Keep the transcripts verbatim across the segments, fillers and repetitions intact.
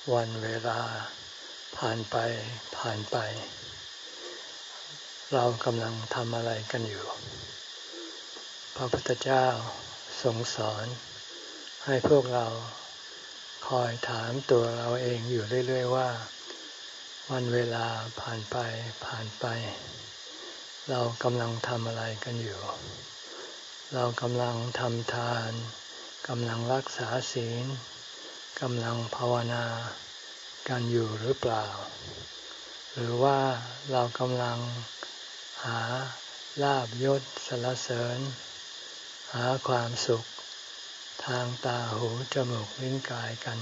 วันเวลาผ่านไปผ่านไปเรากำลังทำอะไรกันอยู่พระพุทธเจ้าทรงสอนให้พวกเราคอยถามตัวเราเองอยู่เรื่อยๆว่าวันเวลาผ่านไปผ่านไปเรากำลังทำอะไรกันอยู่เรากำลังทำทานกำลังรักษาศีลกำลังภาวนากันอยู่หรือเปล่าหรือว่าเรากำลังหาลาภยศสรรเสริญหาความสุขทางตาหูจมูกลิ้นกายกัน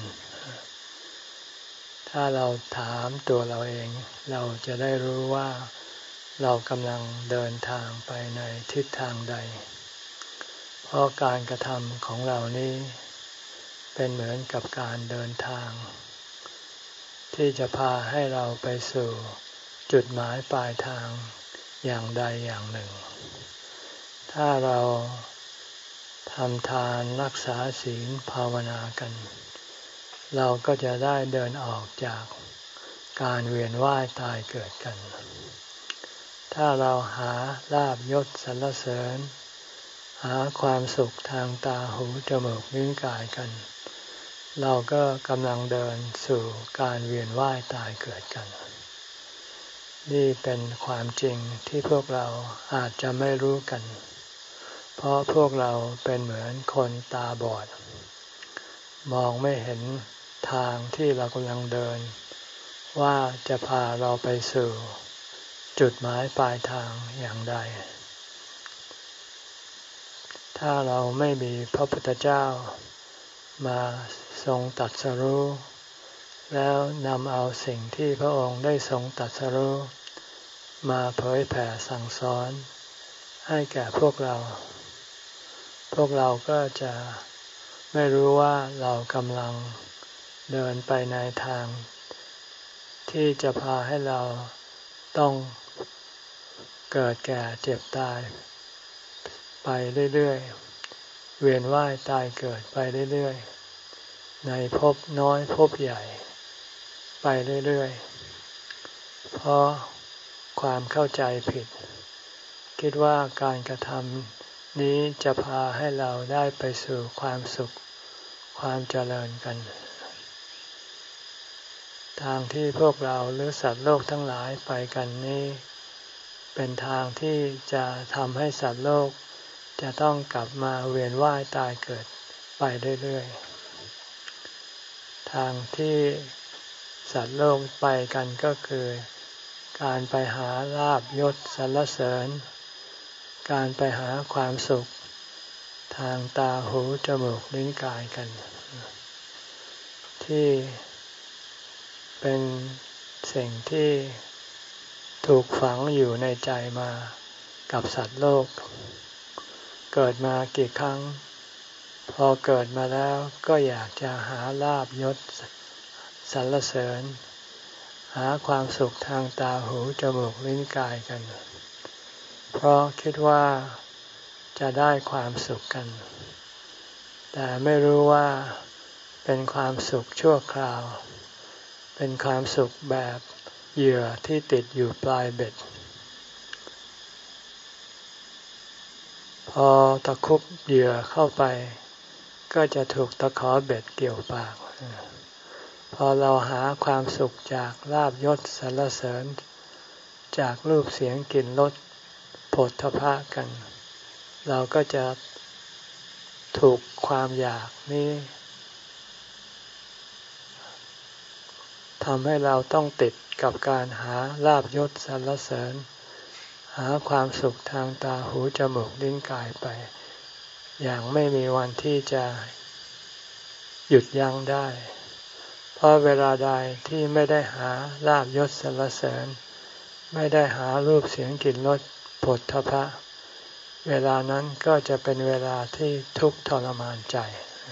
ถ้าเราถามตัวเราเองเราจะได้รู้ว่าเรากำลังเดินทางไปในทิศทางใดเพราะการกระทำของเรานี้เป็นเหมือนกับการเดินทางที่จะพาให้เราไปสู่จุดหมายปลายทางอย่างใดอย่างหนึ่งถ้าเราทำทานรักษาศีลภาวนากันเราก็จะได้เดินออกจากการเวียนว่ายตายเกิดกันถ้าเราหาลาภยศสรรเสริญหาความสุขทางตาหูจมูกลิ้นกายกันเราก็กำลังเดินสู่การเวียนว่ายตายเกิดกันนี่เป็นความจริงที่พวกเราอาจจะไม่รู้กันเพราะพวกเราเป็นเหมือนคนตาบอดมองไม่เห็นทางที่เรากำลังเดินว่าจะพาเราไปสู่จุดหมายปลายทางอย่างใดถ้าเราไม่มีพระพุทธเจ้ามาทรงตรัสรู้แล้วนำเอาสิ่งที่พระองค์ได้ทรงตรัสรู้มาเผยแผ่สั่งสอนให้แก่พวกเราพวกเราก็จะไม่รู้ว่าเรากำลังเดินไปในทางที่จะพาให้เราต้องเกิดแก่เจ็บตายไปเรื่อยๆเวียนว่ายตายเกิดไปเรื่อยๆในภพน้อยภพใหญ่ไปเรื่อยๆเพราะความเข้าใจผิดคิดว่าการกระทำนี้จะพาให้เราได้ไปสู่ความสุขความเจริญกันทางที่พวกเราหรือสัตว์โลกทั้งหลายไปกันนี้เป็นทางที่จะทำให้สัตว์โลกจะต้องกลับมาเวียนว่ายตายเกิดไปเรื่อยๆทางที่สัตว์โลกไปกันก็คือการไปหาลาภยศสรรเสริญการไปหาความสุขทางตาหูจมูกลิ้นกายกันที่เป็นสิ่งที่ถูกฝังอยู่ในใจมากับสัตว์โลกเกิดมากี่ครั้งพอเกิดมาแล้วก็อยากจะหาลาภยศสรรเสริญหาความสุขทางตาหูจมูกลิ้นกายกันเพราะคิดว่าจะได้ความสุขกันแต่ไม่รู้ว่าเป็นความสุขชั่วคราวเป็นความสุขแบบเหยื่อที่ติดอยู่ปลายเบ็ดพอตะคุบเหยื่อเข้าไปก็จะถูกตะขอเบ็ดเกี่ยวปากพอเราหาความสุขจากลาภยศสรรเสริญจากรูปเสียงกลิ่นรสโผฏฐัพพะกันเราก็จะถูกความอยากนี้ทำให้เราต้องติดกับการหาลาภยศสรรเสริญหาความสุขทางตาหูจมูกลิ้นกายไปอย่างไม่มีวันที่จะหยุดยั้งได้เพราะเวลาใดที่ไม่ได้หาลาภยศสรรเสริญไม่ได้หารูปเสียงกลิ่นรสโผฏฐัพพะเวลานั้นก็จะเป็นเวลาที่ทุกข์ทรมานใจ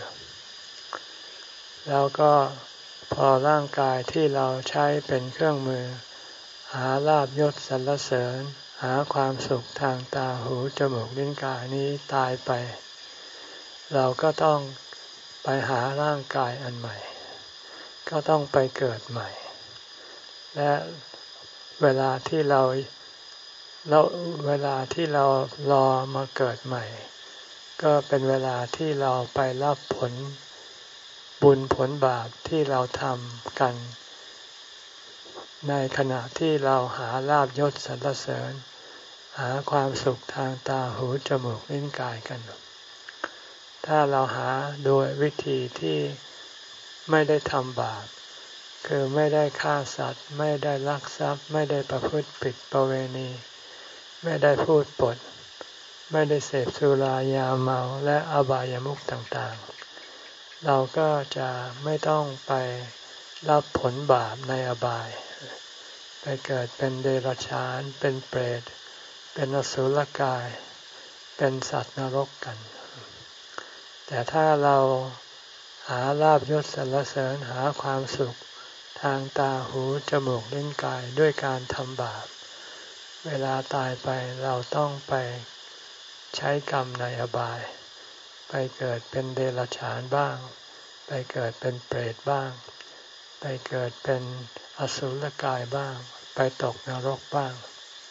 แล้วก็พอร่างกายที่เราใช้เป็นเครื่องมือหาลาภยศสรรเสริญหาความสุขทางตาหูจมูกลิ้นกายนี้ตายไปเราก็ต้องไปหาร่างกายอันใหม่ก็ต้องไปเกิดใหม่ และเวลาที่เราเราเวลาที่เรารอมาเกิดใหม่ก็เป็นเวลาที่เราไปรับผลบุญผลบาปที่เราทำกันในขณะที่เราหาลาภยศสรรเสริญหาความสุขทางตาหูจมูกลิ้นกายกันถ้าเราหาโดยวิธีที่ไม่ได้ทำบาปคือไม่ได้ฆ่าสัตว์ไม่ได้ลักทรัพย์ไม่ได้ประพฤติผิดประเวณีไม่ได้พูดปดไม่ได้เสพสุรายาเมาและอบายามุขต่างๆเราก็จะไม่ต้องไปรับผลบาปในอบายไปเกิดเป็นเดรัจฉานเป็นเปรตเป็นอสุรกายเป็นสัตว์นรกกันแต่ถ้าเราหาลาภยศสรรเสริญหาความสุขทางตาหูจมูกลิ้นกายด้วยการทำบาปเวลาตายไปเราต้องไปใช้กรรมในอบายไปเกิดเป็นเดรัจฉานบ้างไปเกิดเป็นเปรตบ้างไปเกิดเป็นอสุรกายบ้างไปตกนรกบ้าง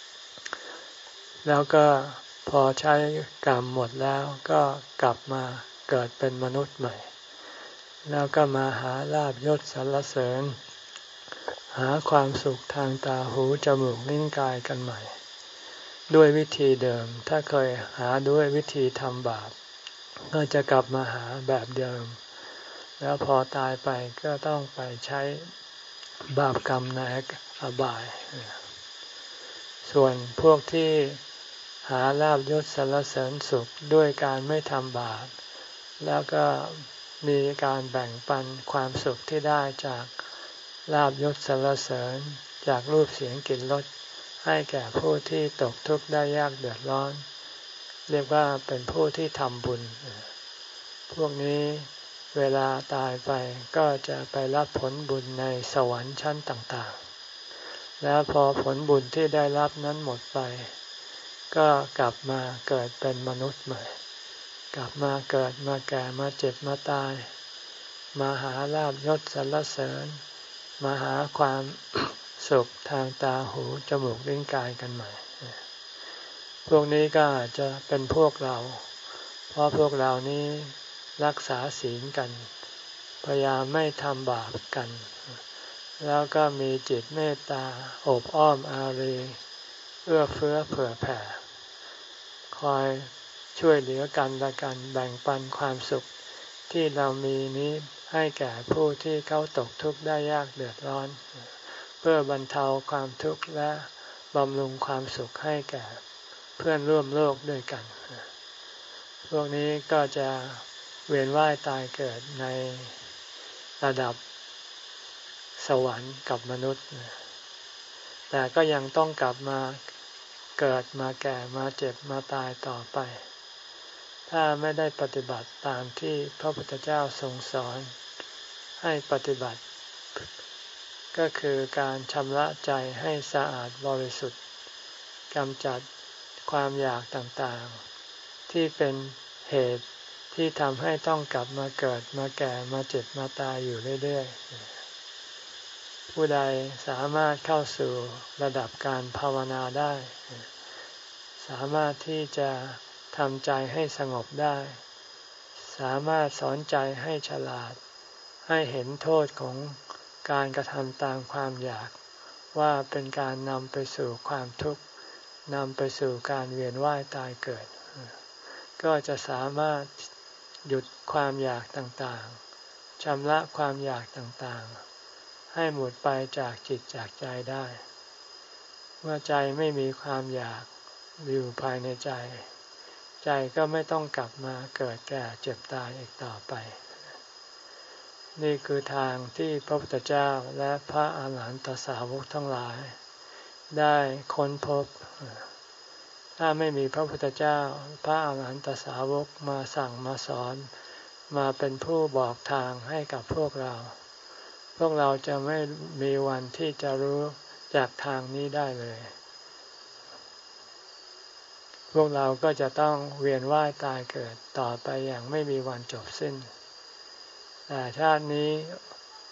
แล้วก็พอใช้กรรมหมดแล้วก็กลับมาเกิดเป็นมนุษย์ใหม่แล้วก็มาหาลาภยศสรรเสริญหาความสุขทางตาหูจมูกลิ้นกายกันใหม่ด้วยวิธีเดิมถ้าเคยหาด้วยวิธีทำบาปก็จะกลับมาหาแบบเดิมแล้วพอตายไปก็ต้องไปใช้บาปกรรมในอบายส่วนพวกที่หาลาภยศสรรเสริญสุขด้วยการไม่ทำบาปแล้วก็มีการแบ่งปันความสุขที่ได้จากลาภยศสรรเสริญจากรูปเสียงกลิ่นรสให้แก่ผู้ที่ตกทุกข์ได้ยากเดือดร้อนเรียกว่าเป็นผู้ที่ทำบุญพวกนี้เวลาตายไปก็จะไปรับผลบุญในสวรรค์ชั้นต่างๆแล้วพอผลบุญที่ได้รับนั้นหมดไปก็กลับมาเกิดเป็นมนุษย์ใหม่กลับมาเกิดมาแก่มาเจ็บมาตายมาหาลาภยศสรรเสริญมาหาความสุขทางตาหูจมูกลิ้นกายกันใหม่พวกนี้ก็อาจจะเป็นพวกเราเพราะพวกเรานี้รักษาศีลกันพยายามไม่ทำบาปกันแล้วก็มีจิตเมตตาอบอ้อมอารีเอื้อเฟื้อเผื่อแผ่คอยช่วยเหลือกันและกันแบ่งปันความสุขที่เรามีนี้ให้แก่ผู้ที่เขาตกทุกข์ได้ยากเดือดร้อนเพื่อบรรเทาความทุกข์และบำรุงความสุขให้แก่เพื่อนร่วมโลกด้วยกันพวกนี้ก็จะเวียนว่ายตายเกิดในระดับสวรรค์กับมนุษย์แต่ก็ยังต้องกลับมาเกิดมาแก่มาเจ็บมาตายต่อไปถ้าไม่ได้ปฏิบัติตามที่พระพุทธเจ้าทรงสอนให้ปฏิบัติก็คือการชำระใจให้สะอาดบริสุทธิ์กำจัดความอยากต่างๆที่เป็นเหตุที่ทำให้ต้องกลับมาเกิดมาแก่มาเจ็บมาตายอยู่เรื่อยๆผู้ใดสามารถเข้าสู่ระดับการภาวนาได้สามารถที่จะทำใจให้สงบได้สามารถสอนใจให้ฉลาดให้เห็นโทษของการกระทำตามความอยากว่าเป็นการนำไปสู่ความทุกข์นำไปสู่การเวียนว่ายตายเกิดก็จะสามารถหยุดความอยากต่างๆชำระความอยากต่างๆให้หมดไปจากจิตจากใจได้เมื่อใจไม่มีความอยากอยู่ภายในใจใจก็ไม่ต้องกลับมาเกิดแก่เจ็บตายอีกต่อไปนี่คือทางที่พระพุทธเจ้าและพระอาหารหันตสาวกทั้งหลายได้ค้นพบถ้าไม่มีพระพุทธเจ้าพระอาหารหันตสาวกมาสั่งมาสอนมาเป็นผู้บอกทางให้กับพวกเราพวกเราจะไม่มีวันที่จะรู้จากทางนี้ได้เลยพวกเราก็จะต้องเวียนว่ายตายเกิดต่อไปอย่างไม่มีวันจบสิ้นแต่ชาตินี้โอ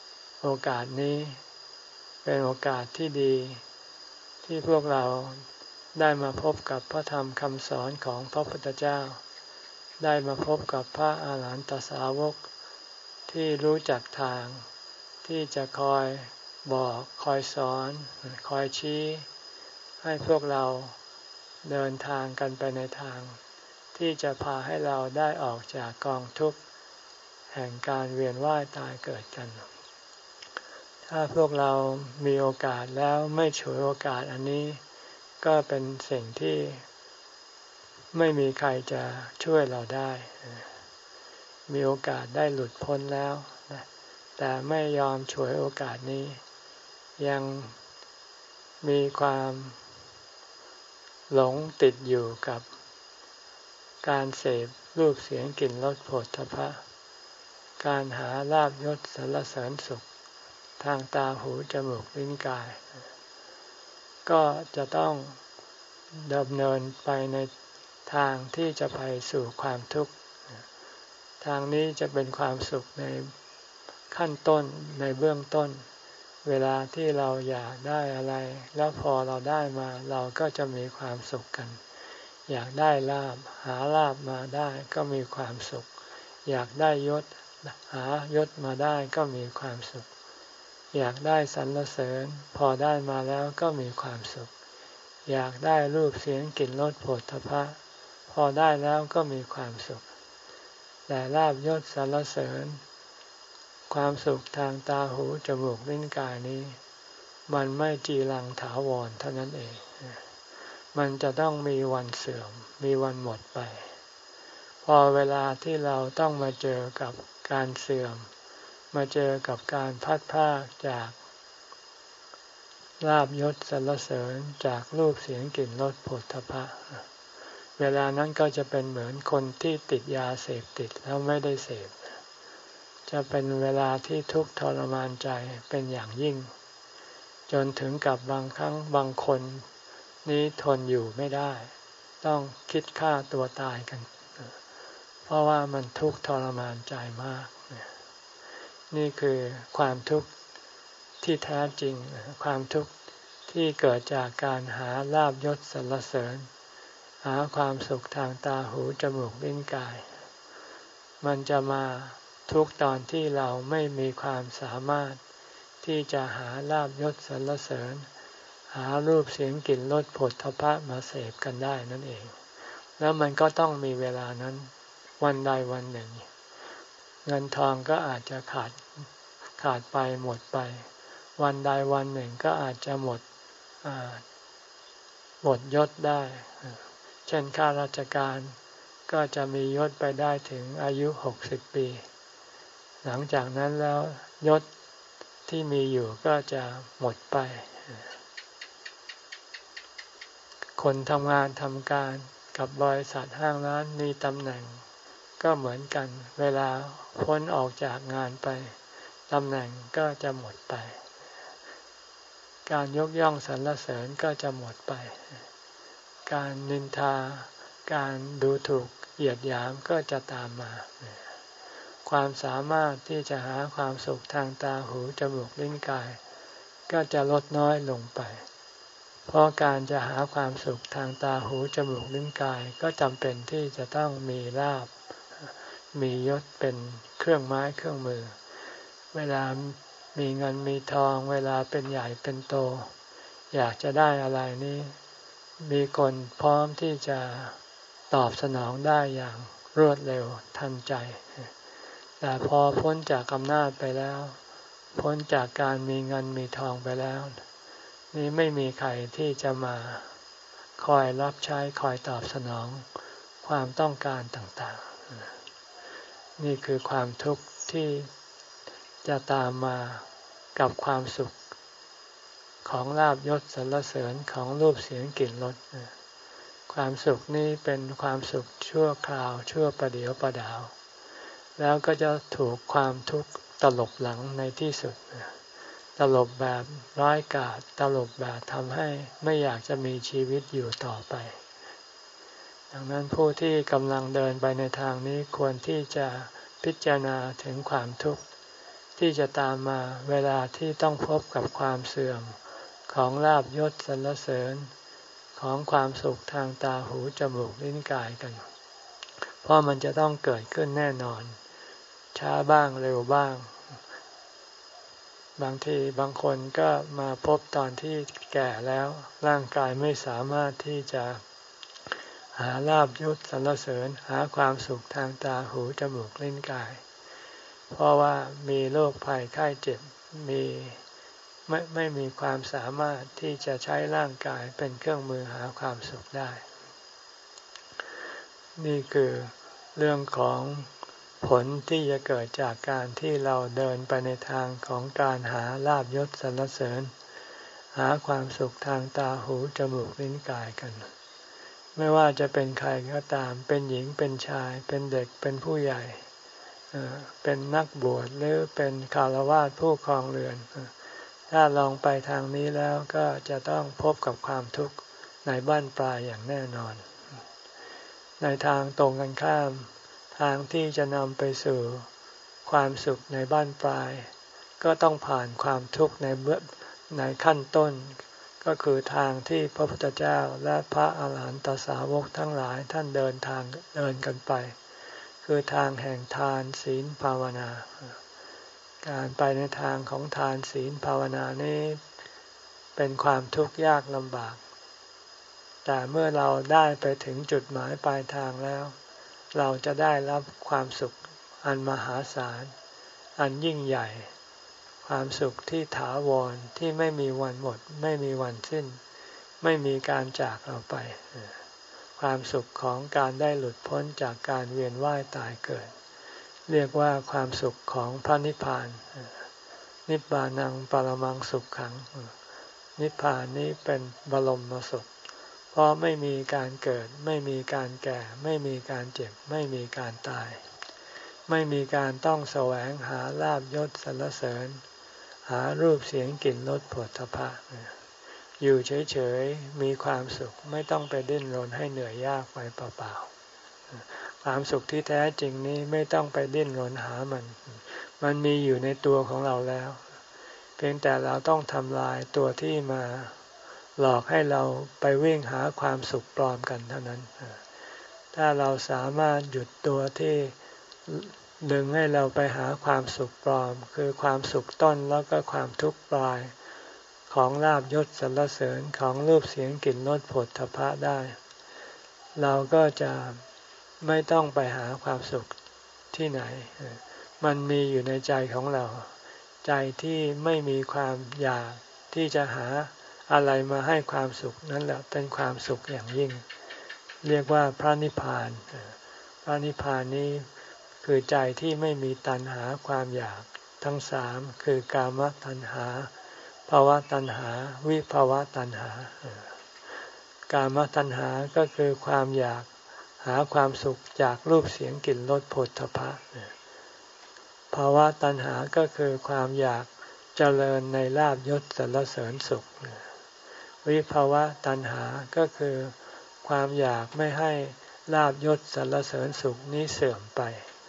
โอกาสนี้เป็นโอกาสที่ดีที่พวกเราได้มาพบกับพระธรรมคำสอนของพระพุทธเจ้าได้มาพบกับพระอาหารหันตสาวกที่รู้จักทางที่จะคอยบอกคอยสอนคอยชี้ให้พวกเราเดินทางกันไปในทางที่จะพาให้เราได้ออกจากกองทุกข์แห่งการเวียนว่ายตายเกิดกันถ้าพวกเรามีโอกาสแล้วไม่ฉวยโอกาสอันนี้ก็เป็นสิ่งที่ไม่มีใครจะช่วยเราได้มีโอกาสได้หลุดพ้นแล้วแต่ไม่ยอมฉวยโอกาสนี้ยังมีความหลงติดอยู่กับการเสพรูปเสียงกลิ่นรสโผฏฐัพพะการหาลาภยศสรรเสริญสุขทางตาหูจมูกลิ้นกายก็จะต้องดำเนินไปในทางที่จะไปสู่ความทุกข์ทางนี้จะเป็นความสุขในขั้นต้นในเบื้องต้นเวลาที่เราอยากได้อะไรแล้วพอเราได้มาเราก็จะมีความสุขกันอยากได้ลาภหาลาภมาได้ก็มีความสุขอยากได้ยศหายศมาได้ก็มีความสุขอยากได้สรรเสริญพอได้มาแล้วก็มีความสุขอยากได้รูปเสียงกลิ่นรสโผฏฐัพพะพอได้แล้วก็มีความสุขแต่ลาภยศสรรเสริญความสุขทางตาหูจมูกลิ้นกายนี้มันไม่จีรังถาวรเท่านั้นเองมันจะต้องมีวันเสื่อมมีวันหมดไปพอเวลาที่เราต้องมาเจอกับการเสื่อมมาเจอกับการพัดพรากจากลาภยศสรรเสริญจากรูปเสียงกลิ่นรสโผฏฐัพพะเวลานั้นก็จะเป็นเหมือนคนที่ติดยาเสพติดแล้วไม่ได้เสพจะเป็นเวลาที่ทุกข์ทรมานใจเป็นอย่างยิ่งจนถึงกับบางครั้งบางคนนี้ทนอยู่ไม่ได้ต้องคิดฆ่าตัวตายกันเพราะว่ามันทุกข์ทรมานใจมากนี่คือความทุกข์ที่แท้จริงความทุกข์ที่เกิดจากการหาลาภยศสรรเสริญหาความสุขทางตาหูจมูกลิ้นกายมันจะมาทุกตอนที่เราไม่มีความสามารถที่จะหาลาภยศสรรเสริญหารูปเสียงกลิ่นรสโผฏฐัพพะมาเสพกันได้นั่นเองแล้วมันก็ต้องมีเวลานั้นวันใดวันหนึ่งเงินทองก็อาจจะขาดขาดไปหมดไปวันใดวันหนึ่งก็อาจจะหมดหมดยศได้เช่นข้าราชการก็จะมียศไปได้ถึงอายุหกสิบปีหลังจากนั้นแล้วยศที่มีอยู่ก็จะหมดไปคนทำงานทำการกับบริษัทห้างร้านมีตำแหน่งก็เหมือนกันเวลาพ้นออกจากงานไปตำแหน่งก็จะหมดไปการยกย่องสรรเสริญก็จะหมดไปการนินทาการดูถูกเหยียดหยามก็จะตามมาความสามารถที่จะหาความสุขทางตาหูจมูกลิ้นกายก็จะลดน้อยลงไปเพราะการจะหาความสุขทางตาหูจมูกลิ้นกายก็จำเป็นที่จะต้องมีลาภมียศเป็นเครื่องไม้เครื่องมือเวลามีเงินมีทองเวลาเป็นใหญ่เป็นโตอยากจะได้อะไรนี้มีคนพร้อมที่จะตอบสนองได้อย่างรวดเร็วทันใจแต่พอพ้นจากอำนาจไปแล้วพ้นจากการมีเงินมีทองไปแล้วนี่ไม่มีใครที่จะมาคอยรับใช้คอยตอบสนองความต้องการต่างๆนี่คือความทุกข์ที่จะตามมากับความสุขของลาภยศสรรเสริญของรูปเสียงกลิ่นรสความสุขนี้เป็นความสุขชั่วคราวชั่วประเดียวประดาวแล้วก็จะถูกความทุกข์ตลบหลังในที่สุดตลบแบบร้ายกาจตลบแบบทำให้ไม่อยากจะมีชีวิตอยู่ต่อไปดังนั้นผู้ที่กำลังเดินไปในทางนี้ควรที่จะพิจารณาถึงความทุกข์ที่จะตามมาเวลาที่ต้องพบกับความเสื่อมของลาภยศสรรเสริญของความสุขทางตาหูจมูกลิ้นกายกันเพราะมันจะต้องเกิดขึ้นแน่นอนช้าบ้างเร็วบ้างบางทีบางคนก็มาพบตอนที่แก่แล้วร่างกายไม่สามารถที่จะหาลาภยศสรรเสริญหาความสุขทางตาหูจมูกลิ้นกายเพราะว่ามีโรคภัยไข้เจ็บมีไม่ไม่มีความสามารถที่จะใช้ร่างกายเป็นเครื่องมือหาความสุขได้นี่คือเรื่องของผลที่จะเกิดจากการที่เราเดินไปในทางของการหาลาภยศสรรเสริญหาความสุขทางตาหูจมูกลิ้นกายกันไม่ว่าจะเป็นใครก็ตามเป็นหญิงเป็นชายเป็นเด็กเป็นผู้ใหญ่เป็นนักบวชหรือเป็นฆราวาสผู้ครองเรือนถ้าลองไปทางนี้แล้วก็จะต้องพบกับความทุกข์ในบ้านปลายอย่างแน่นอนในทางตรงกันข้ามทางที่จะนำไปสู่ความสุขในบ้านปลายก็ต้องผ่านความทุกข์ในเบื้องในขั้นต้นก็คือทางที่พระพุทธเจ้าและพระอาหารหันตสาวกทั้งหลายท่านเดินทางเดินกันไปคือทางแห่งทานศีลภาวนาการไปในทางของทานศีลภาวนานี้เป็นความทุกข์ยากลำบากแต่เมื่อเราได้ไปถึงจุดหมายปลายทางแล้วเราจะได้รับความสุขอันมหาศาลอันยิ่งใหญ่ความสุขที่ถาวรที่ไม่มีวันหมดไม่มีวันสิ้นไม่มีการจากเราไปความสุขของการได้หลุดพ้นจากการเวียนว่ายตายเกิดเรียกว่าความสุขของพระนิพพานนิพพานังปรมังสุขขังนิพพานนี้เป็นบรมสุขเพราะไม่มีการเกิดไม่มีการแก่ไม่มีการเจ็บไม่มีการตายไม่มีการต้องแสวงหาลาภยศสรรเสริญหารูปเสียงกลิ่นรสโผฏฐัพพะอยู่เฉยๆมีความสุขไม่ต้องไปดิ้นรนให้เหนื่อยยากไปเปล่าๆความสุขที่แท้จริงนี้ไม่ต้องไปดิ้นรนหามันมันมีอยู่ในตัวของเราแล้วเพียงแต่เราต้องทำลายตัวที่มาหลอกให้เราไปวิ่งหาความสุขปลอมกันเท่านั้นถ้าเราสามารถหยุดตัวที่ดึงให้เราไปหาความสุขปลอมคือความสุขต้นแล้วก็ความทุกข์ปลายของลาภยศสรรเสริญของรูปเสียงกลิ่นรสโผฏฐัพพะได้เราก็จะไม่ต้องไปหาความสุขที่ไหนมันมีอยู่ในใจของเราใจที่ไม่มีความอยากที่จะหาอะไรมาให้ความสุขนั่นแหละเป็นความสุขอย่างยิ่งเรียกว่าพระนิพพานพระนิพพานนี้คือใจที่ไม่มีตัณหาความอยากทั้งสามคือกามตัณหาภวตัณหาวิภวตัณหากามตัณหาก็คือความอยากหาความสุขจากรูปเสียงกลิ่นรสโผฏฐัพพะภวตัณหาก็คือความอยากเจริญในลาภยศสรรเสริญสุขวิภวตัณหาก็คือความอยากไม่ให้ลาภยศสรรเสริญสุขนี้เสื่อมไป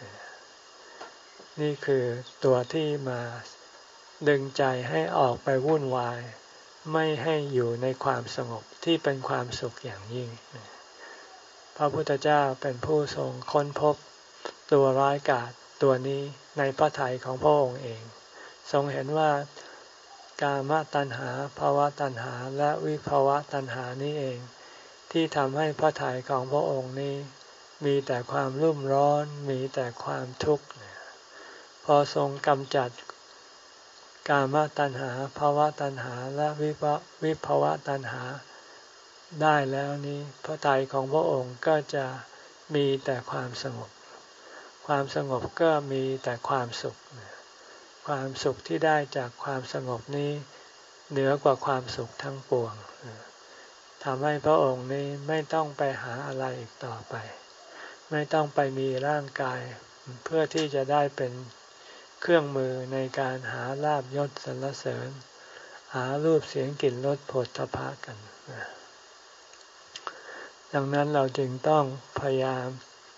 นี่คือตัวที่มาดึงใจให้ออกไปวุ่นวายไม่ให้อยู่ในความสงบที่เป็นความสุขอย่างยิ่งพระพุทธเจ้าเป็นผู้ทรงค้นพบตัวร้ายกาจตัวนี้ในพระทัยของพระองค์เองทรงเห็นว่ากามตัณหาภวตัณหาและวิภวตัณหานี้เองที่ทำให้พระทัยของพระองค์นี้มีแต่ความรุ่มร้อนมีแต่ความทุกข์พอทรงกำจัดกามตัณหาภวตัณหาและวิภวิภวตัณหาได้แล้วนี้พระทัยของพระองค์ก็จะมีแต่ความสงบความสงบก็มีแต่ความสุขความสุขที่ได้จากความสงบนี้เหนือกว่าความสุขทั้งปวงทำให้พระองค์นี้ไม่ต้องไปหาอะไรอีกต่อไปไม่ต้องไปมีร่างกายเพื่อที่จะได้เป็นเครื่องมือในการหาลาภยศสรรเสริญหารูปเสียงกลิ่นรสโผฏฐัพพะกัน ดังนั้นเราจึงต้องพยายาม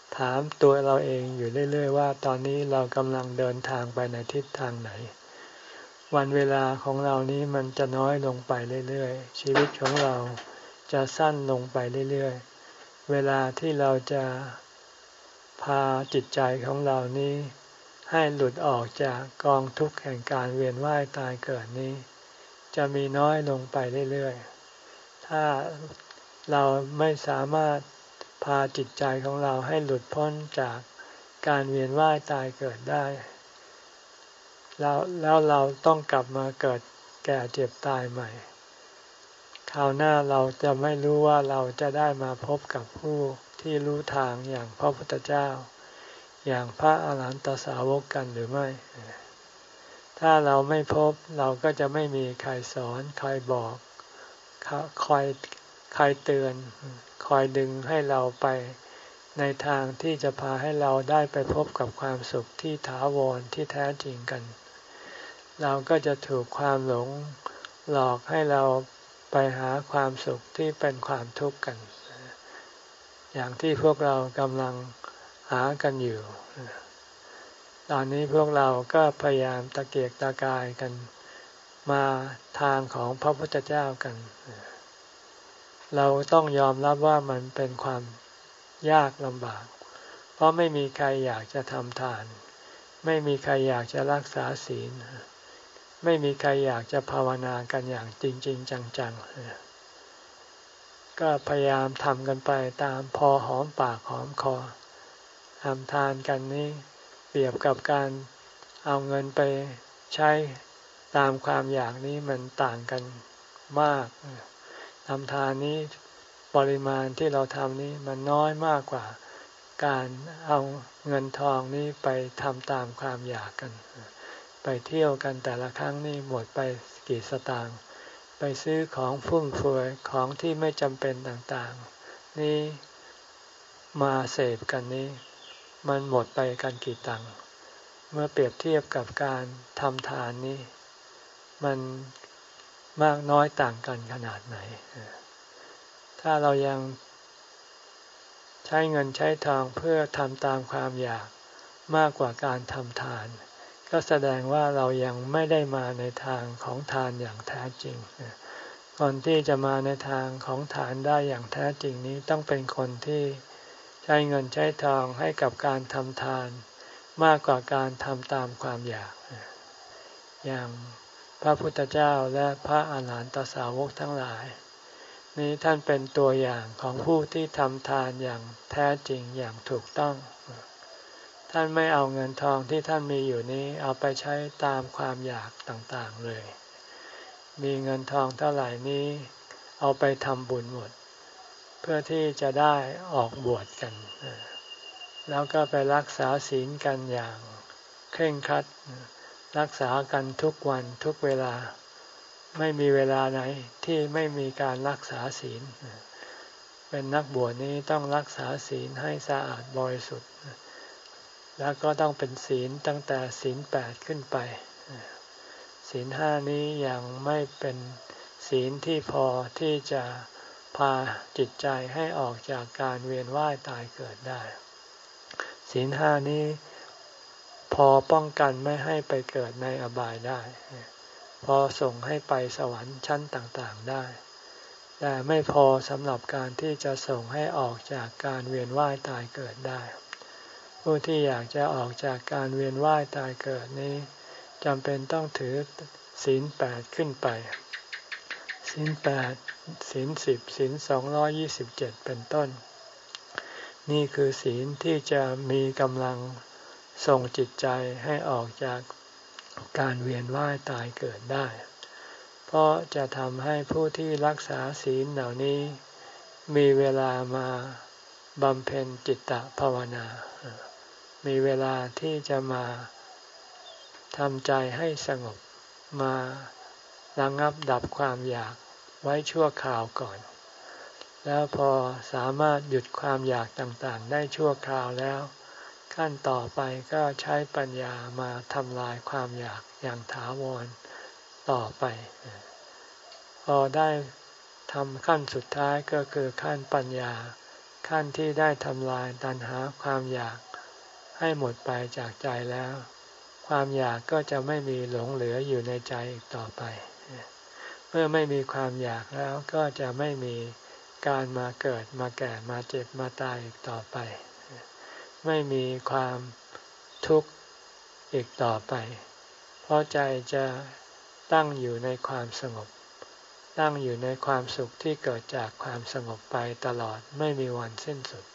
ถามตัวเราเองอยู่เรื่อยๆว่าตอนนี้เรากำลังเดินทางไปในทิศทางไหนวันเวลาของเรานี้มันจะน้อยลงไปเรื่อยๆชีวิตของเราจะสั้นลงไปเรื่อยๆเวลาที่เราจะพาจิตใจของเรานี้ให้หลุดออกจากกองทุกข์แห่งการเวียนว่ายตายเกิดนี้จะมีน้อยลงไปเรื่อยๆถ้าเราไม่สามารถพาจิตใจของเราให้หลุดพ้นจากการเวียนว่ายตายเกิดได้แล้วแล้วเราต้องกลับมาเกิดแก่เจ็บตายใหม่คราวหน้าเราจะไม่รู้ว่าเราจะได้มาพบกับผู้ที่รู้ทางอย่างพระพุทธเจ้าอย่างพระอาหารหันตสาวกกันหรือไม่ถ้าเราไม่พบเราก็จะไม่มีใครสอนใครบอกคอยใครเตือนคอยดึงให้เราไปในทางที่จะพาให้เราได้ไปพบกับความสุขที่ถาวรที่แท้จริงกันเราก็จะถูกความหลงหลอกให้เราไปหาความสุขที่เป็นความทุกข์กันอย่างที่พวกเรากำลังหากันอยู่ตอนนี้พวกเราก็พยายามตะเกียกตะกายกันมาทางของพระพุทธเจ้ากันเราต้องยอมรับว่ามันเป็นความยากลำบากเพราะไม่มีใครอยากจะทำทานไม่มีใครอยากจะรักษาศีลไม่มีใครอยากจะภาวนากันอย่างจริงๆจังๆก็พยายามทำกันไปตามพอหอมปากหอมคอทำทานกันนี้เปรียบกับการเอาเงินไปใช้ตามความอยากนี้มันต่างกันมากทำทานนี้ปริมาณที่เราทำนี้มันน้อยมากกว่าการเอาเงินทองนี้ไปทำตามความอยากกันไปเที่ยวกันแต่ละครั้งนี่หมดไปกี่สตางค์ไปซื้อของฟุ่มเฟือยของที่ไม่จำเป็นต่างๆนี่มาเสพกันนี้มันหมดไปกันกี่ตังค์เมื่อเปรียบเทียบกับการทำทานนี้มันมากน้อยต่างกันขนาดไหนถ้าเรายังใช้เงินใช้ทองเพื่อทำตามความอยากมากกว่าการทำทานก็แสดงว่าเรายังไม่ได้มาในทางของทานอย่างแท้จริงก่อนที่จะมาในทางของทานได้อย่างแท้จริงนี้ต้องเป็นคนที่ใช้เงินใช้ทองให้กับการทำทานมากกว่าการทำตามความอยากอย่างพระพุทธเจ้าและพระอาหารหันตสาวกทั้งหลายนี้ท่านเป็นตัวอย่างของผู้ที่ทำทานอย่างแท้จริงอย่างถูกต้องท่านไม่เอาเงินทองที่ท่านมีอยู่นี้เอาไปใช้ตามความอยากต่างๆเลยมีเงินทองเท่าไหร่นี้เอาไปทำบุญหมดเพื่อที่จะได้ออกบวชกันแล้วก็ไปรักษาศีลกันอย่างเคร่งครัดรักษากันทุกวันทุกเวลาไม่มีเวลาไหนที่ไม่มีการรักษาศีลเป็นนักบวชนี้ต้องรักษาศีลให้สะอาดบริสุทธิ์แล้วก็ต้องเป็นศีลตั้งแต่ศีลแปดขึ้นไปศีลห้านี้ยังไม่เป็นศีลที่พอที่จะพาจิตใจให้ออกจากการเวียนว่ายตายเกิดได้ศีลห้านี้พอป้องกันไม่ให้ไปเกิดในอบายได้พอส่งให้ไปสวรรค์ชั้นต่างๆได้แต่ไม่พอสำหรับการที่จะส่งให้ออกจากการเวียนว่ายตายเกิดได้ผู้ที่อยากจะออกจากการเวียนว่ายตายเกิดนี้จำเป็นต้องถือศีลแปดขึ้นไปศีลแปดศีลสิบศีลสองร้อยยี่สิบเจ็ดเป็นต้นนี่คือศีลที่จะมีกำลังส่งจิตใจให้ออกจากการเวียนว่ายตายเกิดได้เพราะจะทำให้ผู้ที่รักษาศีลเหล่านี้มีเวลามาบำเพ็ญจิตตภาวนามีเวลาที่จะมาทำใจให้สงบมาระงับดับความอยากไว้ชั่วคราวก่อนแล้วพอสามารถหยุดความอยากต่างๆได้ชั่วคราวแล้วขั้นต่อไปก็ใช้ปัญญามาทำลายความอยากอย่างถาวรต่อไปพอได้ทำขั้นสุดท้ายก็คือขั้นปัญญาขั้นที่ได้ทำลายตัณหาความอยากให้หมดไปจากใจแล้วความอยากก็จะไม่มีหลงเหลืออยู่ในใจอีกต่อไปเมื่อไม่มีความอยากแล้วก็จะไม่มีการมาเกิดมาแก่มาเจ็บมาตายอีกต่อไปไม่มีความทุกข์อีกต่อไปเพราะใจจะตั้งอยู่ในความสงบตั้งอยู่ในความสุขที่เกิดจากความสงบไปตลอดไม่มีวันสิ้นสุด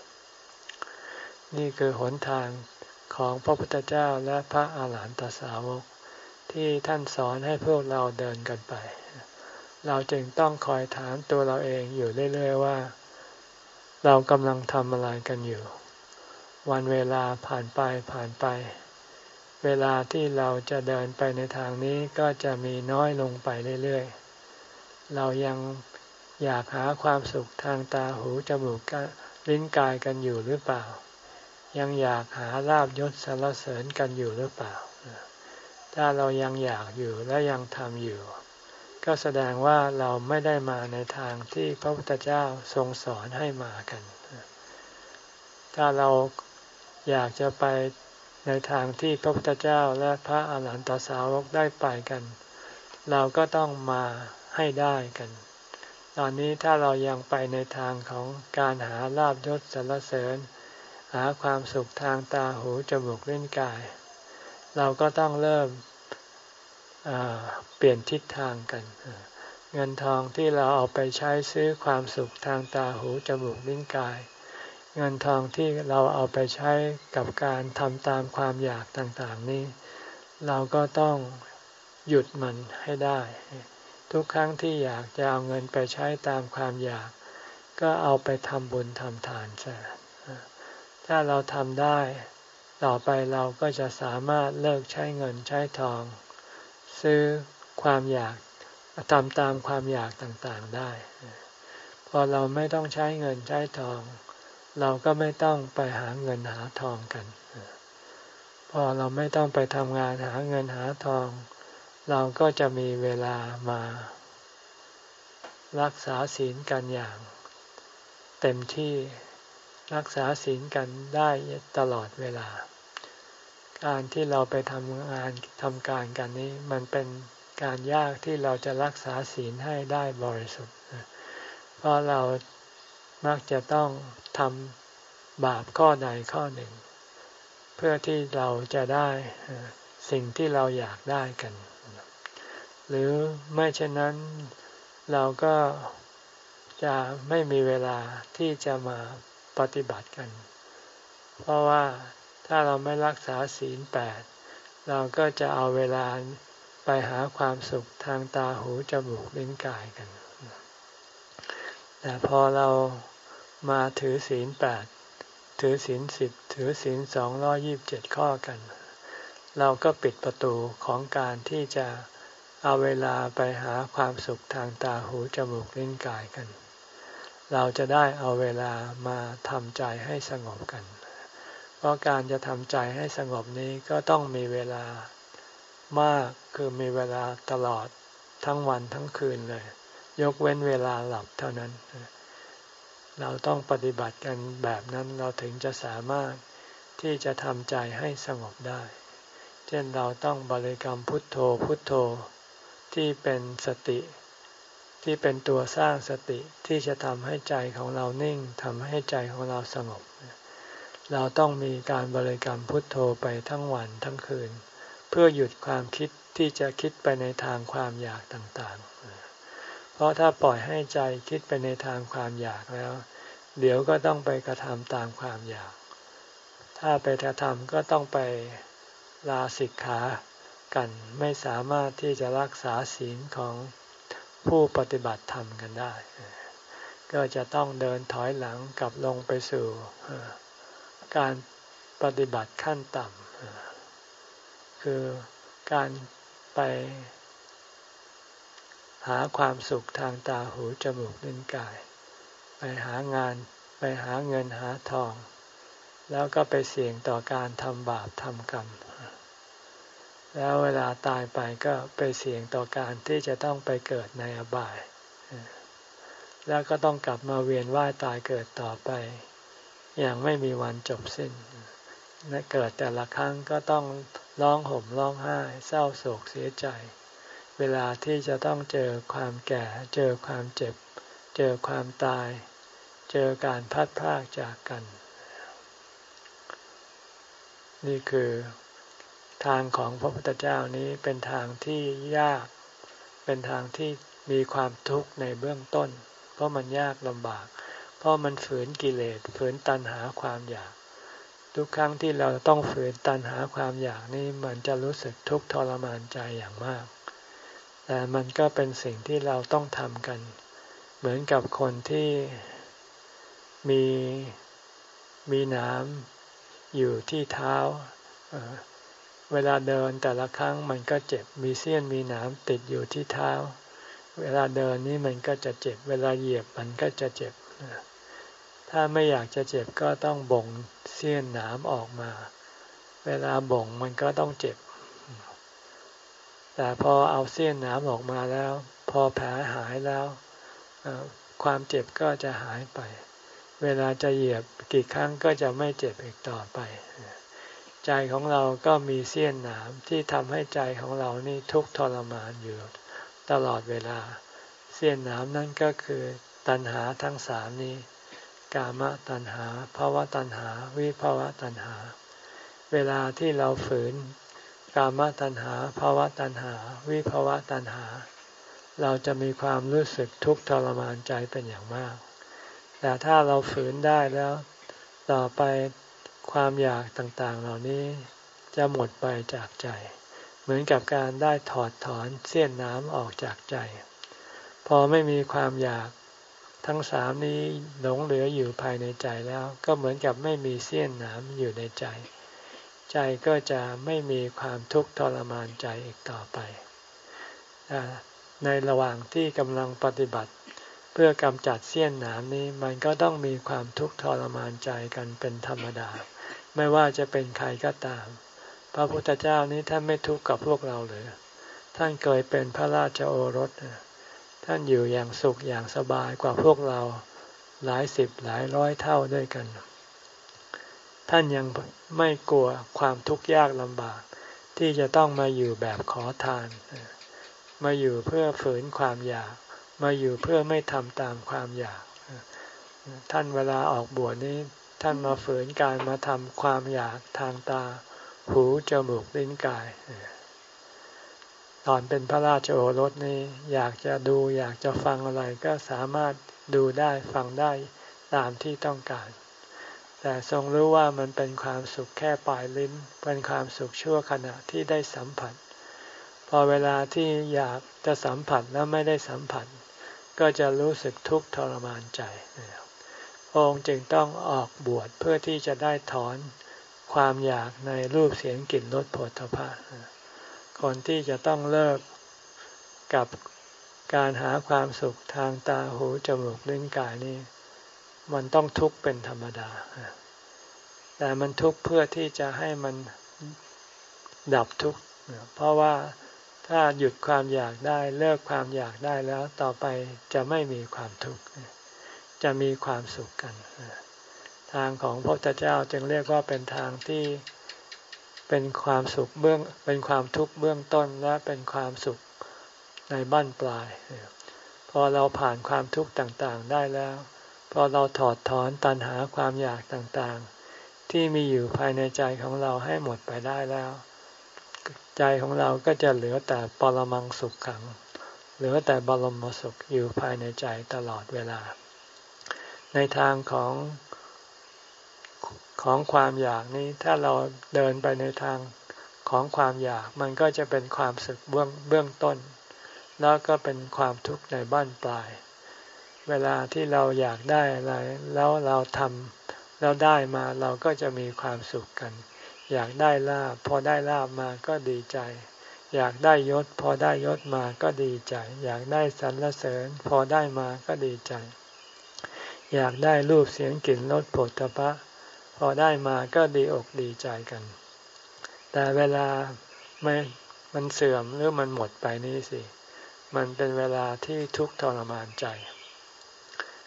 นี่คือหนทางของพระพุทธเจ้าและพระอาหารหันตสาวกที่ท่านสอนให้พวกเราเดินกันไปเราจึงต้องคอยถามตัวเราเองอยู่เรื่อยๆว่าเรากำลังทำอะไรกันอยู่วันเวลาผ่านไปผ่านไปเวลาที่เราจะเดินไปในทางนี้ก็จะมีน้อยลงไปเรื่อยๆเรายังอยากหาความสุขทางตาหูจมูกลิ้นกายกันอยู่หรือเปล่ายังอยากหาลาภยศสรรเสริญกันอยู่หรือเปล่าถ้าเรายังอยากอยู่และยังทำอยู่ก็แสดงว่าเราไม่ได้มาในทางที่พระพุทธเจ้าทรงสอนให้มากันถ้าเราอยากจะไปในทางที่พระพุทธเจ้าและพระอาหารหันตสาวกได้ไปกันเราก็ต้องมาให้ได้กันตอนนี้ถ้าเรายังไปในทางของการหาลาภยศสรรเสริญหาความสุขทางตาหูจมูกลิ้นกายเราก็ต้องเริ่มเปลี่ยนทิศทางกันเงินทองที่เราเอาไปใช้ซื้อความสุขทางตาหูจมูกลิ้นกายเงินทองที่เราเอาไปใช้กับการทำตามความอยากต่างๆนี้เราก็ต้องหยุดมันให้ได้ทุกครั้งที่อยากจะเอาเงินไปใช้ตามความอยากก็เอาไปทำบุญทำทานซะถ้าเราทำได้ต่อไปเราก็จะสามารถเลิกใช้เงินใช้ทองซื้อความอยากทำตามความอยากต่างๆได้พอเราไม่ต้องใช้เงินใช้ทองเราก็ไม่ต้องไปหาเงินหาทองกันพอเราไม่ต้องไปทำงานหาเงินหาทองเราก็จะมีเวลามารักษาศีลกันอย่างเต็มที่รักษาศีลกันได้ตลอดเวลาการที่เราไปทำงานทำการกันนี้มันเป็นการยากที่เราจะรักษาศีลให้ได้บริสุทธิ์เพราะเรามักจะต้องทำบาปข้อใดข้อหนึ่งเพื่อที่เราจะได้สิ่งที่เราอยากได้กันหรือไม่เช่นนั้นเราก็จะไม่มีเวลาที่จะมาปฏิบัติกันเพราะว่าถ้าเราไม่รักษาศีลแปดเราก็จะเอาเวลาไปหาความสุขทางตาหูจมูกลิ้นกายกันแต่พอเรามาถือศีลแปดถือศีลสิบถือศีลสองร้อยยี่สิบเจ็ดข้อกันเราก็ปิดประตูของการที่จะเอาเวลาไปหาความสุขทางตาหูจมูกลิ้นกายกันเราจะได้เอาเวลามาทำใจให้สงบกันเพราะการจะทำใจให้สงบนี้ก็ต้องมีเวลามากคือมีเวลาตลอดทั้งวันทั้งคืนเลยยกเว้นเวลาหลับเท่านั้นเราต้องปฏิบัติกันแบบนั้นเราถึงจะสามารถที่จะทำใจให้สงบได้เช่นเราต้องบริกรรมพุทโธพุทโธที่เป็นสติที่เป็นตัวสร้างสติที่จะทำให้ใจของเรานิ่งทำให้ใจของเราสงบเราต้องมีการบริกรรมพุทโธไปทั้งวันทั้งคืนเพื่อหยุดความคิดที่จะคิดไปในทางความอยากต่างๆเพราะถ้าปล่อยให้ใจคิดไปในทางความอยากแล้วเดี๋ยวก็ต้องไปกระทำตามความอยากถ้าไปกระทำก็ต้องไปลาสิกขากันไม่สามารถที่จะรักษาศีลของผู้ปฏิบัติธรรมกันได้ก็จะต้องเดินถอยหลังกลับลงไปสู่การปฏิบัติขั้นต่ำคือการไปหาความสุขทางตาหูจมูกลิ้นกายไปหางานไปหาเงินหาทองแล้วก็ไปเสี่ยงต่อการทำบาปทำกรรมแล้วเวลาตายไปก็ไปเสี่ยงต่อการที่จะต้องไปเกิดในอบายแล้วก็ต้องกลับมาเวียนว่ายตายเกิดต่อไปอย่างไม่มีวันจบสิ้นและเกิดแต่ละครั้งก็ต้องร้องห่มร้องไห้เศร้าโศกเสียใจเวลาที่จะต้องเจอความแก่เจอความเจ็บเจอความตายเจอการพัดพรากจากกันนี่คือทางของพระพุทธเจ้านี้เป็นทางที่ยากเป็นทางที่มีความทุกข์ในเบื้องต้นเพราะมันยากลำบากเพราะมันฝืนกิเลสฝืนตัณหาความอยากทุกครั้งที่เราต้องฝืนตัณหาความอยากนี่มันจะรู้สึกทุกข์ทรมานใจอย่างมากแต่มันก็เป็นสิ่งที่เราต้องทำกันเหมือนกับคนที่มีมีหนามอยู่ที่เท้าเวลาเดินแต่ละครั้งมันก็เจ็บมีเสี้ยนมีหนามติดอยู่ที่เท้าเวลาเดินนี่มันก็จะเจ็บเวลาเหยียบมันก็จะเจ็บถ้าไม่อยากจะเจ็บก็ต้องบ่งเสี้ยนหนามออกมาเวลาบ่งมันก็ต้องเจ็บแต่พอเอาเสี้ยนหนามออกมาแล้วพอแผลหายแล้วความเจ็บก็จะหายไปเวลาจะเหยียบกี่ครั้งก็จะไม่เจ็บอีกต่อไปใจของเราก็มีเสี้ยนหนามที่ทำให้ใจของเรานี่ทุกข์ทรมานอยู่ตลอดเวลาเสี้ยนหนามนั่นก็คือตัณหาทั้งสามนี้กามตัณหาภวตัณหาวิภวตัณหาเวลาที่เราฝืนกามตัณหาภวตัณหาวิภวตัณหาเราจะมีความรู้สึกทุกข์ทรมานใจเป็นอย่างมากแต่ถ้าเราฝืนได้แล้วต่อไปความอยากต่างๆเหล่านี้จะหมดไปจากใจเหมือนกับการได้ถอดถอนเสี้ยนน้ำออกจากใจพอไม่มีความอยากทั้งสามนี้หลงเหลืออยู่ภายในใจแล้วก็เหมือนกับไม่มีเสี้ยนน้ำอยู่ในใจใจก็จะไม่มีความทุกข์ทรมานใจอีกต่อไปในระหว่างที่กำลังปฏิบัติเพื่อกำจัดเสี้ยนหนามนี้มันก็ต้องมีความทุกข์ทรมานใจกันเป็นธรรมดาไม่ว่าจะเป็นใครก็ตามพระพุทธเจ้านี้ท่านไม่ทุกข์กับพวกเราเลยท่านเคยเป็นพระราชโอรสท่านอยู่อย่างสุขอย่างสบายกว่าพวกเราหลายสิบหลายร้อยเท่าด้วยกันท่านยังไม่กลัวความทุกข์ยากลำบากที่จะต้องมาอยู่แบบขอทานมาอยู่เพื่อฝืนความอยากมาอยู่เพื่อไม่ทำตามความอยากท่านเวลาออกบวชนี้ท่านมาฝืนการมาทำความอยากทางตาหูจมูกลิ้นกายตอนเป็นพระราชโอรสนี่อยากจะดูอยากจะฟังอะไรก็สามารถดูได้ฟังได้ตามที่ต้องการแต่ทรงรู้ว่ามันเป็นความสุขแค่ปลายลิ้นเป็นความสุขชั่วขณะที่ได้สัมผัสพอเวลาที่อยากจะสัมผัสแล้วไม่ได้สัมผัสก็จะรู้สึกทุกข์ทรมานใจองค์จึงต้องออกบวชเพื่อที่จะได้ถอนความอยากในรูปเสียงกลิ่นรสโผฏฐัพพะคนที่จะต้องเลิกกับการหาความสุขทางตาหูจมูกลิ้นกายนี่มันต้องทุกข์เป็นธรรมดาแต่มันทุกข์เพื่อที่จะให้มันดับทุกข์เพราะว่าถ้าหยุดความอยากได้เลิกความอยากได้แล้วต่อไปจะไม่มีความทุกข์จะมีความสุขกันทางของพระพุทธเจ้าจึงเรียกว่าเป็นทางที่เป็นความสุขเบื้องเป็นความทุกข์เบื้องต้นและเป็นความสุขในบั้นปลายพอเราผ่านความทุกข์ต่างๆได้แล้วพอเราถอดถอนตัณหาความอยากต่างๆที่มีอยู่ภายในใจของเราให้หมดไปได้แล้วใจของเราก็จะเหลือแต่ปรมังสุขขังเหลือแต่บรมสุขอยู่ภายในใจตลอดเวลาในทางของของความอยากนี้ถ้าเราเดินไปในทางของความอยากมันก็จะเป็นความสุขเบื้องเบื้องต้นแล้วก็เป็นความทุกข์ในบั้นปลายเวลาที่เราอยากได้อะไรแล้วเราทำแล้วได้มาเราก็จะมีความสุขกันอยากได้ลาภพอได้ลาภมาก็ดีใจอยากได้ยศพอได้ยศมาก็ดีใจอยากได้สรรเสริญพอได้มาก็ดีใจอยากได้รูปเสียงกลิ่นรสโผฏฐัพพะพอได้มาก็ดีอกดีใจกันแต่เวลาไม่มันเสื่อมหรือมันหมดไปนี่สิมันเป็นเวลาที่ทุกข์ทรมานใจ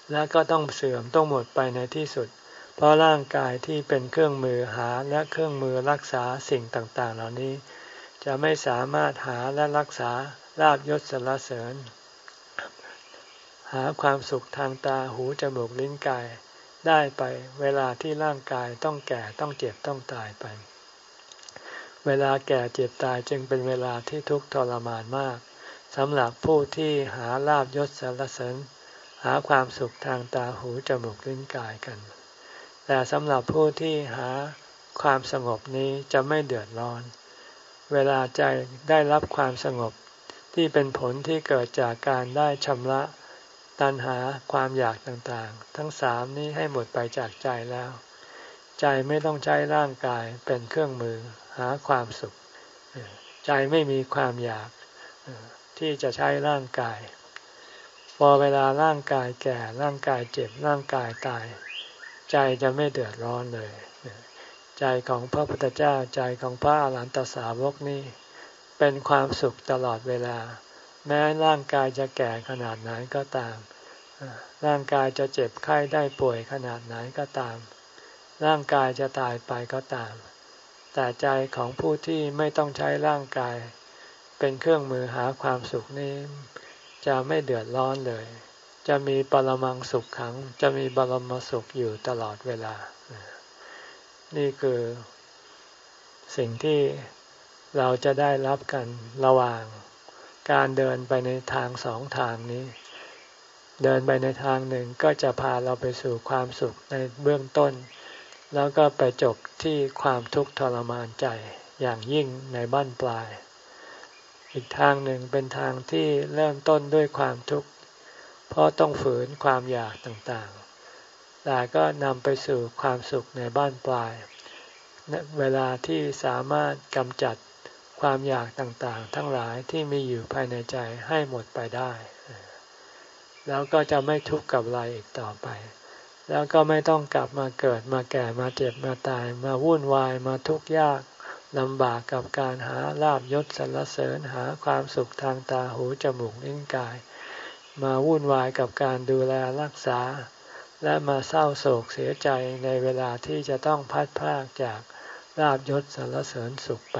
และก็ต้องเสื่อมต้องหมดไปในที่สุดเพราะร่างกายที่เป็นเครื่องมือหาและเครื่องมือรักษาสิ่งต่างๆเหล่านี้จะไม่สามารถหาและรักษาลาภยศสรรเสริญหาความสุขทางตาหูจมูกลิ้นกายได้ไปเวลาที่ร่างกายต้องแก่ต้องเจ็บต้องตายไปเวลาแก่เจ็บตายจึงเป็นเวลาที่ทุกข์ทรมานมากสำหรับผู้ที่หาลาภยศสรรเสริญหาความสุขทางตาหูจมูกลิ้นกายกันแต่สำหรับผู้ที่หาความสงบนี้จะไม่เดือดร้อนเวลาใจได้รับความสงบที่เป็นผลที่เกิดจากการได้ชำระตัณหาความอยากต่างๆทั้งสามนี้ให้หมดไปจากใจแล้วใจไม่ต้องใช้ร่างกายเป็นเครื่องมือหาความสุขใจไม่มีความอยากที่จะใช้ร่างกายพอเวลาร่างกายแก่ร่างกายเจ็บร่างกายตายใจจะไม่เดือดร้อนเลยใจของพระพุทธเจ้าใจของพระอรหันตสาวกนี่เป็นความสุขตลอดเวลาแม้ร่างกายจะแก่ขนาดไหนก็ตามร่างกายจะเจ็บไข้ได้ป่วยขนาดไหนก็ตามร่างกายจะตายไปก็ตามแต่ใจของผู้ที่ไม่ต้องใช้ร่างกายเป็นเครื่องมือหาความสุขนี้จะไม่เดือดร้อนเลยจะมีปรมังสุขขังจะมีบรมสุขอยู่ตลอดเวลานี่คือสิ่งที่เราจะได้รับกันระหว่างการเดินไปในทางสองทางนี้เดินไปในทางหนึ่งก็จะพาเราไปสู่ความสุขในเบื้องต้นแล้วก็ไปจบที่ความทุกข์ทรมานใจอย่างยิ่งในบั้นปลายอีกทางหนึ่งเป็นทางที่เริ่มต้นด้วยความทุกข์เพราะต้องฝืนความอยากต่างๆแต่ก็นำไปสู่ความสุขในบั้นปลายเวลาที่สามารถกำจัดความอยากต่างๆทั้งหลายที่มีอยู่ภายในใจให้หมดไปได้แล้วก็จะไม่ทุกข์กับอะไรอีกต่อไปแล้วก็ไม่ต้องกลับมาเกิดมาแก่มาเจ็บมาตายมาวุ่นวายมาทุกข์ยากลำบากกับการหาลาภยศสรรเสริญหาความสุขทางตาหูจมูกลิ้นกายมาวุ่นวายกับการดูแลรักษาและมาเศร้าโศกเสียใจในเวลาที่จะต้องพัดพรากจากลาภยศสรรเสริญสุขไป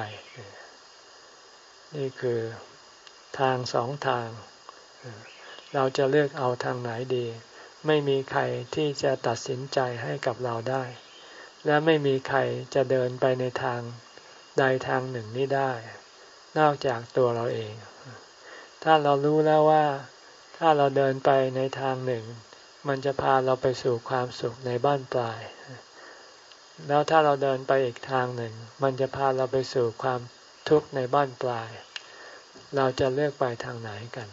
นี่คือทางสองทางเราจะเลือกเอาทางไหนดีไม่มีใครที่จะตัดสินใจให้กับเราได้และไม่มีใครจะเดินไปในทางใดทางหนึ่งนี้ได้นอกจากตัวเราเองถ้าเรารู้แล้วว่าถ้าเราเดินไปในทางหนึ่งมันจะพาเราไปสู่ความสุขในบั้นปลายแล้วถ้าเราเดินไปอีกทางหนึ่งมันจะพาเราไปสู่ความทุกข์ในบั้นปลายเราจะเลือกไปทางไหนกัน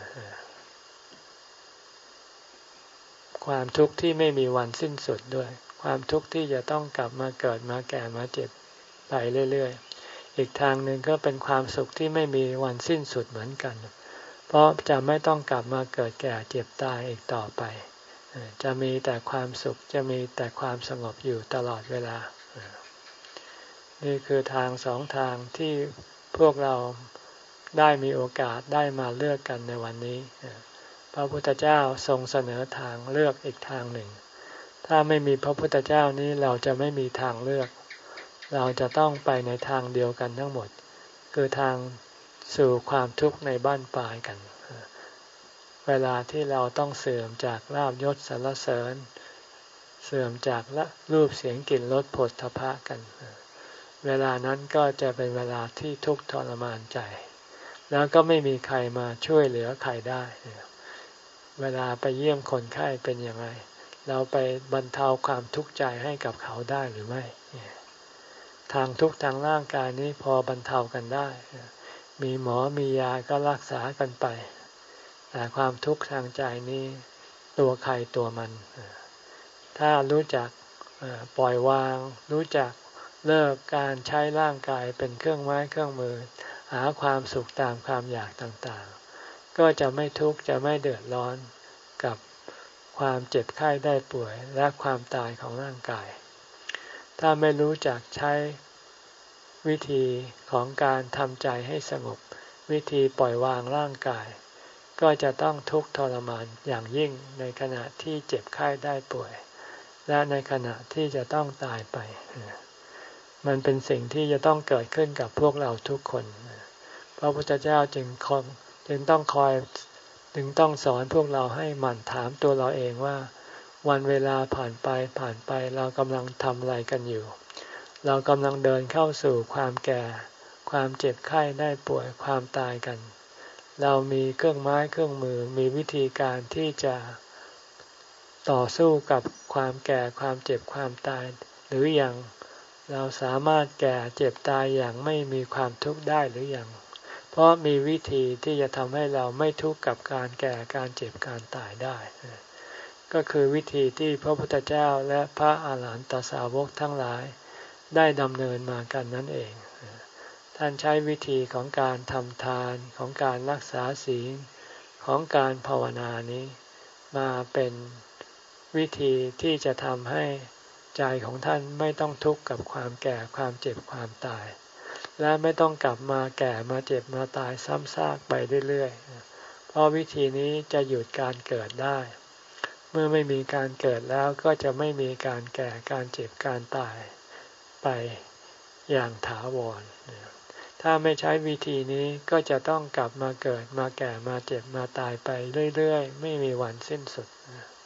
ความทุกข์ที่ไม่มีวันสิ้นสุดด้วยความทุกข์ที่จะต้องกลับมาเกิดมาแก่มาเจ็บไปเรื่อยๆอีกทางหนึ่งก็เป็นความสุขที่ไม่มีวันสิ้นสุดเหมือนกันเพราะจะไม่ต้องกลับมาเกิดแก่เจ็บตายอีกต่อไปจะมีแต่ความสุขจะมีแต่ความสงบอยู่ตลอดเวลานี่คือทางสองทางที่พวกเราได้มีโอกาสได้มาเลือกกันในวันนี้พระพุทธเจ้าทรงเสนอทางเลือกอีกทางหนึ่งถ้าไม่มีพระพุทธเจ้านี้เราจะไม่มีทางเลือกเราจะต้องไปในทางเดียวกันทั้งหมดคือทางสู่ความทุกข์ในบั้นปลายกันเวลาที่เราต้องเสื่อมจากลาภยศสรรเสริญเสื่อมจากละรูปเสียงกลิ่นรสโผฏฐัพพะกันเวลานั้นก็จะเป็นเวลาที่ทุกข์ทรมานใจแล้วก็ไม่มีใครมาช่วยเหลือใครได้เวลาไปเยี่ยมคนไข้เป็นอย่างไรเราไปบรรเทาความทุกข์ใจให้กับเขาได้หรือไม่ทางทุกข์ทางร่างกายนี้พอบรรเทากันได้มีหมอมียาก็รักษากันไปแต่ความทุกข์ทางใจนี้ตัวใครตัวมันถ้ารู้จักปล่อยวางรู้จักเลิกการใช้ร่างกายเป็นเครื่องไม้เครื่องมือหาความสุขตามความอยากต่างๆก็จะไม่ทุกข์จะไม่เดือดร้อนกับความเจ็บไข้ได้ป่วยและความตายของร่างกายถ้าไม่รู้จักใช้วิธีของการทำใจให้สงบวิธีปล่อยวางร่างกายก็จะต้องทุกข์ทรมานอย่างยิ่งในขณะที่เจ็บไข้ได้ป่วยและในขณะที่จะต้องตายไปมันเป็นสิ่งที่จะต้องเกิดขึ้นกับพวกเราทุกคนพระพุทธเจ้าจึงคอยจึงต้องคอยจึงต้องสอนพวกเราให้หมั่นถามตัวเราเองว่าวันเวลาผ่านไปผ่านไปเรากำลังทำอะไรกันอยู่เรากำลังเดินเข้าสู่ความแก่ความเจ็บไข้ได้ป่วยความตายกันเรามีเครื่องไม้เครื่องมือมีวิธีการที่จะต่อสู้กับความแก่ความเจ็บความตายหรือยังเราสามารถแก่เจ็บตายอย่างไม่มีความทุกข์ได้หรือยังเพราะมีวิธีที่จะทำให้เราไม่ทุกข์กับการแก่การเจ็บการตายได้ก็คือวิธีที่พระพุทธเจ้าและพระอาหารหันตสาวกทั้งหลายได้ดำเนินมากันนั่นเองท่านใช้วิธีของการทำทานของการรักษาศีลของการภาวนานี้มาเป็นวิธีที่จะทำให้ใจของท่านไม่ต้องทุกข์กับความแก่ความเจ็บความตายและไม่ต้องกลับมาแก่มาเจ็บมาตายซ้ำซากไปเรื่อยๆเพราะวิธีนี้จะหยุดการเกิดได้เมื่อไม่มีการเกิดแล้วก็จะไม่มีการแก่การเจ็บการตายไปอย่างถาวรถ้าไม่ใช้วิธีนี้ก็จะต้องกลับมาเกิดมาแก่มาเจ็บมาตายไปเรื่อยๆไม่มีวันสิ้นสุด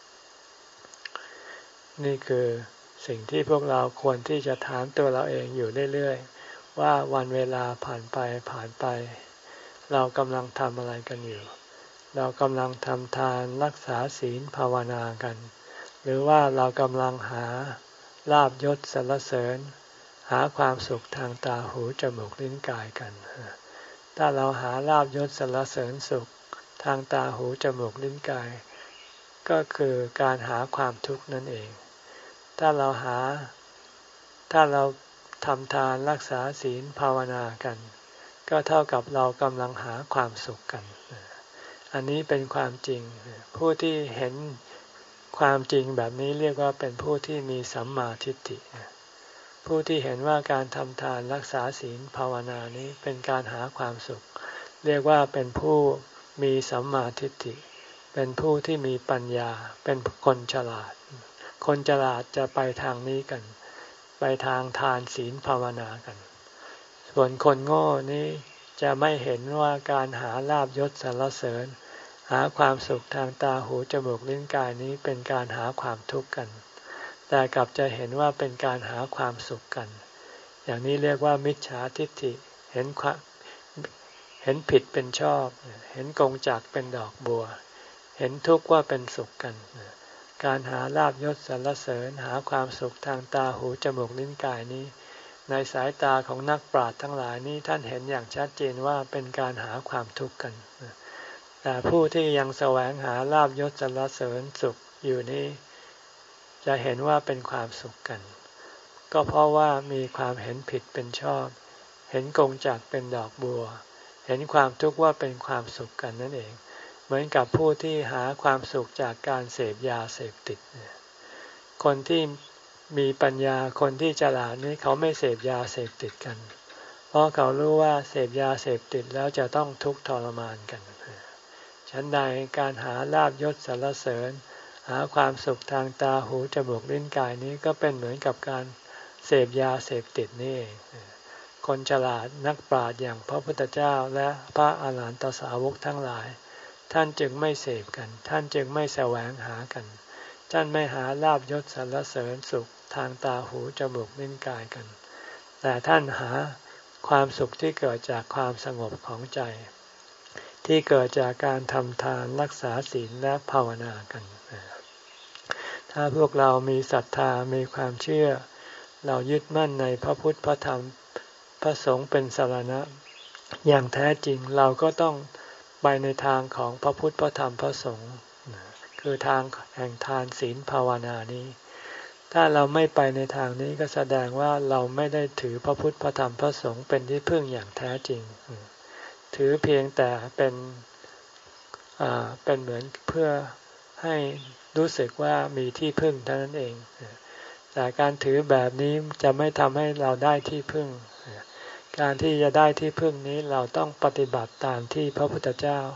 นี่คือสิ่งที่พวกเราควรที่จะถามตัวเราเองอยู่เรื่อยๆว่าวันเวลาผ่านไปผ่านไปเรากำลังทำอะไรกันอยู่เรากำลังทำทานรักษาศีลภาวนากันหรือว่าเรากำลังหาลาภยศสรรเสริญหาความสุขทางตาหูจมูกลิ้นกายกันถ้าเราหาลาภยศสรรเสริญสุขทางตาหูจมูกลิ้นกายก็คือการหาความทุกข์นั่นเองถ้าเราหาถ้าเราทำทานรักษาศีลภาวนากันก็เท่ากับเรากำลังหาความสุขกันอันนี้เป็นความจริงผู้ที่เห็นความจริงแบบนี้เรียกว่าเป็นผู้ที่มีสัมมาทิฏฐิผู้ที่เห็นว่าการทำทานรักษาศีลภาวนานี้เป็นการหาความสุขเรียกว่าเป็นผู้มีสัมมาทิฏฐิเป็นผู้ที่มีปัญญาเป็นคนฉลาดคนฉลาดจะไปทางนี้กันไปทางทานศีลภาวนากันส่วนคนโง่นี้จะไม่เห็นว่าการหาลาภยศสรรเสริญหาความสุขทางตาหูจมูกลิ้นกายนี้เป็นการหาความทุกข์กันแต่กลับจะเห็นว่าเป็นการหาความสุขกันอย่างนี้เรียกว่ามิจฉาทิฏฐิเห็นความเห็นผิดเป็นชอบเห็นกงจักรเป็นดอกบัวเห็นทุกข์ว่าเป็นสุขกันการหาลาภยศสรรเสริญหาความสุขทางตาหูจมูกลิ้นกายนี้ในสายตาของนักปราชญ์ทั้งหลายนี้ท่านเห็นอย่างชัดเจนว่าเป็นการหาความทุกข์กันแต่ผู้ที่ยังแสวงหาลาภยศสรรเสริญสุขอยู่นี้จะเห็นว่าเป็นความสุขกันก็เพราะว่ามีความเห็นผิดเป็นชอบเห็นกงจักรเป็นดอกบัวเห็นความทุกข์ว่าเป็นความสุขกันนั่นเองเหมือนกับผู้ที่หาความสุขจากการเสพยาเสพติดคนที่มีปัญญาคนที่ฉลาดนี้เขาไม่เสพยาเสพติดกันเพราะเขารู้ว่าเสพยาเสพติดแล้วจะต้องทุกข์ทรมานกันฉันใดการหาลาภยศสรรเสริญหาความสุขทางตาหูจมูกลิ้นกายนี้ก็เป็นเหมือนกับการเสพยาเสพติดนี่เองคนฉลาดนักปราชญ์อย่างพระพุทธเจ้าและพระอาหารหันตสาวกทั้งหลายท่านจึงไม่เสพกันท่านจึงไม่แสวงหากันท่านไม่หาลาภยศสรรเสริญสุขทางตาหูจมูกลิ้นกายกันแต่ท่านหาความสุขที่เกิดจากความสงบของใจที่เกิดจากการทำทานรักษาศีลและภาวนากันถ้าพวกเรามีศรัทธามีความเชื่อเรายึดมั่นในพระพุทธพระธรรมพระสงฆ์เป็นสรณะอย่างแท้จริงเราก็ต้องไปในทางของพระพุทธพระธรรมพระสงฆ์คือทางแห่งทานศีลภาวนานี้ถ้าเราไม่ไปในทางนี้ก็แสดงว่าเราไม่ได้ถือพระพุทธพระธรรมพระสงฆ์เป็นที่พึ่งอย่างแท้จริงถือเพียงแต่เป็นอ่าเป็นเหมือนเพื่อให้รู้สึกว่ามีที่พึ่งเท่านั้นเองแต่การถือแบบนี้จะไม่ทำให้เราได้ที่พึ่งการที่จะได้ที่พึ่งนี้เราต้องปฏิบัติตามที่พระพุทธเจ้า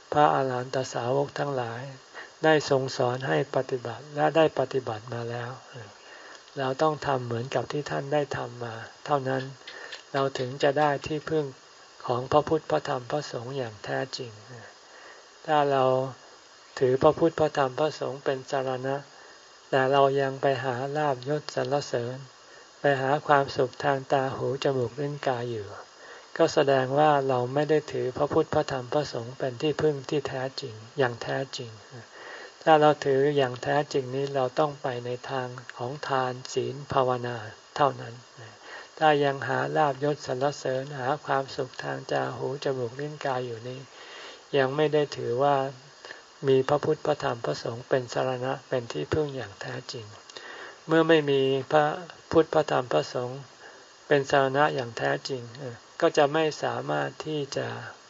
พระอาหารหันตสาวกทั้งหลายได้ทรงสอนให้ปฏิบัติและได้ปฏิบัติมาแล้วเราต้องทำเหมือนกับที่ท่านได้ทำมาเท่านั้นเราถึงจะได้ที่พึ่งของพระพุทธพระธรรมพระสงฆ์อย่างแท้จริงถ้าเราถือพระพุทธพระธรรมพระสงฆ์เป็นสรณะแต่เรายังไปหาลาภยศสรรเสริญไปหาความสุขทางตาหูจมูกลิ้นกายอยู่ก็แสดงว่าเราไม่ได้ถือพระพุทธพระธรรมพระสงฆ์เป็นที่พึ่งที่แท้จริงอย่างแท้จริงถ้าเราถืออย่างแท้จริงนี้เราต้องไปในทางของทานศีลภาวนาเท่านั้นถ้ายังหาลาภยศสรรเสริญหาความสุขทางตาหูจมูกลิ้นกายอยู่นี้ยังไม่ได้ถือว่ามีพระพุทธพระธรรมพระสงฆ์เป็นสรณะเป็นที่พึ่งอย่างแท้จริงเมื่อไม่มีพระพุทธพระธรรมพระสงฆ์เป็นสรณะอย่างแท้จริงก็จะไม่สามารถที่จะ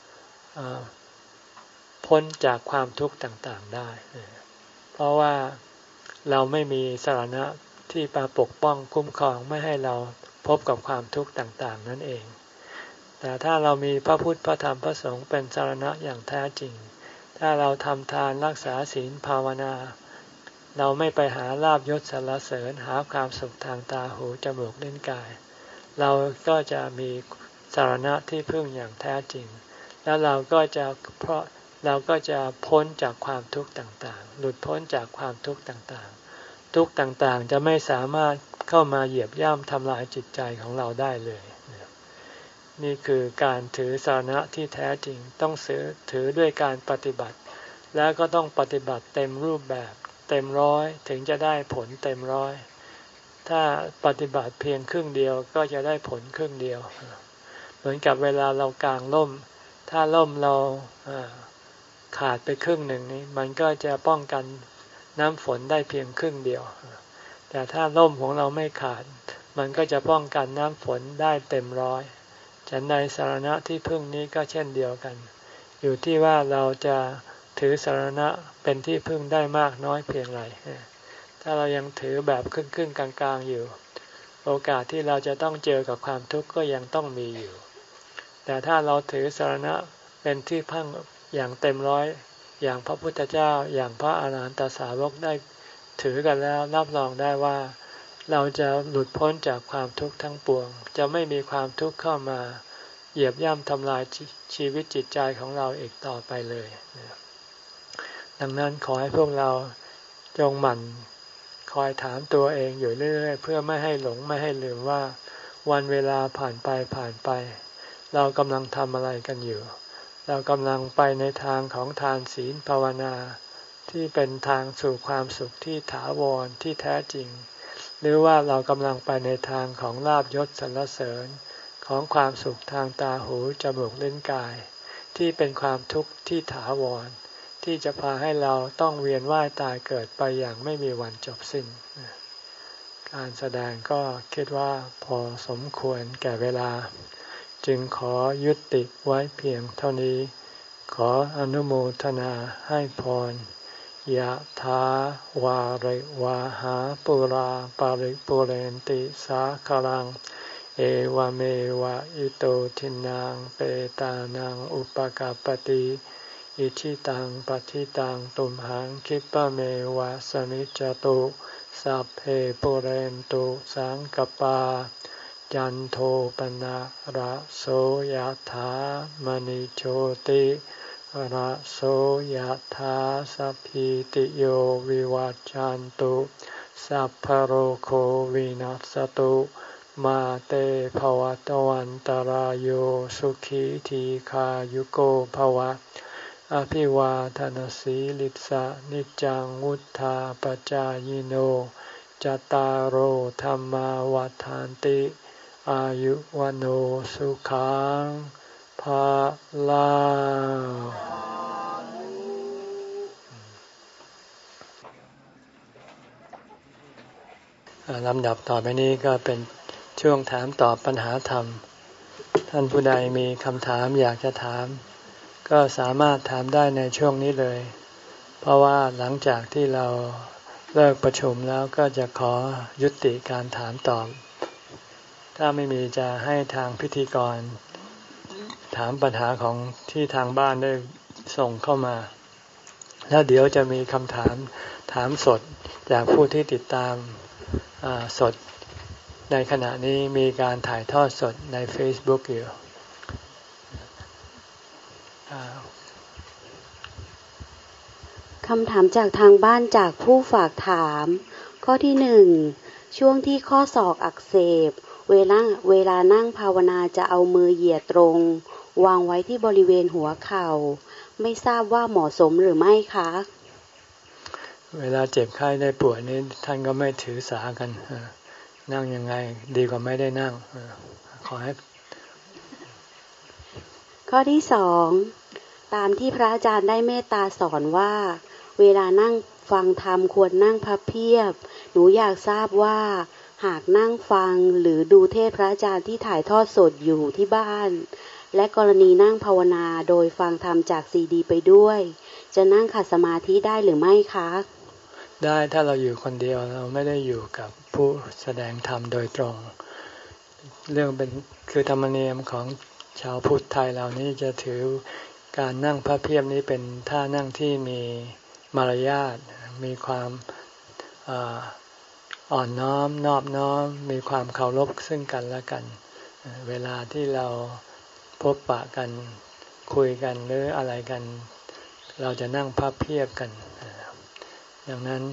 พ้นจากความทุกข์ต่างๆได้เพราะว่าเราไม่มีสรณะที่มาปกป้องคุ้มครองไม่ให้เราพบกับความทุกข์ต่างๆนั่นเองแต่ถ้าเรามีพระพุทธพระธรรมพระสงฆ์เป็นสรณะอย่างแท้จริงถ้าเราทำทานรักษาศีลภาวนาเราไม่ไปหาลาภยศสรรเสริญหาความสุขทางตาหูจมูกลิ้นกายเราก็จะมีสรณะที่พึ่งอย่างแท้จริงแล้วเราก็จะเพราะเราก็จะพ้นจากความทุกข์ต่างๆหลุดพ้นจากความทุกข์ต่างๆทุกข์ต่างๆจะไม่สามารถเข้ามาเหยียบย่ำทำลายจิตใจของเราได้เลยนี่คือการถือสรณะที่แท้จริงต้องถือด้วยการปฏิบัติแล้วก็ต้องปฏิบัติเต็มรูปแบบเต็มร้อยถึงจะได้ผลเต็มร้อยถ้าปฏิบัติเพียงครึ่งเดียวก็จะได้ผลครึ่งเดียวเหมือนกับเวลาเรากางร่มถ้าร่มเราขาดไปครึ่งหนึ่งนี้มันก็จะป้องกันน้ำฝนได้เพียงครึ่งเดียวแต่ถ้าร่มของเราไม่ขาดมันก็จะป้องกันน้ำฝนได้เต็มร้อยฉันใดสรณะที่พึ่งนี้ก็เช่นเดียวกันอยู่ที่ว่าเราจะถือสรณะเป็นที่พึ่งได้มากน้อยเพียงไรถ้าเรายังถือแบบครึ่งๆกลางๆอยู่โอกาสที่เราจะต้องเจอกับความทุกข์ก็ยังต้องมีอยู่แต่ถ้าเราถือสรณะเป็นที่พึ่งอย่างเต็มร้อยอย่างพระพุทธเจ้าอย่างพระอาหารหันตสาวกได้ถือกันแล้วรับรองได้ว่าเราจะหลุดพ้นจากความทุกข์ทั้งปวงจะไม่มีความทุกข์เข้ามาเหยียบย่ำทำลายชีวิตจิตใจของเราอีกต่อไปเลยดังนั้นขอให้พวกเราจงหมั่นคอยถามตัวเองอยู่เรื่อยๆเพื่อไม่ให้หลงไม่ให้ลืมว่าวันเวลาผ่านไปผ่านไปเรากำลังทำอะไรกันอยู่เรากำลังไปในทางของทานศีลภาวนาที่เป็นทางสู่ความสุขที่ถาวรที่แท้จริงหรือว่าเรากำลังไปในทางของลาภยศสรรเสริญของความสุขทางตาหูจมูกลิ้นกายที่เป็นความทุกข์ที่ถาวรที่จะพาให้เราต้องเวียนว่ายตายเกิดไปอย่างไม่มีวันจบสิ้นการแสดงก็คิดว่าพอสมควรแก่เวลาจึงขอยุติไว้เพียงเท่านี้ขออนุโมทนาให้พรยะถาวาริวาหาปุราปาริปุเรนติสาคลังเอวเมวะอิโตทินังเปตานังอุปกัปปติอิชิตังปฏิตังตุมหังคิปะเมวะสมิจจตุสัพเพปุเรนตุสังกปาจันโทปนะระโสยถามณิโชติระโสยถาสัพพิติโยวิวัจจันตุสัพพโรโควินัสตุมาเตภวัตวันตารโยสุขีทีขายุโกภวะอภิวาทนสีลิสะนิจังวุธาปจายโนจตารโหธรรมวัฏฐานติอายุวโนสุขังภาลังลำดับต่อไปนี้ก็เป็นช่วงถามตอบปัญหาธรรมท่านผู้ใดมีคำถามอยากจะถามก็สามารถถามได้ในช่วงนี้เลยเพราะว่าหลังจากที่เราเลิกประชุมแล้วก็จะขอยุติการถามตอบถ้าไม่มีจะให้ทางพิธีกรถามปัญหาของที่ทางบ้านได้ส่งเข้ามาแล้วเดี๋ยวจะมีคำถามถามสดจากผู้ที่ติดตามสดในขณะนี้มีการถ่ายทอดสดใน Facebook อยู่คำถามจากทางบ้านจากผู้ฝากถามข้อที่หนึ่งช่วงที่ข้อศอกอักเสบเวลาเวลานั่งภาวนาจะเอามือเหยียดตรงวางไว้ที่บริเวณหัวเข่าไม่ทราบว่าเหมาะสมหรือไม่คะเวลาเจ็บไข้ได้ป่วยนี้ท่านก็ไม่ถือสากันนั่งยังไงดีกว่าไม่ได้นั่งขอให้ข้อที่สองตามที่พระอาจารย์ได้เมตตาสอนว่าเวลานั่งฟังธรรมควรนั่งพับเพียบหนูอยากทราบว่าหากนั่งฟังหรือดูเทศพระอาจารย์ที่ถ่ายทอดสดอยู่ที่บ้านและกรณีนั่งภาวนาโดยฟังธรรมจากซีดีไปด้วยจะนั่งขัดสมาธิได้หรือไม่คะได้ถ้าเราอยู่คนเดียวเราไม่ได้อยู่กับผู้แสดงธรรมโดยตรงเรื่องเป็นคือธรรมเนียมของชาวพุทธไทยเรานี่จะถือการนั่งพระเพียบนี้เป็นท่านั่งที่มีมารยาทมีความอ่อนน้อมนอบน้อมมีความเคารพซึ่งกันและกันเวลาที่เราพบปะกันคุยกันหรืออะไรกันเราจะนั่งพับเพียบกันดังนั้น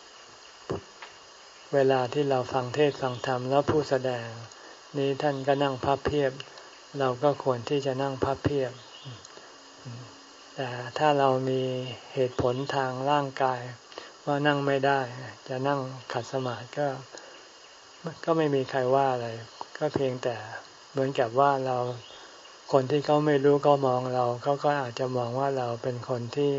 เวลาที่เราฟังเทศน์ฟังธรรมแล้วผู้แสดงนี้ท่านก็นั่งพับเพียบเราก็ควรที่จะนั่งพับเพียบแต่ถ้าเรามีเหตุผลทางร่างกายว่านั่งไม่ได้จะนั่งขัดสมาธิก็ก็ไม่มีใครว่าอะไรก็เพียงแต่เหมือนกับว่าเราคนที่เขาไม่รู้ก็มองเราเขาก็อาจจะมองว่าเราเป็นคนที่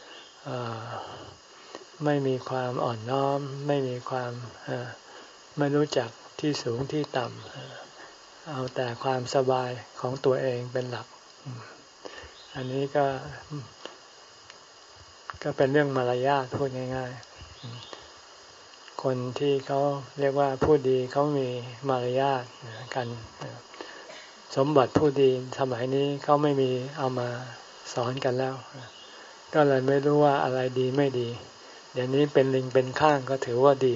ไม่มีความอ่อนน้อมไม่มีความไม่รู้จักที่สูงที่ต่ำเอาแต่ความสบายของตัวเองเป็นหลักอันนี้ก็ก็เป็นเรื่องมารยาทพูดง่ายๆคนที่เขาเรียกว่าผู้ดีเขามีมารยาทกันสมบัติผู้ดีสมัยนี้เขาไม่มีเอามาสอนกันแล้วก็เลยไม่รู้ว่าอะไรดีไม่ดีเดี๋ยวนี้เป็นลิงเป็นข้างก็ถือว่าดี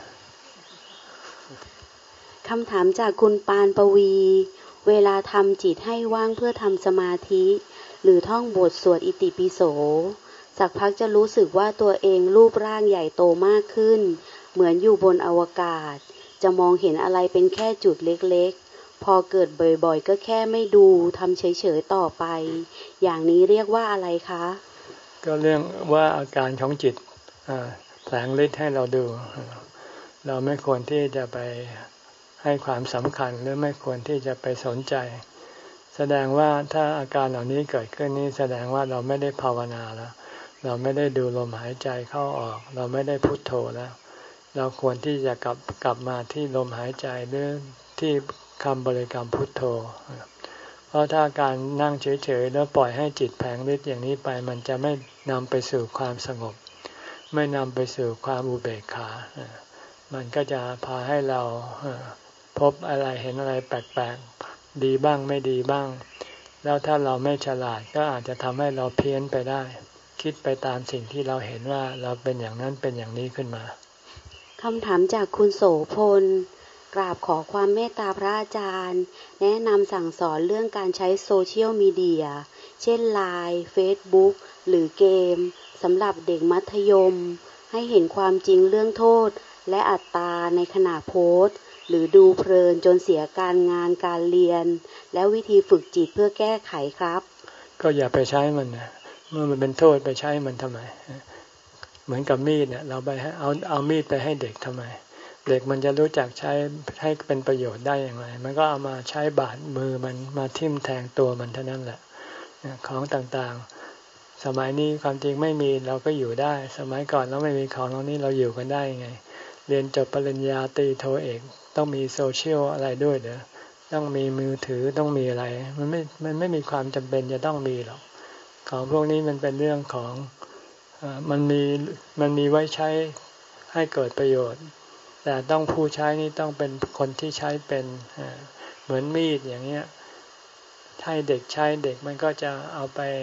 คำถามจากคุณปานปวีเวลาทำจิตให้ว่างเพื่อทำสมาธิหรือท่องบทสวดอิติปิโสสักพักจะรู้สึกว่าตัวเองรูปร่างใหญ่โตมากขึ้นเหมือนอยู่บนอวกาศจะมองเห็นอะไรเป็นแค่จุดเล็กๆพอเกิดบ่อยๆก็แค่ไม่ดูทำเฉยๆต่อไปอย่างนี้เรียกว่าอะไรคะก็เรื่องว่าอาการของจิตแสงฤทธิ์ให้เราดูเราไม่ควรที่จะไปให้ความสำคัญหรือไม่ควรที่จะไปสนใจแสดงว่าถ้าอาการเหล่านี้เกิดขึ้นนี้แสดงว่าเราไม่ได้ภาวนาแล้วเราไม่ได้ดูลมหายใจเข้าออกเราไม่ได้พุทโธแล้วเราควรที่จะกลับกลับมาที่ลมหายใจหรือที่คำบริกรรมพุทโธเพราะถ้าการนั่งเฉยๆแล้วปล่อยให้จิตแผลงฤทธิ์อย่างนี้ไปมันจะไม่นำไปสู่ความสงบไม่นำไปสู่ความอุเบกขามันก็จะพาให้เราพบอะไรเห็นอะไรแปลกๆดีบ้างไม่ดีบ้างแล้วถ้าเราไม่ฉลาดก็อาจจะทำให้เราเพี้ยนไปได้คิดไปตามสิ่งที่เราเห็นว่าเราเป็นอย่างนั้นเป็นอย่างนี้ขึ้นมาคำถามจากคุณโสพลกราบขอความเมตตาพระอาจารย์แนะนำสั่งสอนเรื่องการใช้โซเชียลมีเดียเช่น ไลน์ เฟซบุ๊ก หรือเกมสำหรับเด็กมัธยมให้เห็นความจริงเรื่องโทษและอัตตาในขณะโพสต์หรือดูเพลินจนเสียการงานการเรียนและวิธีฝึกจิตเพื่อแก้ไขครับก็อย่าไปใช้มันนะเมื่อมันเป็นโทษไปใช้มันทำไมเหมือนกับมีดเนี่ยเราไปเอาเอามีดไปให้เด็กทำไมเด็กมันจะรู้จักใช้ให้เป็นประโยชน์ได้อย่างไรมันก็เอามาใช้บาดมือมันมาทิ่มแทงตัวมันเท่านั้นแหละของต่างๆสมัยนี้ความจริงไม่มีเราก็อยู่ได้สมัยก่อนเราไม่มีของเหล่านี้เราอยู่กันได้ยังไงเรียนจบปริญญาตรีโทเอกต้องมีโซเชียลอะไรด้วยเด้อต้องมีมือถือต้องมีอะไรมันไม่มันไม่มีความจำเป็นจะต้องมีหรอกของพวกนี้มันเป็นเรื่องของมันมีมันมีไว้ใช้ให้เกิดประโยชน์แต่ต้องผู้ใช้นี่ต้องเป็นคนที่ใช้เป็นเหมือนมีดอย่างเงี้ยให้เด็กใช้เด็กมันก็จะเอาไป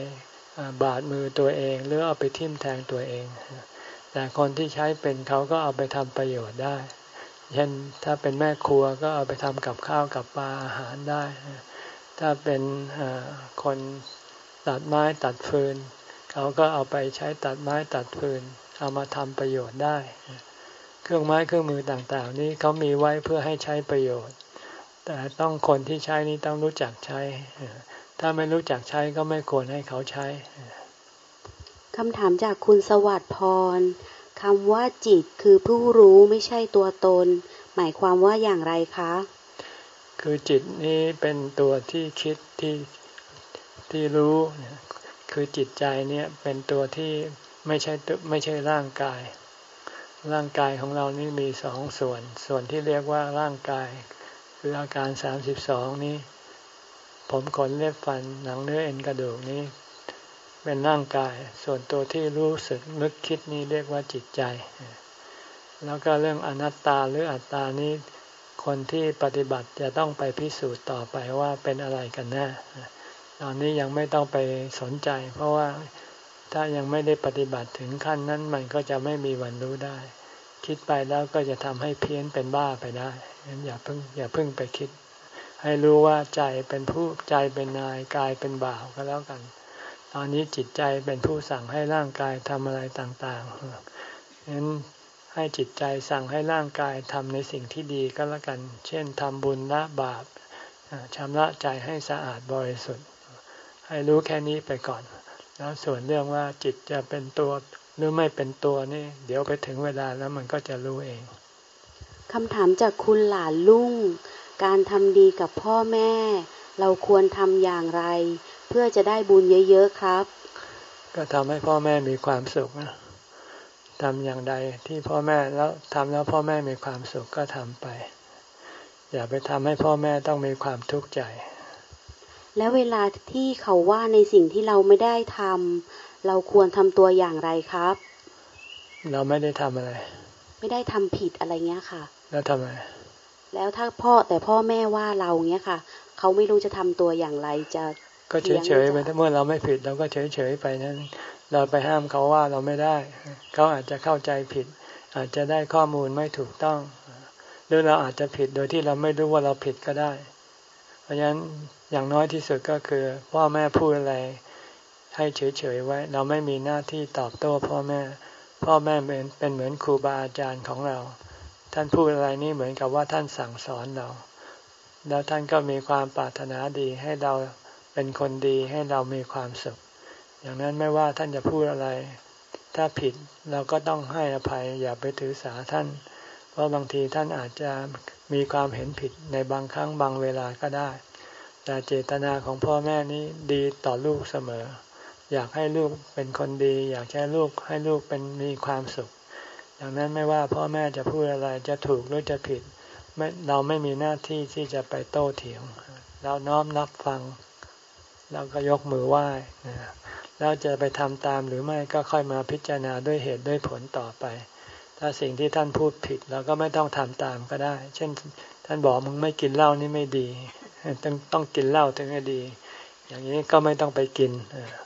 บาดมือตัวเองหรือเอาไปทิ่มแทงตัวเองแต่คนที่ใช้เป็นเขาก็เอาไปทำประโยชน์ได้เช่นถ้าเป็นแม่ครัวก็เอาไปทำกับข้าวกับปลาอาหารได้ถ้าเป็นคนตัดไม้ตัดฟืนเขาก็เอาไปใช้ตัดไม้ตัดฟืนเอามาทำประโยชน์ได้เครื่องไม้เครื่องมือต่างๆนี้เขามีไว้เพื่อให้ใช้ประโยชน์แต่ต้องคนที่ใช้นี้ต้องรู้จักใช้ถ้าไม่รู้จักใช้ก็ไม่ควรให้เขาใช้คำถามจากคุณสวัสดิ์พรคำว่าจิตคือผู้รู้ไม่ใช่ตัวตนหมายความว่าอย่างไรคะคือจิตนี้เป็นตัวที่คิดที่ที่รู้คือจิตใจเนี่ยเป็นตัวที่ไม่ใช่ไม่ใช่ร่างกายร่างกายของเรานี่มีสองส่วนส่วนที่เรียกว่าร่างกายคืออาการสามสิบสองนี้ผมขนเล็บฟันหนังเนื้อเอ็นกระดูกนี้เป็นร่างกายส่วนตัวที่รู้สึกนึกคิดนี้เรียกว่าจิตใจแล้วก็เรื่องอนัตตาหรืออัตตานี้คนที่ปฏิบัติจะต้องไปพิสูจน์ต่อไปว่าเป็นอะไรกันแน่ตอนนี้ยังไม่ต้องไปสนใจเพราะว่าถ้ายังไม่ได้ปฏิบัติถึงขั้นนั้นมันก็จะไม่มีวันรู้ได้คิดไปแล้วก็จะทำให้เพี้ยนเป็นบ้าไปได้งั้นอย่าเพิ่งอย่าเพิ่งไปคิดให้รู้ว่าใจเป็นผู้ใจเป็นนายกายเป็นบ่าวก็แล้วกันตอนนี้จิตใจเป็นผู้สั่งให้ร่างกายทำอะไรต่างๆงั้นให้จิตใจสั่งให้ร่างกายทำในสิ่งที่ดีก็แล้วกันเช่นทำบุญละบาปชำระใจให้สะอาดบริสุทธิ์ให้รู้แค่นี้ไปก่อนแล้วส่วนเรื่องว่าจิตจะเป็นตัวหรือไม่เป็นตัวนี่เดี๋ยวไปถึงเวลาแล้วมันก็จะรู้เองคำถามจากคุณหลานลุงการทำดีกับพ่อแม่เราควรทำอย่างไรเพื่อจะได้บุญเยอะๆครับก็ทำให้พ่อแม่มีความสุขนะทำอย่างใดที่พ่อแม่แล้วทำแล้วพ่อแม่มีความสุขก็ทำไปอย่าไปทำให้พ่อแม่ต้องมีความทุกข์ใจแล้วเวลาที่เขาว่าในสิ่งที่เราไม่ได้ทำเราควรทำตัวอย่างไรครับเราไม่ได้ทำอะไรไม่ได้ทำผิดอะไรเงี้ยค่ะแล้วทำไมแล้วถ้าพ่อแต่พ่อแม่ว่าเราเงี้ยค่ะเขาไม่รู้จะทำตัวอย่างไรจะก็เฉยเฉยไปถ้าเมื่อเราไม่ผิดเราก็เฉยเฉยไปนั้นเราไปห้ามเขาว่าเราไม่ได้เขาอาจจะเข้าใจผิดอาจจะได้ข้อมูลไม่ถูกต้องหรือเราอาจจะผิดโดยที่เราไม่รู้ว่าเราผิดก็ได้เพราะฉะนั้นอย่างน้อยที่สุดก็คือพ่อแม่พูดอะไรให้เฉยเฉยไว้เราไม่มีหน้าที่ตอบโต้พ่อแม่พ่อแม่เป็นเป็นเหมือนครูบาอาจารย์ของเราท่านพูดอะไรนี่เหมือนกับว่าท่านสั่งสอนเราแล้วท่านก็มีความปรารถนาดีให้เราเป็นคนดีให้เรามีความสุขอย่างนั้นไม่ว่าท่านจะพูดอะไรถ้าผิดเราก็ต้องให้อภัยอย่าไปถือสาท่านเพราะบางทีท่านอาจจะมีความเห็นผิดในบางครั้งบางเวลาก็ได้แต่เจตนาของพ่อแม่นี้ดีต่อลูกเสมออยากให้ลูกเป็นคนดีอยากให้ลูกให้ลูกเป็นมีความสุขอย่างนั้นไม่ว่าพ่อแม่จะพูดอะไรจะถูกหรือจะผิดไม่เราไม่มีหน้าที่ที่จะไปโต้เถียงเราน้อมรับฟังแล้วก็ยกมือไหว้แล้วจะไปทำตามหรือไม่ก็ค่อยมาพิจารณาด้วยเหตุด้วยผลต่อไปถ้าสิ่งที่ท่านพูดผิดเราก็ไม่ต้องทำตามก็ได้เช่นท่านบอกมึงไม่กินเหล้านี่ไม่ดีต้องต้องกินเหล้าถึงจะดีอย่างนี้ก็ไม่ต้องไปกิน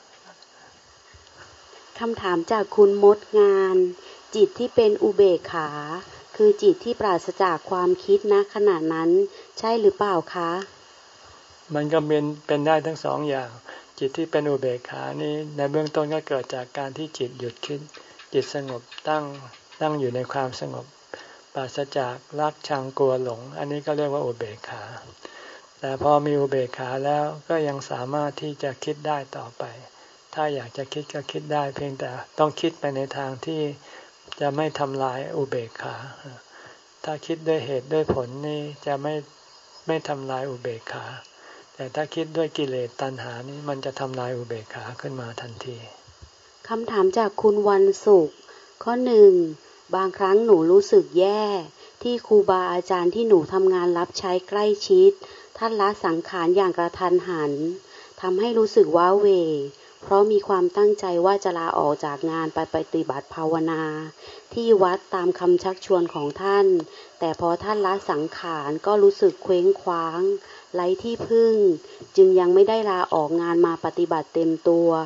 คำถามจากคุณมดงานจิตที่เป็นอุเบกขาคือจิตที่ปราศจากความคิดณขณะนั้นใช่หรือเปล่าคะมันก็เป็นเป็นได้ทั้งสองอย่างจิตที่เป็นอุเบกขานี้ในเบื้องต้นก็เกิดจากการที่จิตหยุดคิดจิตสงบตั้งตั้งอยู่ในความสงบปราศจากรักชังกลัวหลงอันนี้ก็เรียกว่าอุเบกขาแต่พอมีอุเบกขาแล้วก็ยังสามารถที่จะคิดได้ต่อไปถ้าอยากจะคิดก็คิดได้เพียงแต่ต้องคิดไปในทางที่จะไม่ทำลายอุเบกขาถ้าคิดด้วยเหตุด้วยผลนี่จะไม่ไม่ทำลายอุเบกขาแต่ถ้าคิดด้วยกิเลสตัณหานี้มันจะทำลายอุเบกขาขึ้นมาทันทีคำถามจากคุณวันศุกร์ข้อหนึ่งบางครั้งหนูรู้สึกแย่ที่ครูบาอาจารย์ที่หนูทำงานรับใช้ใกล้ชิดท่านละสังขารอย่างกระทันหันทำให้รู้สึกว้าเหวเพราะมีความตั้งใจว่าจะลาออกจากงานไปปฏิบัติภาวนาที่วัดตามคำชักชวนของท่านแต่พอท่านละสังขารก็รู้สึกเคว้งคว้างไร้ที่พึ่งจึงยังไม่ได้ลาออกงานมาปฏิบัติเต็มตัว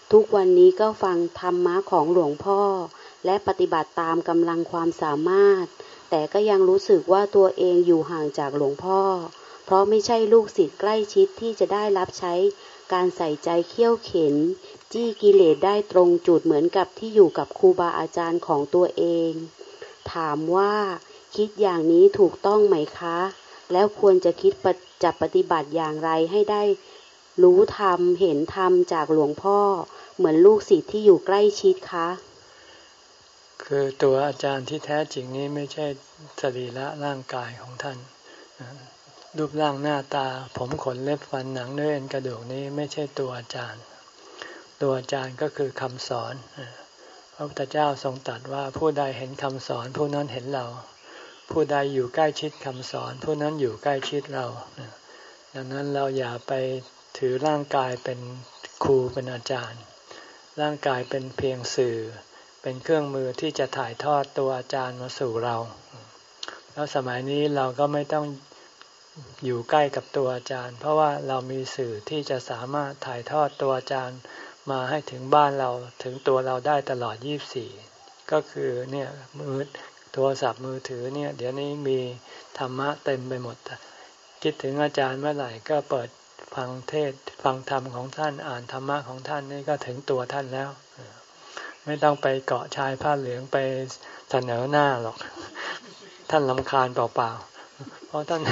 ทุกวันนี้ก็ฟังธรรมะของหลวงพ่อและปฏิบัติตามกำลังความสามารถแต่ก็ยังรู้สึกว่าตัวเองอยู่ห่างจากหลวงพ่อเพราะไม่ใช่ลูกศิษย์ใกล้ชิดที่จะได้รับใช้การใส่ใจเขี่ยวเข็นจี้กิเลสได้ตรงจุดเหมือนกับที่อยู่กับครูบาอาจารย์ของตัวเองถามว่าคิดอย่างนี้ถูกต้องไหมคะแล้วควรจะคิดจะปฏิบัติอย่างไรให้ได้รู้ธรรมเห็นธรรมจากหลวงพ่อเหมือนลูกศิษย์ที่อยู่ใกล้ชิดคะคือตัวอาจารย์ที่แท้จริงนี้ไม่ใช่สรีระร่างกายของท่านรูปร่างหน้าตาผมขนเล็บฟันหนังเนื้อเอ็นกระดูกนี้ไม่ใช่ตัวอาจารย์ตัวอาจารย์ก็คือคำสอนพระพุทธเจ้าทรงตรัสว่าผู้ใดเห็นคำสอนผู้นั้นเห็นเราผู้ใดอยู่ใกล้ชิดคำสอนผู้นั้นอยู่ใกล้ชิดเราดังนั้นเราอย่าไปถือร่างกายเป็นครูเป็นอาจารย์ร่างกายเป็นเพียงสื่อเป็นเครื่องมือที่จะถ่ายทอดตัวอาจารย์มาสู่เราแล้วสมัยนี้เราก็ไม่ต้องอยู่ใกล้กับตัวอาจารย์เพราะว่าเรามีสื่อที่จะสามารถถ่ายทอดตัวอาจารย์มาให้ถึงบ้านเราถึงตัวเราได้ตลอดยี่สิบสี่ก็คือเนี่ยมือโทรศัพท์มือถือเนี่ยเดี๋ยวนี้มีธรรมะเต็มไปหมดคิดถึงอาจารย์เมื่อไหร่ก็เปิดฟังเทศฟังธรรมของท่านอ่านธรรมะของท่านนี่ก็ถึงตัวท่านแล้วไม่ต้องไปเกาะชายผ้าเหลืองไปเสนอหน้าหรอกท่านรำคาญเปล่าๆเพราะท่าน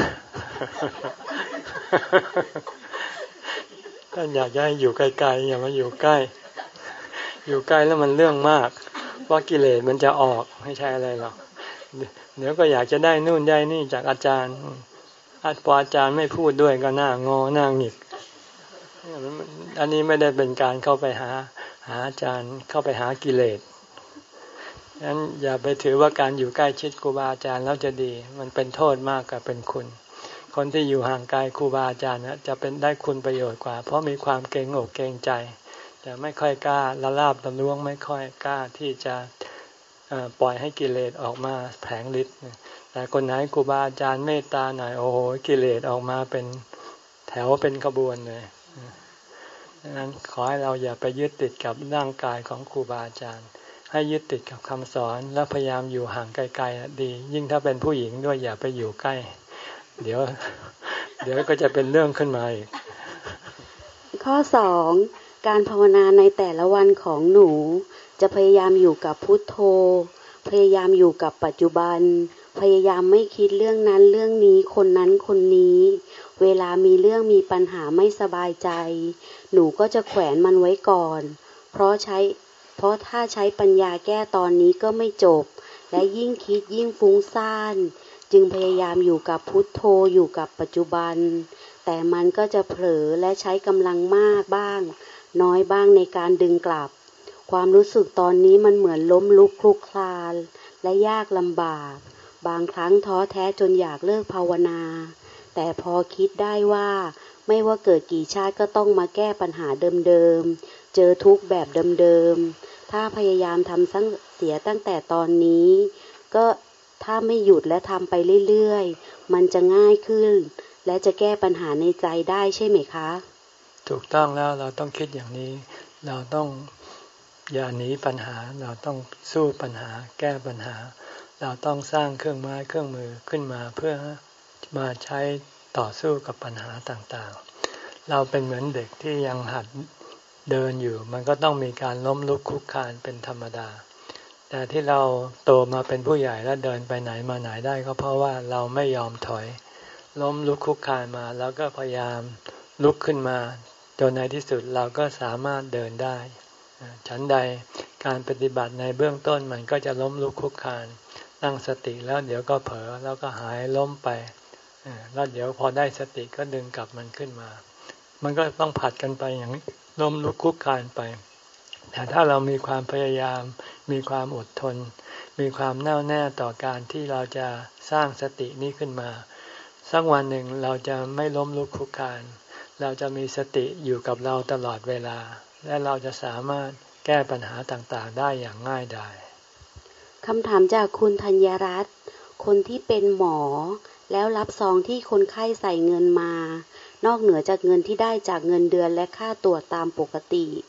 ท่านอยากให้อยู่ไกลๆอย่ามาอยู่ใกล้อยู่ใกล้แล้วมันเรื่องมากเพราะกิเลสมันจะออกไม่ใช่อะไรหรอกเดี๋ยวก็อยากจะได้นู่นได้นี่จากอาจารย์พออาจารย์ไม่พูดด้วยก็หน้างอหน้าหงิกอันนี้ไม่ได้เป็นการเข้าไปหาหาอาจารย์เข้าไปหากิเลสงั้นอย่าไปถือว่าการอยู่ใกล้ชิดครูบาอาจารย์แล้วจะดีมันเป็นโทษมากกว่าเป็นคุณคนที่อยู่ห่างไกลครูบาอาจารย์นะจะเป็นได้คุณประโยชน์กว่าเพราะมีความเกรงอกเกรงใจแต่ไม่ค่อยกล้าละลาบละล้วงไม่ค่อยกล้าที่จะปล่อยให้กิเลสออกมาแผลงฤทธิ์แต่คนไหนครูบาอาจารย์เมตตาหน่อยโอ้โหกิเลสออกมาเป็นแถวเป็นขบวนเลยดังนั้นขอให้เราอย่าไปยึดติดกับร่างกายของครูบาอาจารย์ให้ยึดติดกับคำสอนแล้วพยายามอยู่ห่างไกลๆดียิ่งถ้าเป็นผู้หญิงด้วยอย่าไปอยู่ใกล้เดี๋ยวเดี๋ยวก็จะเป็นเรื่องขึ้นมาอีกข้อสองการภาวนาในแต่ละวันของหนูจะพยายามอยู่กับพุทโธพยายามอยู่กับปัจจุบันพยายามไม่คิดเรื่องนั้นเรื่องนี้คนนั้นคนนี้เวลามีเรื่องมีปัญหาไม่สบายใจหนูก็จะแขวนมันไว้ก่อนเพราะใช้เพราะถ้าใช้ปัญญาแก้ตอนนี้ก็ไม่จบและยิ่งคิดยิ่งฟุ้งซ่านจึงพยายามอยู่กับพุทโธอยู่กับปัจจุบันแต่มันก็จะเผลอและใช้กำลังมากบ้างน้อยบ้างในการดึงกลับความรู้สึกตอนนี้มันเหมือนล้มลุกคลุกคลานและยากลำบากบางครั้งท้อแท้จนอยากเลิกภาวนาแต่พอคิดได้ว่าไม่ว่าเกิดกี่ชาติก็ต้องมาแก้ปัญหาเดิมๆเจอทุกข์แบบเดิมๆถ้าพยายามทำเสียตั้งแต่ตอนนี้ก็ถ้าไม่หยุดและทำไปเรื่อยๆมันจะง่ายขึ้นและจะแก้ปัญหาในใจได้ใช่ไหมคะถูกต้องแล้วเราต้องคิดอย่างนี้เราต้องอย่าหนีปัญหาเราต้องสู้ปัญหาแก้ปัญหาเราต้องสร้างเครื่องไม้เครื่องมือขึ้นมาเพื่อมาใช้ต่อสู้กับปัญหาต่างๆเราเป็นเหมือนเด็กที่ยังหัดเดินอยู่มันก็ต้องมีการล้มลุกคลุกคลานเป็นธรรมดาแต่ที่เราโตมาเป็นผู้ใหญ่แล้วเดินไปไหนมาไหนได้ก็เพราะว่าเราไม่ยอมถอยล้มลุกคลุกคลานมาแล้วก็พยายามลุกขึ้นมาจนในที่สุดเราก็สามารถเดินได้ฉันใดการปฏิบัติในเบื้องต้นมันก็จะล้มลุกคลุกคลานตั้งสติแล้วเดี๋ยวก็เผลอแล้วก็หายล้มไปแล้วเดี๋ยวพอได้สติก็ดึงกลับมันขึ้นมามันก็ต้องผัดกันไปอย่างล้มลุกคลุกคลานไปแต่ถ้าเรามีความพยายามมีความอดทนมีความแน่วแน่ต่อการที่เราจะสร้างสตินี้ขึ้นมาสักวันหนึ่งเราจะไม่ล้มลุกคลุกคลานเราจะมีสติอยู่กับเราตลอดเวลาและเราจะสามารถแก้ปัญหาต่างๆได้อย่างง่ายดายคำถามจากคุณธัญรัตน์คนที่เป็นหมอแล้วรับซองที่คนไข้ใส่เงินมานอกเหนือจากเงินที่ได้จากเงินเดือนและค่าตรวจตามปกติ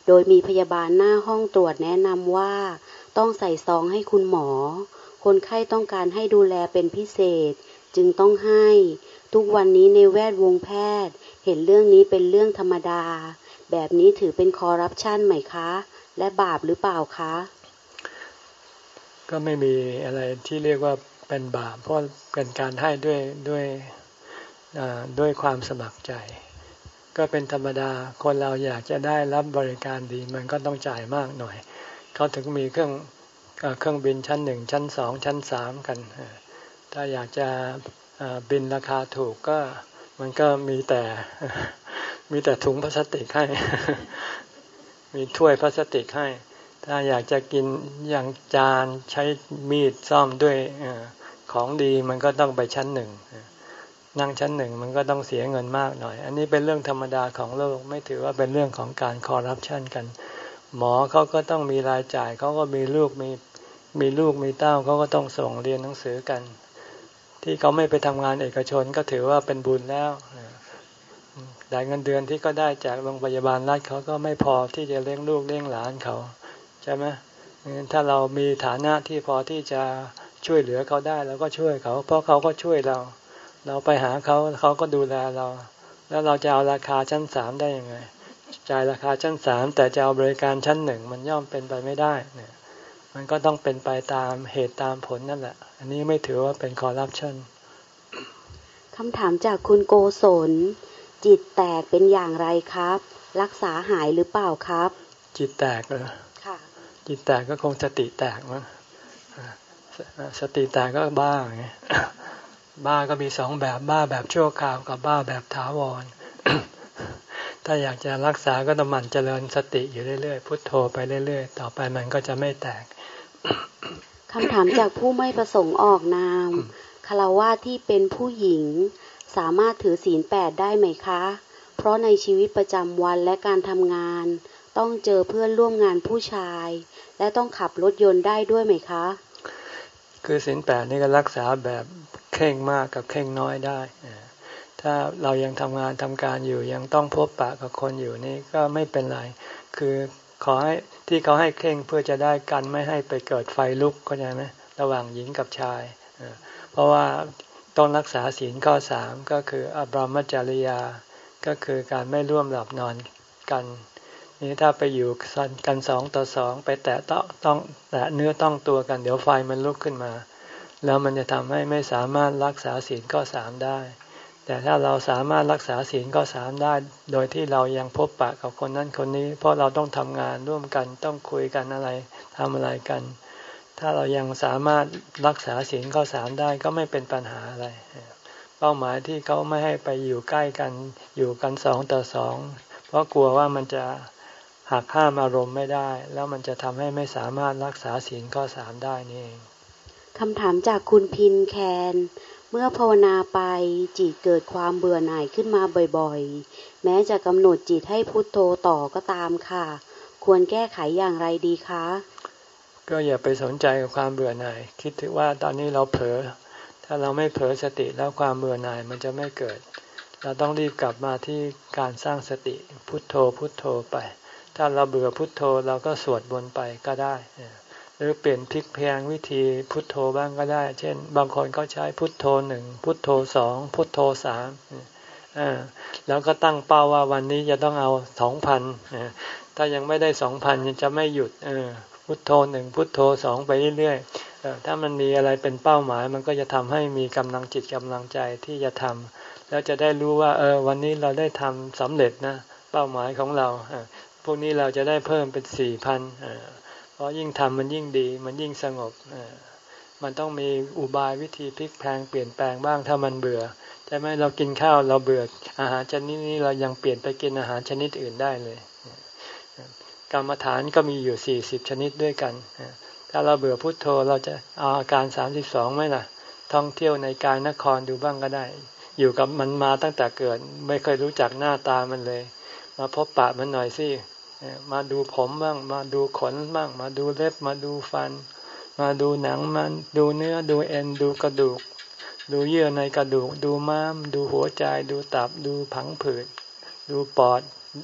โดยมีพยาบาลหน้าห้องตรวจแนะนำว่าต้องใส่ซองให้คุณหมอคนไข้ต้องการให้ดูแลเป็นพิเศษจึงต้องให้ทุกวันนี้ในแวดวงแพทย์เห็นเรื่องนี้เป็นเรื่องธรรมดาแบบนี้ถือเป็นคอร์รัปชันไหมคะและบาปหรือเปล่าคะก็ไม่มีอะไรที่เรียกว่าเป็นบาปเพราะเป็นการให้ด้วยด้วยด้วยความสมัครใจก็เป็นธรรมดาคนเราอยากจะได้รับบริการดีมันก็ต้องจ่ายมากหน่อยเขาถึงมีเครื่องเครื่องบินชั้นหนึ่งชั้นสองชั้นสามกันถ้าอยากจะบินราคาถูกก็มันก็มีแต่มีแต่ถุงพลาสติกให้มีถ้วยพลาสติกให้ถ้าอยากจะกินอย่างจานใช้มีดซ่อมด้วยของดีมันก็ต้องไปชั้นหนึ่งนั่งชั้นหนึ่งมันก็ต้องเสียเงินมากหน่อยอันนี้เป็นเรื่องธรรมดาของโลกไม่ถือว่าเป็นเรื่องของการคอร์รัปชันกันหมอเขาก็ต้องมีรายจ่ายเขาก็มีลูกมีมีลูกมีเต้าเขาก็ต้องส่งเรียนหนังสือกันที่เขาไม่ไปทำงานเอกชนก็ถือว่าเป็นบุญแล้วได้เงินเดือนที่ก็ได้จากโรงพยาบาลรัฐเขาก็ไม่พอที่จะเลี้ยงลูกเลี้ยงหลานเขาใช่ไหมถ้าเรามีฐานะที่พอที่จะช่วยเหลือเขาได้เราก็ช่วยเขาเพราะเขาก็ช่วยเราเราไปหาเขาเขาก็ดูแลเราแล้วเราจะเอาราคาชั้นสามได้ยังไงจ่ายราคาชั้นสามแต่จะเอาบริการชั้นหนึ่งมันย่อมเป็นไปไม่ได้เนี่ยมันก็ต้องเป็นไปตามเหตุตามผลนั่นแหละอันนี้ไม่ถือว่าเป็นคอร์รัปชันคำถามจากคุณโกศลจิตแตกเป็นอย่างไรครับรักษาหายหรือเปล่าครับจิตแตกเหรอค่ะจิตแตกก็คงสติแตกมั้งสติแตกก็บ้าไงบ้าก็มีสองแบบบ้าแบบชั่วคราวกับบ้าแบบถาวร ถ้าอยากจะรักษาก็ต้องหมั่นเจริญสติอยู่เรื่อยๆพุทโธไปเรื่อยๆต่อไปมันก็จะไม่แตกคำถามจากผู้ไม่ประสงค์ออกนามฆราวาสที่เป็นผู้หญิงสามารถถือศีลแปดได้ไหมคะเพราะในชีวิตประจำวันและการทำงานต้องเจอเพื่อนร่วมงานผู้ชายและต้องขับรถยนต์ได้ด้วยไหมคะคือศีลแปดนี่ก็รักษาแบบเคร่งมากกับเคร่งน้อยได้ถ้าเรายังทำงานทำการอยู่ยังต้องพบปะกับคนอยู่นี่ก็ไม่เป็นไรคือขอให้ที่เขาให้เคร่งเพื่อจะได้กันไม่ให้ไปเกิดไฟลุกเข้าใจไหมระหว่างหญิงกับชายเพราะว่าต้องรักษาศีลข้อสามก็คืออบรมจริยาก็คือการไม่ร่วมหลับนอนกันนี่ถ้าไปอยู่กันสองต่อสองไปแตะต้องต้องแตะเนื้อต้องตัวกันเดี๋ยวไฟมันลุกขึ้นมาแล้วมันจะทำให้ไม่สามารถรักษาศีลข้อสามได้แต่ถ้าเราสามารถรักษาศีลข้อสามได้โดยที่เรายังพบปะกับคนนั้นคนนี้เพราะเราต้องทำงานร่วมกันต้องคุยกันอะไรทำอะไรกันถ้าเรายังสามารถรักษาศีลข้อสามได้ก็ไม่เป็นปัญหาอะไรเป้าหมายที่เขาไม่ให้ไปอยู่ใกล้กันอยู่กันสองต่อสองเพราะกลัวว่ามันจะหักห้ามอารมณ์ไม่ได้แล้วมันจะทำให้ไม่สามารถรักษาศีลข้อสามได้นี่เองคำถามจากคุณพินแคนเมื่อภาวนาไปจิตเกิดความเบื่อหน่ายขึ้นมาบ่อยๆแม้จะกำหนดจิตให้พุทโธต่อก็ตามค่ะควรแก้ไขอย่างไรดีคะก็อย่าไปสนใจกับความเบื่อหน่ายคิดถึงว่าตอนนี้เราเผลอถ้าเราไม่เผลอสติแล้วความเบื่อหน่ายมันจะไม่เกิดเราต้องรีบกลับมาที่การสร้างสติพุทโธพุทโธไปถ้าเราเบื่อพุทโธเราก็สวดบนไปก็ได้หรือเปลี่ยนพลิกแพลงวิธีพุทโธบ้างก็ได้เช่นบางคนก็ใช้พุทโธหนึ่งพุทโธสองพุทโธสามแล้วก็ตั้งเป้าว่าวันนี้จะต้องเอาสองพันถ้ายังไม่ได้สองพันจะไม่หยุดพุทโธหนึ่งพุทโธสองไปเรื่อยๆถ้ามันมีอะไรเป็นเป้าหมายมันก็จะทำให้มีกำลังจิตกำลังใจที่จะทำแล้วจะได้รู้ว่าเออวันนี้เราได้ทำสำเร็จนะเป้าหมายของเราพวกนี้เราจะได้เพิ่มเป็นสี่พันเพราะยิ่งทำมันยิ่งดีมันยิ่งสงบมันต้องมีอุบายวิธีพลิกแพลงเปลี่ยนแปลงบ้างถ้ามันเบื่อใช่ไหมเรากินข้าวเราเบื่ออาหารชนิดนี้เรายังเปลี่ยนไปกินอาหารชนิดอื่นได้เลยกรรมฐานก็มีอยู่สี่สิบชนิดด้วยกันถ้าเราเบื่อพุทโธเราจะเอาอาการสามสิบสองไหมล่ะท่องเที่ยวในกายนครดูบ้างก็ได้อยู่กับมันมาตั้งแต่เกิดไม่เคยรู้จักหน้าตามันเลยมาพบปะมันหน่อยสิมาดูผมบ้างมาดูขนบ้างมาดูเล็บมาดูฟันมาดูหนังมันดูเนื้อดูเอ็นดูกระดูกดูเยื่อในกระดูกดูม้ามดูหัวใจดูตับดูผังผืดดูปอด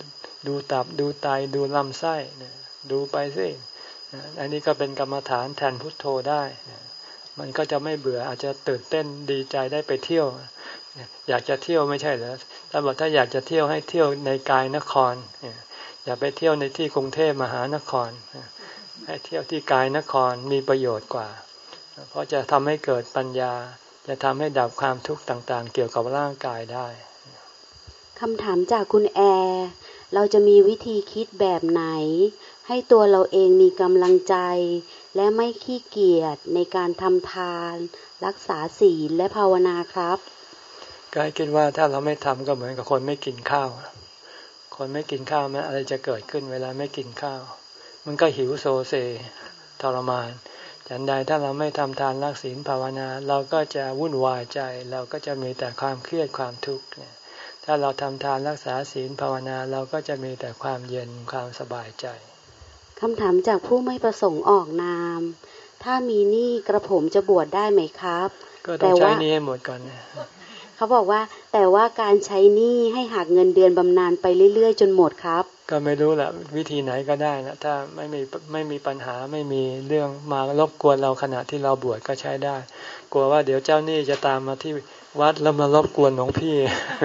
ดูตับดูไตดูลำไส้ดูไปสิอันนี้ก็เป็นกรรมฐานแทนพุทโธได้มันก็จะไม่เบื่ออาจจะตื่นเต้นดีใจได้ไปเที่ยวอยากจะเที่ยวไม่ใช่เหรอถ้าบอกถ้าอยากจะเที่ยวให้เที่ยวในกายนครอย่าไปเที่ยวในที่กรุงเทพมหานครให้เที่ยวที่กายนครมีประโยชน์กว่าเพราะจะทำให้เกิดปัญญาจะทำให้ดับความทุกข์ต่างๆเกี่ยวกับร่างกายได้คำถามจากคุณแอร์เราจะมีวิธีคิดแบบไหนให้ตัวเราเองมีกำลังใจและไม่ขี้เกียจในการทำทานรักษาศีลและภาวนาครับก็คิดว่าถ้าเราไม่ทำก็เหมือนกับคนไม่กินข้าวคนไม่กินข้าวมันอะไรจะเกิดขึ้นเวลาไม่กินข้าวมันก็หิวโซเซทรมานฉันใดถ้าเราไม่ทำทานรักศีลภาวนาเราก็จะวุ่นวายใจเราก็จะมีแต่ความเครียดความทุกข์เนี่ยถ้าเราทำทานรักษาศีลภาวนาเราก็จะมีแต่ความเย็นความสบายใจคำถามจากผู้ไม่ประสงค์ออกนามถ้ามีหนี้กระผมจะบวชได้ไหมครับก็ต้องใช้หนี้ให้หมดก่อนเขาบอกว่าแต่ว่าการใช้หนี้ให้หักเงินเดือนบำนาญไปเรื่อยๆจนหมดครับก็ไม่รู้แหละวิธีไหนก็ได้นะถ้าไม่มีไม่มีปัญหาไม่มีเรื่องมารบกวนเราขณะที่เราบวชก็ใช้ได้กลัวว่าเดี๋ยวเจ้าหนี้จะตามมาที่วัดแล้วมารบกวนหลวงพี่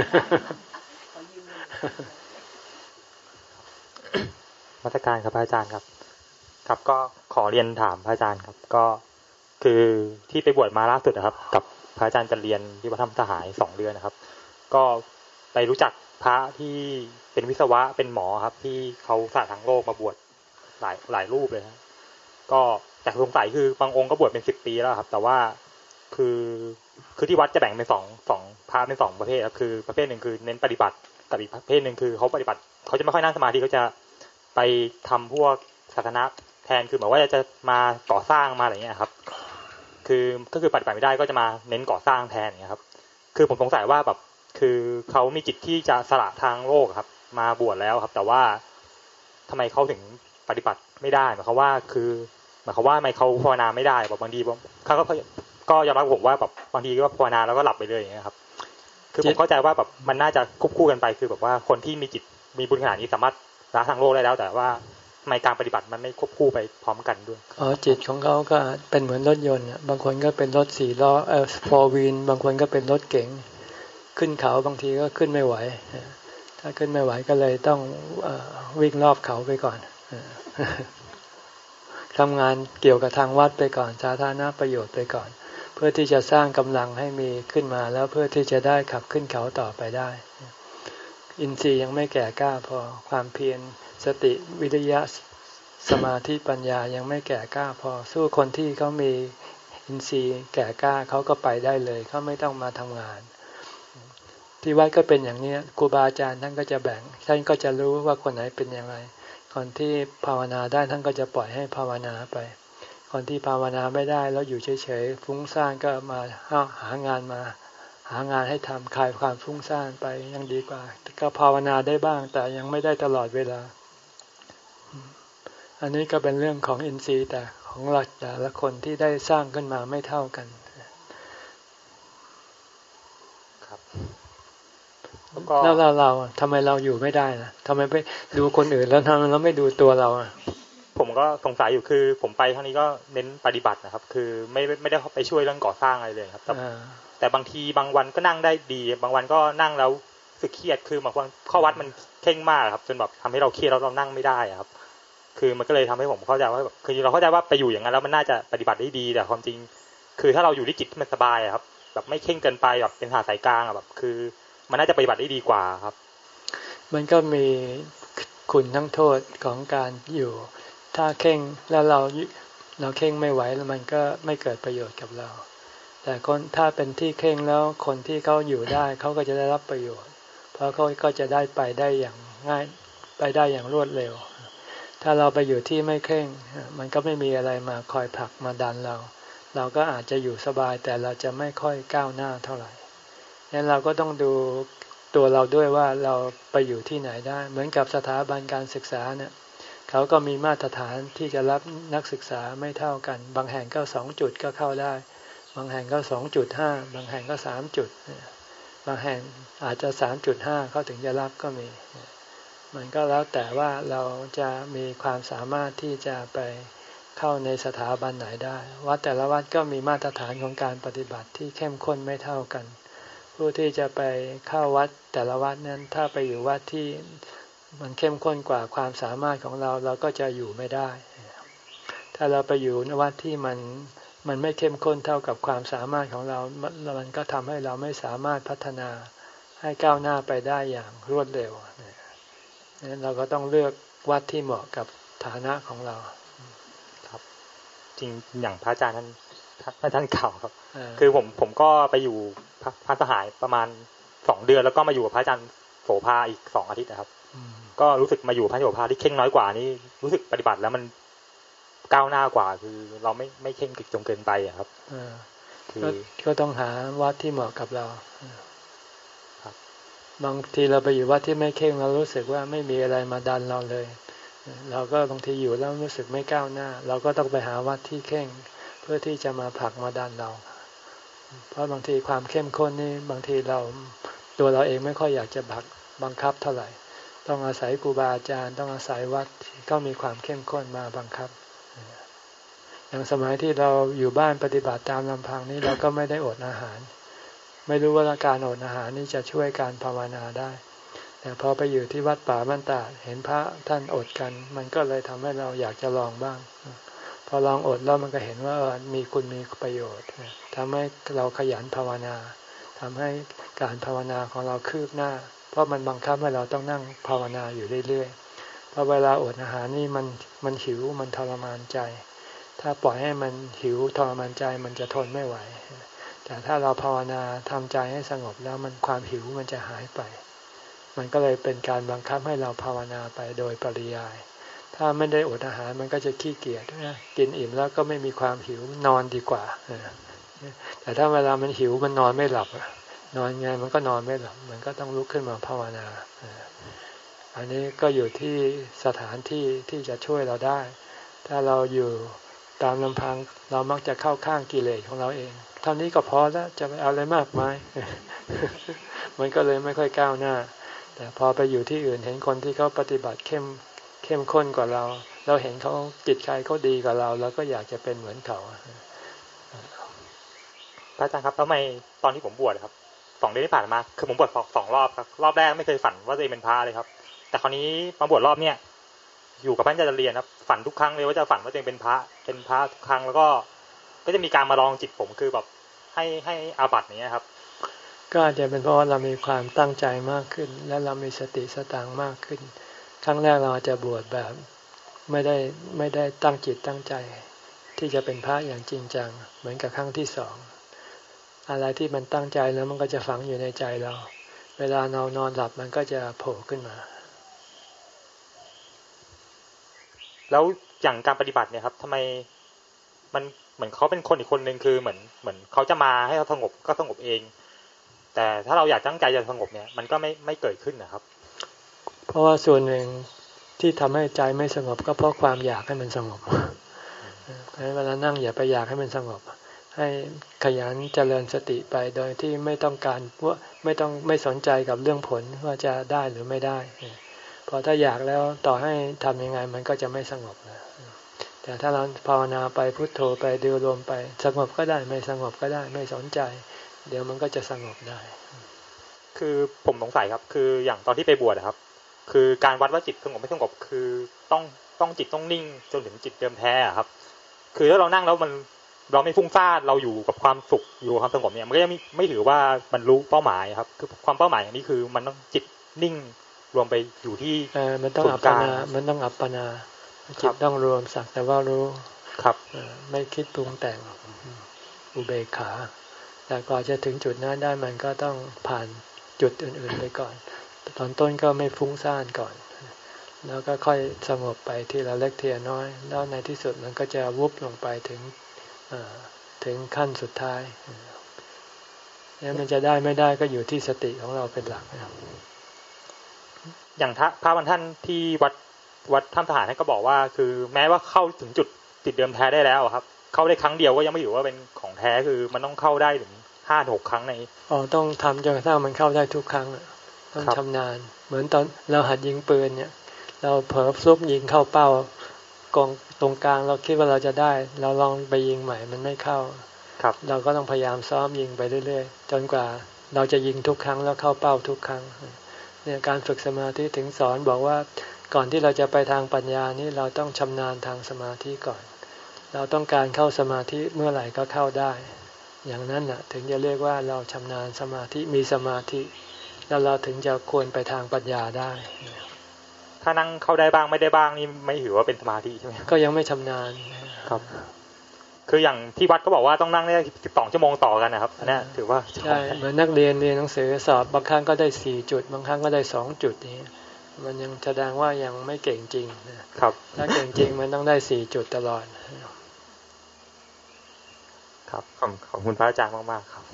มาตรการครับอาจารย์ครับครับก็ขอเรียนถามพระอาจารย์ครับก็คือที่ไปบวชมาล่าสุดนะครับกับพระอาจารย์จะเรียนที่วัดธรรมสหายสองเดือนนะครับก็ไปรู้จักพระที่เป็นวิศวะเป็นหมอครับที่เขาศาสตร์ทางโลกมาบวชหลายหลายรูปเลยครับก็แต่สงสัยคือบางองค์ก็บวชเป็นสิบปีแล้วครับแต่ว่าคือคือที่วัดจะแบ่งเป็นสองสองพระเป็นสองประเภทครับคือประเภทหนึ่งคือเน้นปฏิบัติกับอีกประเภทหนึ่งคือเขาปฏิบัติเขาจะไม่ค่อยนั่งสมาธิเขาจะไปทำพวกศาสนาแทนคือหมายว่าจะมาก่อสร้างมาอะไรเงี้ยครับคือก็คือปฏิบัติไม่ได้ก็จะมาเน้นก่อสร้างแทนอย่างเงี้ยครับคือผมสงสัยว่าแบบคือเขามีจิตที่จะสละทางโลกครับมาบวชแล้วครับแต่ว่าทำไมเขาถึงปฏิบัติไม่ได้หมายความว่าคือหมายความว่าทำไมเขาภาวนาไม่ได้แบบบางทีเขาก็ก็ยอมรับผมว่าแบบบางทีก็ภาวนาแล้วก็หลับไปเลยอย่างเงี้ยครับคือผมเข้าใจว่าแบบมันน่าจะควบคู่กันไปคือแบบว่าคนที่มีจิตมีบุญขนาดนี้สามารถละทางโลกได้แล้วแต่ว่าทำไมการปฏิบัติมันไม่ควบคู่ไปพร้อมกันด้วยอ๋อจิตของเขาก็เป็นเหมือนรถยนต์บางคนก็เป็นรถสี่ล้อเอ่อโฟร์วีลบางคนก็เป็นรถเก๋งขึ้นเขาบางทีก็ขึ้นไม่ไหวถ้าขึ้นไม่ไหวก็เลยต้องวิ่งรอบเขาไปก่อนทำงานเกี่ยวกับทางวัดไปก่อนสาธารณประโยชน์ไปก่อนเพื่อที่จะสร้างกำลังให้มีขึ้นมาแล้วเพื่อที่จะได้ขับขึ้นเขาต่อไปได้อินทรีย์ยังไม่แก่กล้าพอความเพียรสติวิริยะสมาธิปัญญายังไม่แก่กล้าพอสู้คนที่เขามีอินทรีย์แก่กล้าเขาก็ไปได้เลยเขาไม่ต้องมาทำงานที่วัดก็เป็นอย่างนี้ครูบาอาจารย์ท่านก็จะแบ่งท่านก็จะรู้ว่าคนไหนเป็นอย่างไรคนที่ภาวนาได้ท่านก็จะปล่อยให้ภาวนาไปคนที่ภาวนาไม่ได้แล้วอยู่เฉยๆฟุ้งซ่านก็มาหางานมาหางานให้ทำคลายความฟุ้งซ่านไปยังดีกว่าก็ภาวนาได้บ้างแต่ยังไม่ได้ตลอดเวลาอันนี้ก็เป็นเรื่องของอินทรีย์แต่ของเราแต่ละคนที่ได้สร้างขึ้นมาไม่เท่ากันครับแล้วเราเราทำไมเราอยู่ไม่ได้ล่ะทำไมไปดูคนอื่นแล้วทำไมเราไม่ดูตัวเราอ่ะผมก็สงสัยอยู่คือผมไปครั้งนี้ก็เน้นปฏิบัตินะครับคือไม่ไม่ได้ไปช่วยเรื่องก่อสร้างอะไรเลยครับแต่แต่บางทีบางวันก็นั่งได้ดีบางวันก็นั่งแล้วรู้สึกเครียดคือบางวันข้อวัดมันเคร่งมากครับจนแบบทำให้เราเครียดแล้วเรานั่งไม่ได้ครับคือมันก็เลยทำให้ผมเข้าใจว่าแบบคือเราเข้าใจว่าไปอยู่อย่างนั้นแล้วมันน่าจะปฏิบัติได้ดีแต่ความจริงคือถ้าเราอยู่ที่จิตที่มันสบายครับแบบไม่เคร่งเกินไปแบบเป็นหาสายกลางแบบคือมันน่าจะปฏิบัติได้ดีกว่าครับมันก็มีคุณทั้งโทษของการอยู่ถ้าเข่งแล้วเราเราเข่งไม่ไหวแล้วมันก็ไม่เกิดประโยชน์กับเราแต่คนถ้าเป็นที่เข่งแล้วคนที่เขาอยู่ได้เขาก็จะได้รับประโยชน์เพราะเขาก็จะได้ไปได้อย่างง่ายไปได้อย่างรวดเร็วถ้าเราไปอยู่ที่ไม่เข่งมันก็ไม่มีอะไรมาคอยผลักมาดันเราเราก็อาจจะอยู่สบายแต่เราจะไม่ค่อยก้าวหน้าเท่าไหร่งั้นเราก็ต้องดูตัวเราด้วยว่าเราไปอยู่ที่ไหนได้เหมือนกับสถาบันการศึกษาเนี่ยเขาก็มีมาตรฐานที่จะรับนักศึกษาไม่เท่ากันบางแห่งก็สองจุดก็เข้าได้บางแห่งก็ สองจุดห้า บางแห่งก็สามจุดบางแห่งอาจจะ สามจุดห้า เขาถึงจะรับก็มีมันก็แล้วแต่ว่าเราจะมีความสามารถที่จะไปเข้าในสถาบันไหนได้วัดแต่ละวัดก็มีมาตรฐานของการปฏิบัติที่เข้มข้นไม่เท่ากันผู้ที่จะไปเข้าวัดแต่ละวัดนั้นถ้าไปอยู่วัดที่มันเข้มข้นกว่าความสามารถของเราเราก็จะอยู่ไม่ได้ถ้าเราไปอยู่ในวัดที่มันมันไม่เข้มข้นเท่ากับความสามารถของเรามันก็ทำให้เราไม่สามารถพัฒนาให้ก้าวหน้าไปได้อย่างรวดเร็วนั้นเราก็ต้องเลือกวัดที่เหมาะกับฐานะของเราครับจริงอย่างพระอาจารย์ท่านท่านเก่าครับคือผมผมก็ไปอยู่พระสหายประมาณสองเดือนแล้วก็มาอยู่กับพระอาจารย์โสภาอีกสองอาทิตย์นะครับก็รู้สึกมาอยู่พระโสภาที่เข่งน้อยกว่านี่รู้สึกปฏิบัติแล้วมันก้าวหน้ากว่าคือเราไม่ไม่เข่งจนเกินไปครับคือก็ต้องหาวัดที่เหมาะกับเราบางทีเราไปอยู่วัดที่ไม่เข่งเรารู้สึกว่าไม่มีอะไรมาดันเราเลยเราก็บางทีอยู่แล้วรู้สึกไม่ก้าวหน้าเราก็ต้องไปหาวัดที่เข่งเพื่อที่จะมาผลักมาดันเราเพราะบางทีความเข้มข้นนี่บางทีเราตัวเราเองไม่ค่อยอยากจะบักบังคับเท่าไหร่ต้องอาศัยครูบาอาจารย์ต้องอาศัยวัดก็มีความเข้มข้นมาบังคับอย่างสมัยที่เราอยู่บ้านปฏิบัติตามลำพังนี้เราก็ไม่ได้อดอาหารไม่รู้ว่าการอดอาหารนี่จะช่วยการภาวนาได้แต่พอไปอยู่ที่วัดป่าบ้านตาดเห็นพระท่านอดกันมันก็เลยทำให้เราอยากจะลองบ้างพอลองอดแล้วมันก็เห็นว่ามีคุณมีประโยชน์ทำให้เราขยันภาวนาทำให้การภาวนาของเราคืบหน้าเพราะมันบังคับให้เราต้องนั่งภาวนาอยู่เรื่อยๆเพราะเวลาอดอาหารนี่มันมันหิวมันทรมานใจถ้าปล่อยให้มันหิวทรมานใจมันจะทนไม่ไหวแต่ถ้าเราภาวนาทำใจให้สงบแล้วมันความหิวมันจะหายไปมันก็เลยเป็นการบังคับให้เราภาวนาไปโดยปริยายถ้าไม่ได้อดอาหารมันก็จะขี้เกียจกินอิ่มแล้วก็ไม่มีความหิวนอนดีกว่าแต่ถ้าเวลามันหิวมันนอนไม่หลับนอนไงมันก็นอนไม่หลับมันก็ต้องลุกขึ้นมาภาวนาอันนี้ก็อยู่ที่สถานที่ที่จะช่วยเราได้ถ้าเราอยู่ตามลำพังเรามักจะเข้าข้างกิเลสของเราเองเท่านี้ก็พอแล้วจะไปเอาอะไรมากมาย มันก็เลยไม่ค่อยก้าวหน้าแต่พอไปอยู่ที่อื่นเห็นคนที่เขาปฏิบัติเข้มเข้มข้นกว่าเราเราเห็นเขาจิตใจเขาดีกว่าเราเราก็อยากจะเป็นเหมือนเขาพระอาจารย์ครับแล้วทำไมตอนที่ผมบวชครับสองเดือนที่ผ่านมาคือผมบวชสองรอบครับรอบแรกไม่เคยฝันว่าตัวเองเป็นพระเลยครับแต่คราวนี้มาบวชรอบเนี้ยอยู่กับพระอาจารย์เรียนครับฝันทุกครั้งเลยว่าจะฝันว่าตัวเองเป็นพระเป็นพระทุกครั้งแล้วก็ก็จะมีการมาลองจิตผมคือแบบให้ให้อาบัติอย่างเงี้ยครับก็อาจจะเป็นเพราะว่าเรามีความตั้งใจมากขึ้นและเรามีสติสตางค์มากขึ้นครั้งแรกเราอาจจะบวชแบบไม่ได้ไม่ได้ตั้งจิตตั้งใจที่จะเป็นพระอย่างจริงจังเหมือนกับครั้งที่สองอะไรที่มันตั้งใจแล้วมันก็จะฝังอยู่ในใจเราเวลาเรานอนหลับมันก็จะโผล่ขึ้นมาแล้วอย่างการปฏิบัติเนี่ยครับทำไมมันเหมือนเขาเป็นคนอีกคนนึงคือเหมือนเหมือนเขาจะมาให้เราสงบก็สงบเองแต่ถ้าเราอยากตั้งใจจะสงบเนี่ยมันก็ไม่ไม่เกิดขึ้นนะครับเพราะว่าส่วนหนึ่งที่ทำให้ใจไม่สงบก็เพราะความอยากให้มันสงบเพราะฉะนั้นเวลานั่งอย่าไปอยากให้มันสงบให้ขยันเจริญสติไปโดยที่ไม่ต้องการว่าไม่ต้องไม่สนใจกับเรื่องผลว่าจะได้หรือไม่ได้พอถ้าอยากแล้วต่อให้ทำยังไงมันก็จะไม่สงบนะแต่ถ้าเราภาวนาไปพุทโธไปดูลมไปสงบก็ได้ไม่สงบก็ได้ไม่สนใจเดี๋ยวมันก็จะสงบได้คือผมสงสัยครับคืออย่างตอนที่ไปบวชครับคือการวัดว่าจิตสงบไม่สงบคือต้องต้องจิตต้องนิ่งจนถึงจิตเดิมแท้ครับคือถ้าเรานั่งแล้วมันเราไม่ฟุ้งซ่านเราอยู่กับความสุขอยู่กับความสงบเนี่ยมันก็ยังไม่ไม่ถือว่าบรรลุเป้าหมายครับคือความเป้าหมายอย่างนี้คือมันต้องจิตนิ่งรวมไปอยู่ที่เออมันต้องอัปปนามันต้องอัปปนาจิตต้องรวมสักแต่ว่ารู้ครับไม่คิดปรุงแต่งอุเบกขาแต่ก่อนจะถึงจุดนั้นได้มันก็ต้องผ่านจุดอื่นๆไปก่อนตอนต้นก็ไม่ฟุ้งซ่านก่อนแล้วก็ค่อยสงบไปทีละเล็กทีละน้อยแล้วในที่สุดมันก็จะวุบลงไปถึงถึงขั้นสุดท้ายแล้วมันจะได้ไม่ได้ก็อยู่ที่สติของเราเป็นหลักอย่างพระบรรท่านที่วัดวัดถ้ำทหารท่านก็บอกว่าคือแม้ว่าเข้าถึงจุดจิตเดิมแท้ได้แล้วครับเข้าได้ครั้งเดียวก็ยังไม่ถือว่าเป็นของแท้คือมันต้องเข้าได้ถึงห้าหกครั้งในอ๋อต้องทำจนกระทั่งมันเข้าได้ทุกครั้งต้องชำนาญเหมือนตอนเราหัดยิงปืนเนี่ยเราเผลอฟลุกยิงเข้าเป้ากองตรงกลางเราคิดว่าเราจะได้เราลองไปยิงใหม่มันไม่เข้าครับเราก็ต้องพยายามซ้อมยิงไปเรื่อยๆจนกว่าเราจะยิงทุกครั้งแล้วเข้าเป้าทุกครั้งเนี่ยการฝึกสมาธิถึงสอนบอกว่าก่อนที่เราจะไปทางปัญญานี้เราต้องชำนาญทางสมาธิก่อนเราต้องการเข้าสมาธิเมื่อไหร่ก็เข้าได้อย่างนั้นน่ะถึงจะเรียกว่าเราชำนาญสมาธิมีสมาธิแล้วเราถึงจะควรไปทางปัญญาได้ถ้านั่งเข้าได้บ้างไม่ได้บ้างนี่ไม่ถือว่าเป็นสมาธิใช่ไหมก็ยังไม่ชำนาญครับคืออย่างที่วัดก็บอกว่าต้องนั่งได้สิบสองชั่วโมงต่อกันนะครับอันนี้ถือว่าใช่เหมือนนักเรียนเรียนหนังสือสอบบางครั้งก็ได้สี่จุดบางครั้งก็ได้สองจุดนี้มันยังแสดงว่ายังไม่เก่งจริงครับถ้าเก่งจริงมันต้องได้สี่จุดตลอดครับขอบคุณพระอาจารย์มากๆครับ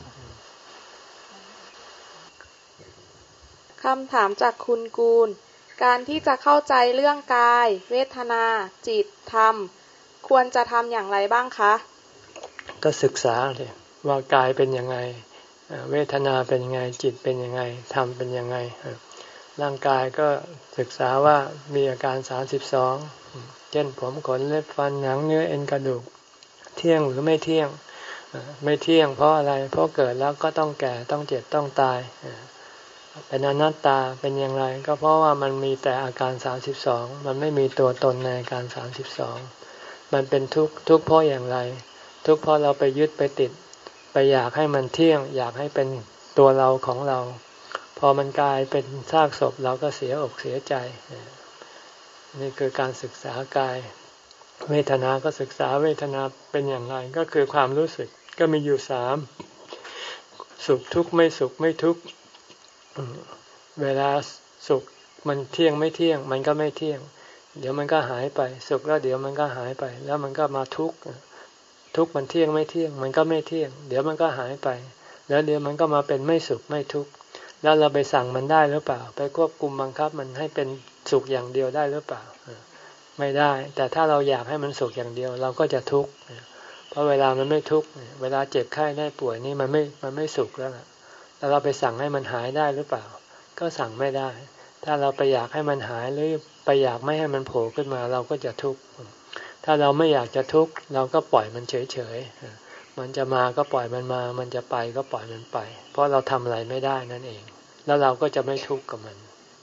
คำถามจากคุณกูลการที่จะเข้าใจเรื่องกายเวทนาจิตธรรมควรจะทำอย่างไรบ้างคะก็ศึกษาเลยว่ากายเป็นยังไงเวทนาเป็นยังไงจิตเป็นยังไงธรรมเป็นยังไงร่างกายก็ศึกษาว่ามีอาการสามสิบสองเช่นผมขนเล็บฟันหนังเนื้อเอ็นกระดูกเที่ยงหรือไม่เที่ยงไม่เที่ยงเพราะอะไรเพราะเกิดแล้วก็ต้องแก่ต้องเจ็บต้องตายเป็นอนัตตาเป็นอย่างไรก็เพราะว่ามันมีแต่อาการสามสิบสองมันไม่มีตัวตนในอาการสามสิบสองมันเป็นทุกข์ทุกข์เพราะอย่างไรทุกข์เพราะเราไปยึดไปติดไปอยากให้มันเที่ยงอยากให้เป็นตัวเราของเราพอมันกลายเป็นซากศพเราก็เสียอกเสียใจนี่คือการศึกษากายเวทนาก็ศึกษาเวทนาเป็นอย่างไรก็คือความรู้สึกก็มีอยู่สามสุขทุกข์ไม่สุขไม่ทุกข์เวลาสุขมันเที่ยงไม่เที่ยงมันก็ไม่เที่ยงเดี๋ยวมันก็หายไปสุขแล้วเดี๋ยวมันก็หายไปแล้วมันก็มาทุกข์ทุกข์มันเที่ยงไม่เที่ยงมันก็ไม่เที่ยงเดี๋ยวมันก็หายไปแล้วเดี๋ยวมันก็มาเป็นไม่สุขไม่ทุกข์แล้วเราไปสั่งมันได้หรือเปล่าไปควบคุมบังคับมันให้เป็นสุขอย่างเดียวได้หรือเปล่าไม่ได้แต่ถ้าเราอยากให้มันสุขอย่างเดียวเราก็จะทุกข์เพราะเวลามันไม่ทุกข์เวลาเจ็บไข้ได้ป่วยนี่มันไม่มันไม่สุขแล้วล่ะแล้วเราไปสั่งให้มันหายได้หรือเปล่าก็สั่งไม่ได้ถ้าเราไปอยากให้มันหายหรือไปอยากไม่ให้มันโผล่ขึ้นมาเราก็จะทุกข์ถ้าเราไม่อยากจะทุกข์เราก็ปล่อยมันเฉยๆมันจะมาก็ปล่อยมันมามันจะไปก็ปล่อยมันไปเพราะเราทำอะไรไม่ได้นั่นเองแล้วเราก็จะไม่ทุกข์กับมัน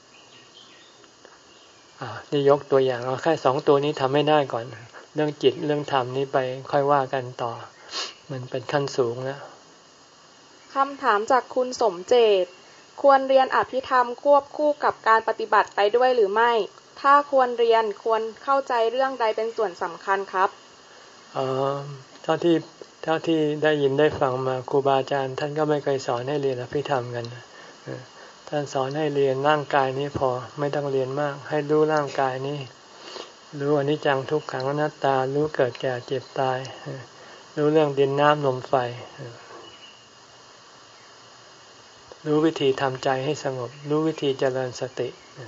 อ่านี่ยกตัวอย่างเอาแค่สองตัวนี้ทำไม่ได้ก่อนเรื่องจิตเรื่องธรรมนี้ไปค่อยว่ากันต่อมันเป็นขั้นสูงแล้วคำถามจากคุณสมเจตควรเรียนอภิธรรมควบคู่กับการปฏิบัติไปด้วยหรือไม่ถ้าควรเรียนควรเข้าใจเรื่องใดเป็นส่วนสำคัญครับอ๋อเท่าที่เท่าที่ได้ยินได้ฟังมาครูบาอาจารย์ท่านก็ไม่เคยสอนให้เรียนอภิธรรมกันท่านสอนให้เรียนร่างกายนี้พอไม่ต้องเรียนมากให้รู้ร่างกายนี้รู้อนิจจังทุกขังอนัตตารู้เกิดแก่เจ็บตายรู้เรื่องดินน้ำลมไฟรู้วิธีทำใจให้สงบรู้วิธีเจริญสติ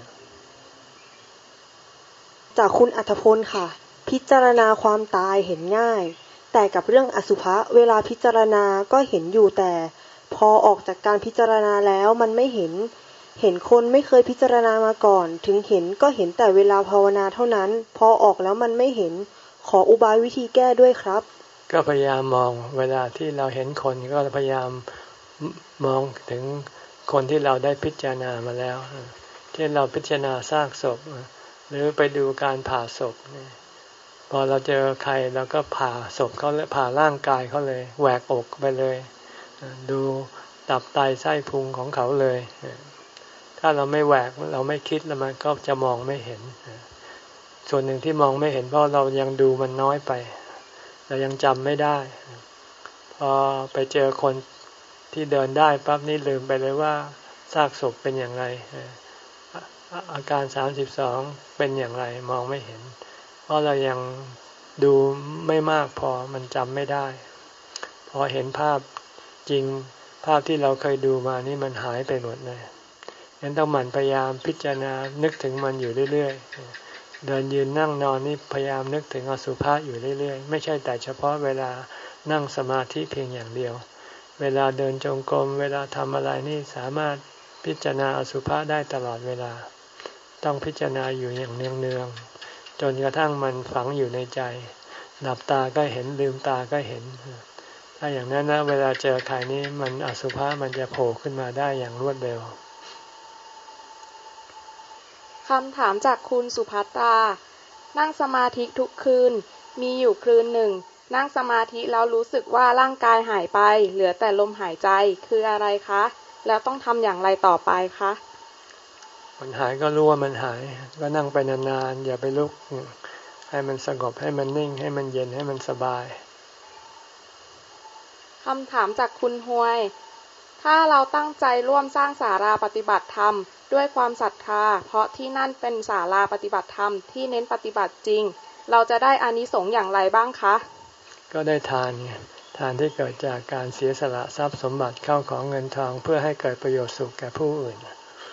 จากคุณอัธพลค่ะพิจารณาความตายเห็นง่ายแต่กับเรื่องอสุภะเวลาพิจารณาก็เห็นอยู่แต่พอออกจากการพิจารณาแล้วมันไม่เห็นเห็นคนไม่เคยพิจารณามาก่อนถึงเห็นก็เห็นแต่เวลาภาวนาเท่านั้นพอออกแล้วมันไม่เห็นขออุบายวิธีแก้ด้วยครับก็พยายามมองเวลาที่เราเห็นคนก็พยายามมองถึงคนที่เราได้พิจารณามาแล้วเช่นเราพิจารณาซากศพหรือไปดูการผ่าศพพอเราเจอใครเราก็ผ่าศพเขาเลยผ่าร่างกายเขาเลยแหวกอกไปเลยดูตับไตไส้พุงของเขาเลยถ้าเราไม่แหวกเราไม่คิดแล้วมันก็จะมองไม่เห็นส่วนหนึ่งที่มองไม่เห็นเพราะเรายังดูมันน้อยไปเรายังจำไม่ได้พอไปเจอคนที่เดินได้ปั๊บนี่ลืมไปเลยว่าซากศพเป็นอย่างไรอาการสามสิบสองเป็นอย่างไรมองไม่เห็นเพราะเรายังดูไม่มากพอมันจำไม่ได้พอเห็นภาพจริงภาพที่เราเคยดูมานี่มันหายไปหมดเลยงั้นต้องหมั่นพยายามพิจารณานึกถึงมันอยู่เรื่อยๆเดินยืนนั่งนอนนี่พยายามนึกถึงอสุภะอยู่เรื่อยๆไม่ใช่แต่เฉพาะเวลานั่งสมาธิเพียงอย่างเดียวเวลาเดินจงกรมเวลาทำอะไรนี่สามารถพิจารณาอสุภะได้ตลอดเวลาต้องพิจารณาอยู่อย่างเนืองๆจนกระทั่งมันฝังอยู่ในใจหลับตาก็เห็นลืมตาก็เห็นถ้าอย่างนั้นนะเวลาเจอใครนี้มันอสุภะมันจะโผล่ขึ้นมาได้อย่างรวดเร็วคำถามจากคุณสุภัตรานั่งสมาธิทุกคืนมีอยู่คืนหนึ่งนั่งสมาธิแล้วรู้สึกว่าร่างกายหายไปเหลือแต่ลมหายใจคืออะไรคะแล้วต้องทำอย่างไรต่อไปคะมันหายก็รู้ว่ามันหายก็นั่งไปนานๆอย่าไปลุกให้มันสงบให้มันนิ่งให้มันเย็นให้มันสบายคำถามจากคุณฮวยถ้าเราตั้งใจร่วมสร้างศาลาปฏิบัติธรรมด้วยความศรัทธาเพราะที่นั่นเป็นศาลาปฏิบัติธรรมที่เน้นปฏิบัติจริงเราจะได้อานิสงส์อย่างไรบ้างคะก็ได้ทานไงทานที่เกิดจากการเสียสละทรัพย์สมบัติเข้าของเงินทองเพื่อให้เกิดประโยชน์สุขแก่ผู้อื่น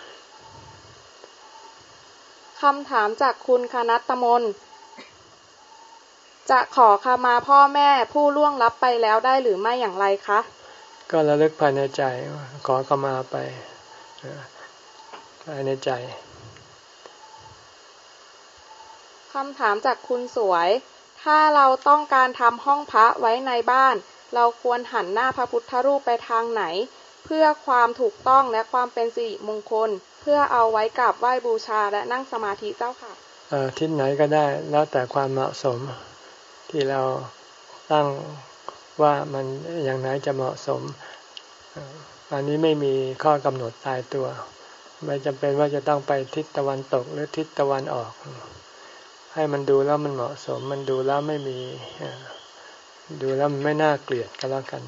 คำถามจากคุณคณัตตมนจะขอขมาพ่อแม่ผู้ล่วงลับไปแล้วได้หรือไม่อย่างไรคะก็ระลึกภายในใจขอขมาไปภายในใจคำถามจากคุณสวยถ้าเราต้องการทำห้องพระไว้ในบ้านเราควรหันหน้าพระพุทธรูปไปทางไหนเพื่อความถูกต้องและความเป็นสิริมงคลเพื่อเอาไว้กราบไหว้บูชาและนั่งสมาธิเจ้าค่ะทิศไหนก็ได้แล้วแต่ความเหมาะสมที่เราตั้งว่ามันอย่างไหนจะเหมาะสมอันนี้ไม่มีข้อกำหนดตายตัวไม่จำเป็นว่าจะต้องไปทิศตะวันตกหรือทิศตะวันออกให้มันดูแล้วมันเหมาะสมมันดูแล้วไม่มีดูแล้วมันไม่น่าเกลียดก็แล้วกัน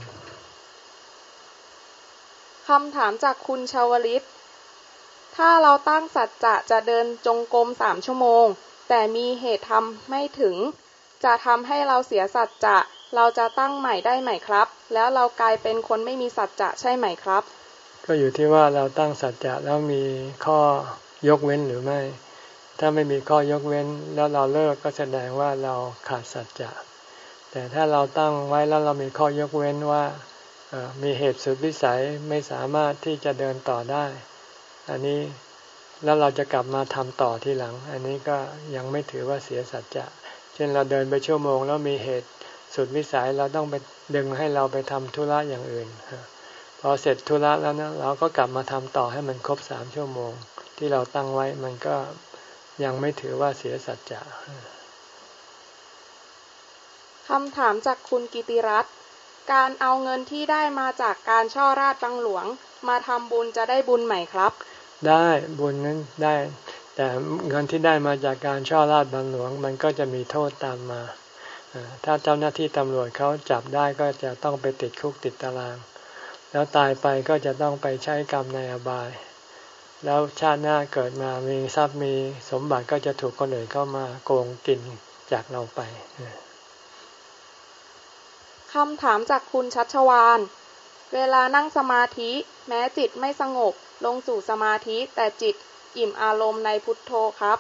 คำถามจากคุณชาวลิตถ้าเราตั้งสัจจะจะเดินจงกรมสามชั่วโมงแต่มีเหตุทำไม่ถึงจะทำให้เราเสียสัจจะเราจะตั้งใหม่ได้ไหมครับแล้วเรากลายเป็นคนไม่มีสัจจะใช่ไหมครับก็อยู่ที่ว่าเราตั้งสัจจะแล้วมีข้อยกเว้นหรือไม่ถ้าไม่มีข้อยกเว้นแล้วเราเลิกก็แสดงว่าเราขาดสัจจะแต่ถ้าเราตั้งไว้แล้วเรามีข้อยกเว้นว่ามีเหตุสุดวิสัยไม่สามารถที่จะเดินต่อได้อันนี้แล้วเราจะกลับมาทำต่อทีหลังอันนี้ก็ยังไม่ถือว่าเสียสัจจะเช่นเราเดินไปชั่วโมงแล้วมีเหตุสุดวิสัยเราต้องไปดึงให้เราไปทำธุระอย่างอื่นพอเสร็จธุระแล้วนะเราก็กลับมาทำต่อให้มันครบสามชั่วโมงที่เราตั้งไว้มันก็ยังไม่ถือว่าเสียสัจจะคำถามจากคุณกิติรัตน์การเอาเงินที่ได้มาจากการช่อราชบังหลวงมาทำบุญจะได้บุญไหมครับได้บุญนั้นได้แต่เงินที่ได้มาจากการช่อราชบังหลวงมันก็จะมีโทษตามมาถ้าเจ้าหน้าที่ตำรวจเขาจับได้ก็จะต้องไปติดคุกติดตารางแล้วตายไปก็จะต้องไปใช้กรรมในอบายแล้วชาติหน้าเกิดมามีทรัพย์มีสมบัติก็จะถูกคนอื่นเข้ามาโกงกินจากเราไปคำถามจากคุณชัชวาลเวลานั่งสมาธิแม้จิตไม่สงบลงสู่สมาธิแต่จิตอิ่มอารมณ์ในพุทโธครับ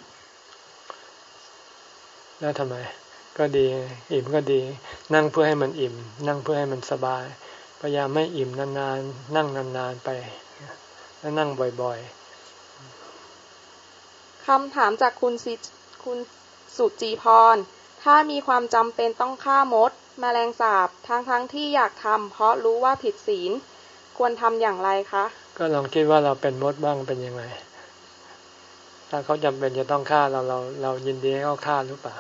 แล้วทำไมก็ดีอิ่มก็ดีนั่งเพื่อให้มันอิ่มนั่งเพื่อให้มันสบายพยายามไม่อิ่มนานๆนั่งนานๆไปแล้วนั่งบ่อยๆคำถามจากคุณสิคุณสุจีพรถ้ามีความจำเป็นต้องฆ่ามดแมลงสาบทั้งทั้งที่อยากทำเพราะรู้ว่าผิดศีลควรทำอย่างไรคะก็ลองคิดว่าเราเป็นมดบ้างเป็นยังไงถ้าเขาจำเป็นจะต้องฆ่าเราเราเรายินดีให้เขาฆ่าหรือเปล่า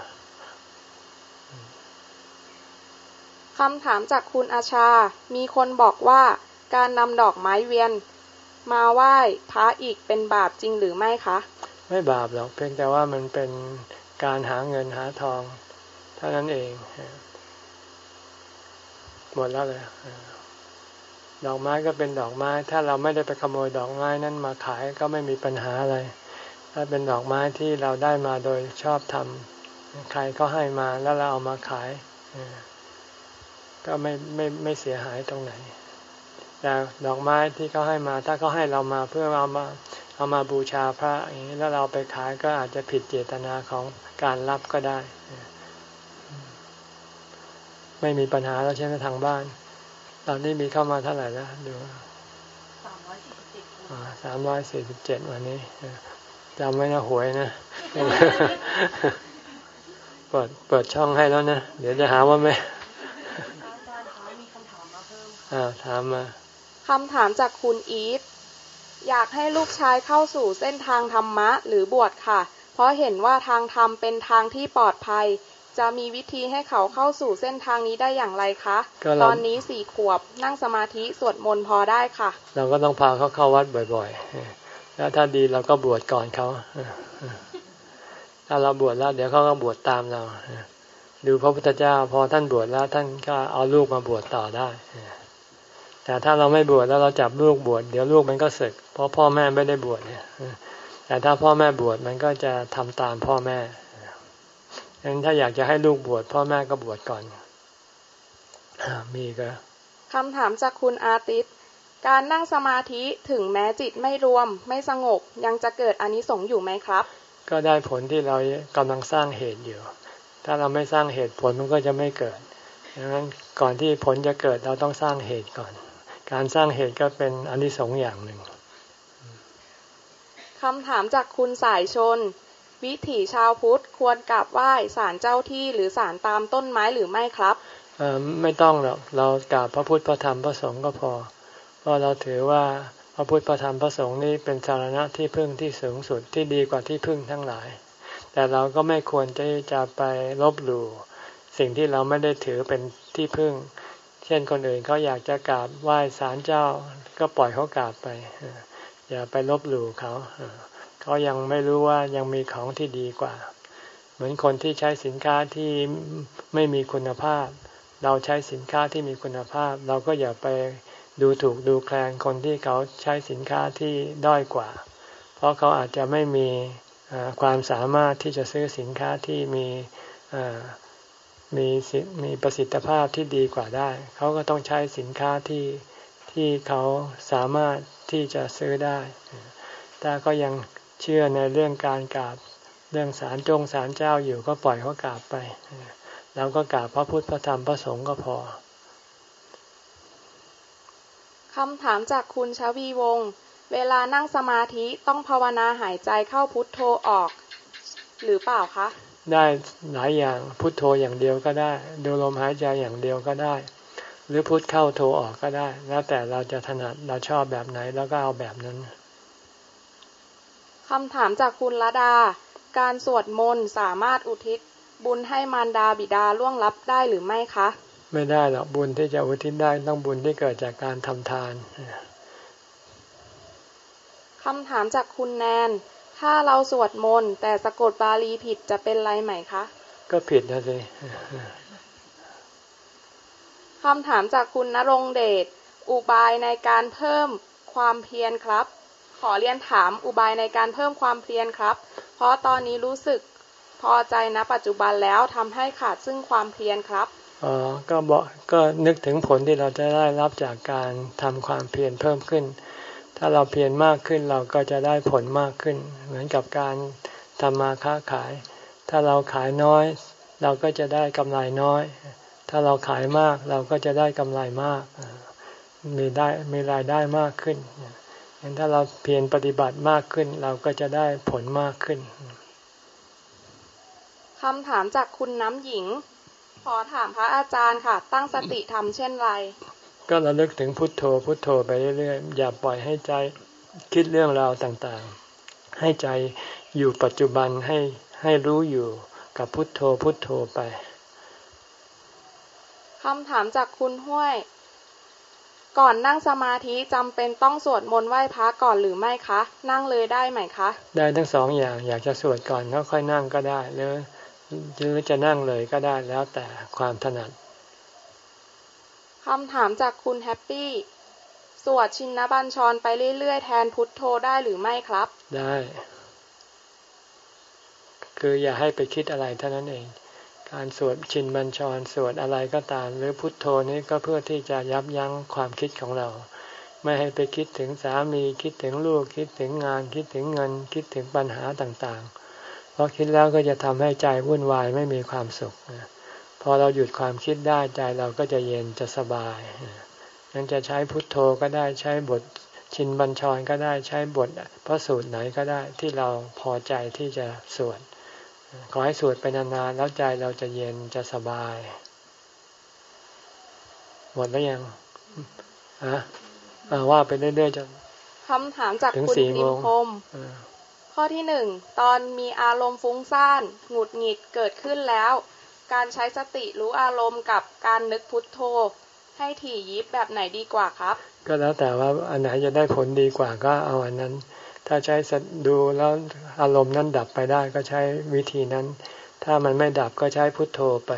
คำถามจากคุณอาชามีคนบอกว่าการนำดอกไม้เวียนมาไหว้พระอีกเป็นบาปจริงหรือไม่คะไม่บาปหรอกเพียงแต่ว่ามันเป็นการหาเงินหาทองเท่านั้นเองหมดแล้วเลยดอกไม้ก็เป็นดอกไม้ถ้าเราไม่ได้ไปขโมยดอกไม้นั้นมาขายก็ไม่มีปัญหาอะไรถ้าเป็นดอกไม้ที่เราได้มาโดยชอบธรรมใครก็ให้มาแล้วเราเอามาขายก็ไม่ไม่ไม่เสียหายตรงไหนแต่ดอกไม้ที่เขาให้มาถ้าเขาให้เรามาเพื่อเอามาเอามาบูชาพระอย่างนี้แล้วเราไปขายก็อาจจะผิดเจตนาของการรับก็ได้ไม่มีปัญหาแล้วใช่ไหมทางบ้านตอนนี้มีเข้ามาเท่าไหร่แล้วดูสามร้อยสี่สิบเจ็ดสามร้อยสี่สิบเจ็ดวันนี้จำไว้นะหวยนะ เปิดเปิดช่องให้แล้วนะเดี๋ยวจะหาว่าไม่อ่าถามมาคำถามจากคุณอีทอยากให้ลูกชายเข้าสู่เส้นทางธรรมะหรือบวชค่ะเพราะเห็นว่าทางธรรมเป็นทางที่ปลอดภัยจะมีวิธีให้เขาเข้าสู่เส้นทางนี้ได้อย่างไรคะตอนนี้สี่ขวบนั่งสมาธิสวดมนต์พอได้ค่ะเราก็ต้องพาเขาเข้าวัดบ่อยๆแล้วถ้าดีเราก็บวชก่อนเขาถ้าเราบวชแล้วเดี๋ยวเขาก็บวชตามเราดูพระพุทธเจ้าพอท่านบวชแล้วท่านก็เอาลูกมาบวชต่อได้แต่ถ้าเราไม่บวชแล้วเราจับลูกบวชเดี๋ยวลูกมันก็สึกเพราะพ่อแม่ไม่ได้บวชเนี่ยแต่ถ้าพ่อแม่บวชมันก็จะทำตามพ่อแม่ดังนั้นถ้าอยากจะให้ลูกบวชพ่อแม่ก็บวชก่อนมีก็คำถามจากคุณอาทิตย์การนั่งสมาธิถึงแม้จิตไม่รวมไม่สงบยังจะเกิดอานิสงส์อยู่ไหมครับก็ได้ผลที่เรากำลังสร้างเหตุอยู่ถ้าเราไม่สร้างเหตุผลมันก็จะไม่เกิดดังนั้นก่อนที่ผลจะเกิดเราต้องสร้างเหตุก่อนการสร้างเหตุก็เป็นอานิสงส์อย่างหนึ่งคำถามจากคุณสายชนวิถีชาวพุทธควรกราบไหว้ศาลเจ้าที่หรือศาลตามต้นไม้หรือไม่ครับเอ่อไม่ต้องหรอกเรากราบพระพุทธพระธรรมพระสงฆ์ก็พอเพราะเราถือว่าพระพุทธพระธรรมพระสงฆ์นี้เป็นสารณะที่พึ่งที่สูงสุดที่ดีกว่าที่พึ่งทั้งหลายแต่เราก็ไม่ควรที่จะไปลบหลู่สิ่งที่เราไม่ได้ถือเป็นที่พึ่งเช่นคนอื่นเขาอยากจะกราบไหว้ศาลเจ้าก็ปล่อยเขากราบไปอย่าไปลบหลู่เขาเขายังไม่รู้ว่ายังมีของที่ดีกว่าเหมือนคนที่ใช้สินค้าที่ไม่มีคุณภาพเราใช้สินค้าที่มีคุณภาพเราก็อย่าไปดูถูกดูแคลนคนที่เขาใช้สินค้าที่ด้อยกว่าเพราะเขาอาจจะไม่มีความสามารถที่จะซื้อสินค้าที่มีมีมีประสิทธิภาพที่ดีกว่าได้เขาก็ต้องใช้สินค้าที่ที่เขาสามารถที่จะซื้อได้แต่ก็ยังเชื่อในเรื่องการกราบเรื่องศาลจงศาลเจ้าอยู่ก็ปล่อยเขากราบไปแล้วก็กราบพระพุทธพระธรรมพระสงฆ์ก็พอคำถามจากคุณชวีวงศ์เวลานั่งสมาธิต้องภาวนาหายใจเข้าพุทโธออกหรือเปล่าคะได้หลายอย่างพุทโธอย่างเดียวก็ได้ดูลมหายใจอย่างเดียวก็ได้หรือพุทเข้าโธออกก็ได้แล้วแต่เราจะถนัดเราชอบแบบไหนแล้วก็เอาแบบนั้นคำถามจากคุณละดาการสวดมนต์สามารถอุทิศบุญให้มารดาบิดาล่วงลับได้หรือไม่คะไม่ได้หรอกบุญที่จะอุทิศได้ต้องบุญที่เกิดจากการทำทานคำถามจากคุณแนนถ้าเราสวดมนต์แต่สะกดบาลีผิดจะเป็นไรไหมคะก็ผิดนะสิคำถามจากคุณณรงค์เดชอุบายในการเพิ่มความเพียรครับขอเรียนถามอุบายในการเพิ่มความเพียรครับเพราะตอนนี้รู้สึกพอใจณปัจจุบันแล้วทำให้ขาดซึ่งความเพียรครับอ๋อก็บอกก็นึกถึงผลที่เราจะได้รับจากการทำความเพียรเพิ่มขึ้นถ้าเราเพียรมากขึ้นเราก็จะได้ผลมากขึ้นเหมือนกับการทำมาค้าขายถ้าเราขายน้อยเราก็จะได้กำไรน้อยถ้าเราขายมากเราก็จะได้กำไรมากมีได้มีรายได้มากขึ้นงั้นถ้าเราเพียรปฏิบัติมากขึ้นเราก็จะได้ผลมากขึ้นคำถามจากคุณน้ำหญิงขอถามพระอาจารย์ค่ะตั้งสติทำเช่นไรก็ระลึกถึงพุทโธพุทโธไปเรื่อยๆอย่าปล่อยให้ใจคิดเรื่องราวต่างๆให้ใจอยู่ปัจจุบันให้ให้รู้อยู่กับพุทโธพุทโธไปคำถามจากคุณห้วยก่อนนั่งสมาธิจำเป็นต้องสวดมนต์ไหว้พระก่อนหรือไม่คะนั่งเลยได้ไหมคะได้ทั้งสองอย่างอยากจะสวดก่อนแล้วค่อยนั่งก็ได้หรือหรือจะนั่งเลยก็ได้แล้วแต่ความถนัดคำถามจากคุณแฮปปี้สวดชินบัญชรไปเรื่อยๆแทนพุทโธได้หรือไม่ครับได้คืออย่าให้ไปคิดอะไรเท่านั้นเองการสวดชินบัญชรสวดอะไรก็ตามหรือพุทโธนี้ก็เพื่อที่จะยับยั้งความคิดของเราไม่ให้ไปคิดถึงสามีคิดถึงลูกคิดถึงงานคิดถึงเงินคิดถึงปัญหาต่างๆเพราะคิดแล้วก็จะทำให้ใจวุ่นวายไม่มีความสุขพอเราหยุดความคิดได้ใจเราก็จะเย็นจะสบายนั้นจะใช้พุทโธก็ได้ใช้บทชินบัญชรก็ได้ใช้บทพระสูตรไหนก็ได้ที่เราพอใจที่จะสวดขอให้สวดไปนานๆแล้วใจเราจะเย็นจะสบายหมดแล้วยังฮะว่าไปเรื่อยๆจนคำถามจากคุณนิคมข้อที่หนึ่งตอนมีอารมณ์ฟุ้งซ่านหงุดหงิดเกิดขึ้นแล้วการใช้สติรู้อารมณ์กับการนึกพุทโธให้ถี่ยิบแบบไหนดีกว่าครับก็แล้วแต่ว่าอันไหนจะได้ผลดีกว่าก็เอาอันนั้นถ้าใช้ดูแล้วอารมณ์นั้นดับไปได้ก็ใช้วิธีนั้นถ้ามันไม่ดับก็ใช้พุทโธไป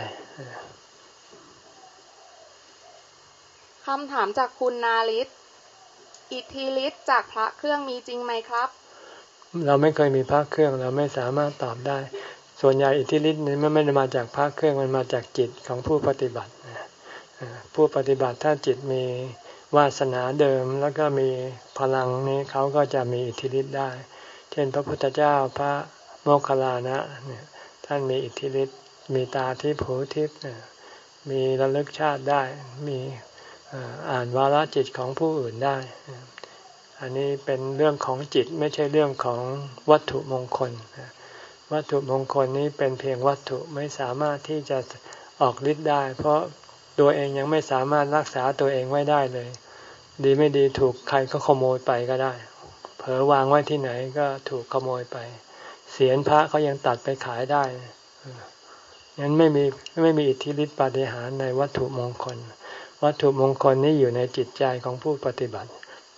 คำถามจากคุณนาริศอิทธิฤทธิ์จากพระเครื่องมีจริงไหมครับเราไม่เคยมีพระเครื่องเราไม่สามารถตอบได้ส่วนใหญ่อิทธิฤทธิ์นี้ไม่ได้มาจากพระเครื่องมันมาจากจิตของผู้ปฏิบัติผู้ปฏิบัติถ้าจิตมีวาสนาเดิมแล้วก็มีพลังนี้เขาก็จะมีอิทธิฤทธิ์ได้เช่นพระพุทธเจ้าพระโมคคัลลานะเนี่ยท่านมีอิทธิฤทธิ์มีตาทิพย์หูทิพย์มีระลึกชาติได้มีอ่านวาระจิตของผู้อื่นได้อันนี้เป็นเรื่องของจิตไม่ใช่เรื่องของวัตถุมงคลวัตถุมงคลนี้เป็นเพียงวัตถุไม่สามารถที่จะออกฤทธิ์ได้เพราะตัวเองยังไม่สามารถรักษาตัวเองไว้ได้เลยดีไม่ดีถูกใครก็ขโมยไปก็ได้เผลอวางไว้ที่ไหนก็ถูกขโมยไปเศียรพระเขายังตัดไปขายได้งั้นไม่มีไม่มีอิทธิฤทธิ์ปาฏิหาริย์ในวัตถุมงคลวัตถุมงคลนี้อยู่ในจิตใจของผู้ปฏิบัติ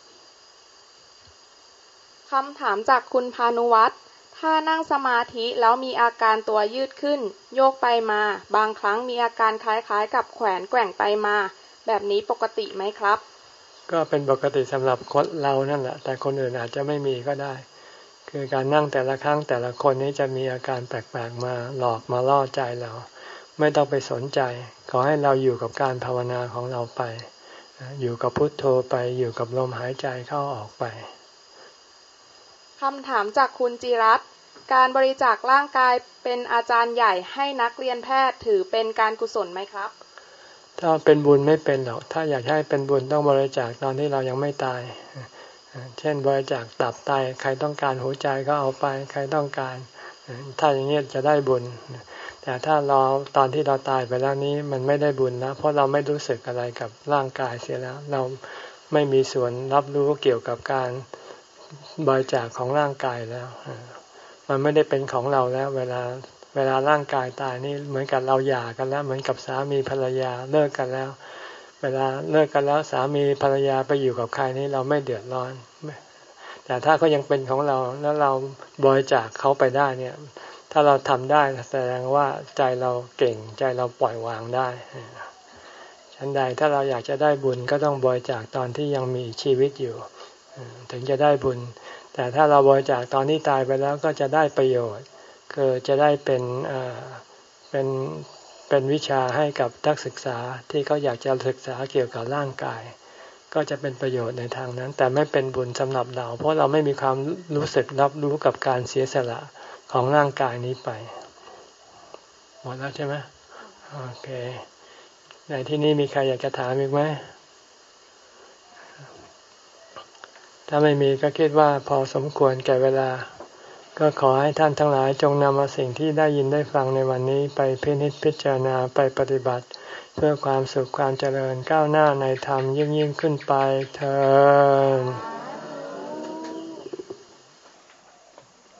คำถามจากคุณพานุวัฒน์ถ้านั่งสมาธิแล้วมีอาการตัวยืดขึ้นโยกไปมาบางครั้งมีอาการคล้ายๆกับแขวนแกว่งไปมาแบบนี้ปกติไหมครับก็เป็นปกติสำหรับคนเรานั่นแหละแต่คนอื่นอาจจะไม่มีก็ได้คือการนั่งแต่ละครั้งแต่ละคนนี้จะมีอาการแปลกๆมาหลอกมาล่อใจเราไม่ต้องไปสนใจขอให้เราอยู่กับการภาวนาของเราไปอยู่กับพุทโธไปอยู่กับลมหายใจเข้าออกไปคำถามจากคุณจิรัตน์การบริจาคร่างกายเป็นอาจารย์ใหญ่ให้นักเรียนแพทย์ถือเป็นการกุศลไหมครับถ้าเป็นบุญไม่เป็นหรอกถ้าอยากให้เป็นบุญต้องบริจาคตอนที่เรายังไม่ตายเช่นบริจาคตับไตใครต้องการหัวใจก็เอาไปใครต้องการถ้าอย่างนี้จะได้บุญแต่ถ้าเราตอนที่เราตายไปแล้วนี้มันไม่ได้บุญนะเพราะเราไม่รู้สึกอะไรกับร่างกายเสียแล้วเราไม่มีส่วนรับรู้เกี่ยวกับการบริจาคของร่างกายแล้วมันไม่ได้เป็นของเราแล้วเวลาเวลาร่างกายตายนี่เหมือนกับเราหย่ากันแล้วเหมือนกับสามีภรรยาเลิกกันแล้วเวลาเลิกกันแล้วสามีภรรยาไปอยู่กับใครนี่เราไม่เดือดร้อนแต่ถ้าเขายังเป็นของเราแล้วเราบริจาคเขาไปได้เนี่ยถ้าเราทำได้แสดงว่าใจเราเก่งใจเราปล่อยวางได้ฉันใดถ้าเราอยากจะได้บุญก็ต้องบริจาคตอนที่ยังมีชีวิตอยู่ถึงจะได้บุญแต่ถ้าเราบริจาคตอนที่ตายไปแล้วก็จะได้ประโยชน์คือจะได้เป็นเอ่อเป็นเป็นวิชาให้กับนักศึกษาที่เขาอยากจะศึกษาเกี่ยวกับร่างกายก็จะเป็นประโยชน์ในทางนั้นแต่ไม่เป็นบุญสำหรับเราเพราะเราไม่มีความรู้สึกรับรู้กับการเสียสละของร่างกายนี้ไปหมดแล้วใช่ไหมโอเคในที่นี้มีใครอยากจะถามอีกไหมถ้าไม่มีก็คิดว่าพอสมควรแก่เวลาก็ขอให้ท่านทั้งหลายจงนำเอาสิ่งที่ได้ยินได้ฟังในวันนี้ไปพินิจพิจารณาไปปฏิบัติเพื่อความสุขความเจริญก้าวหน้าในธรรมยิ่งยิ่งขึ้นไปเถิด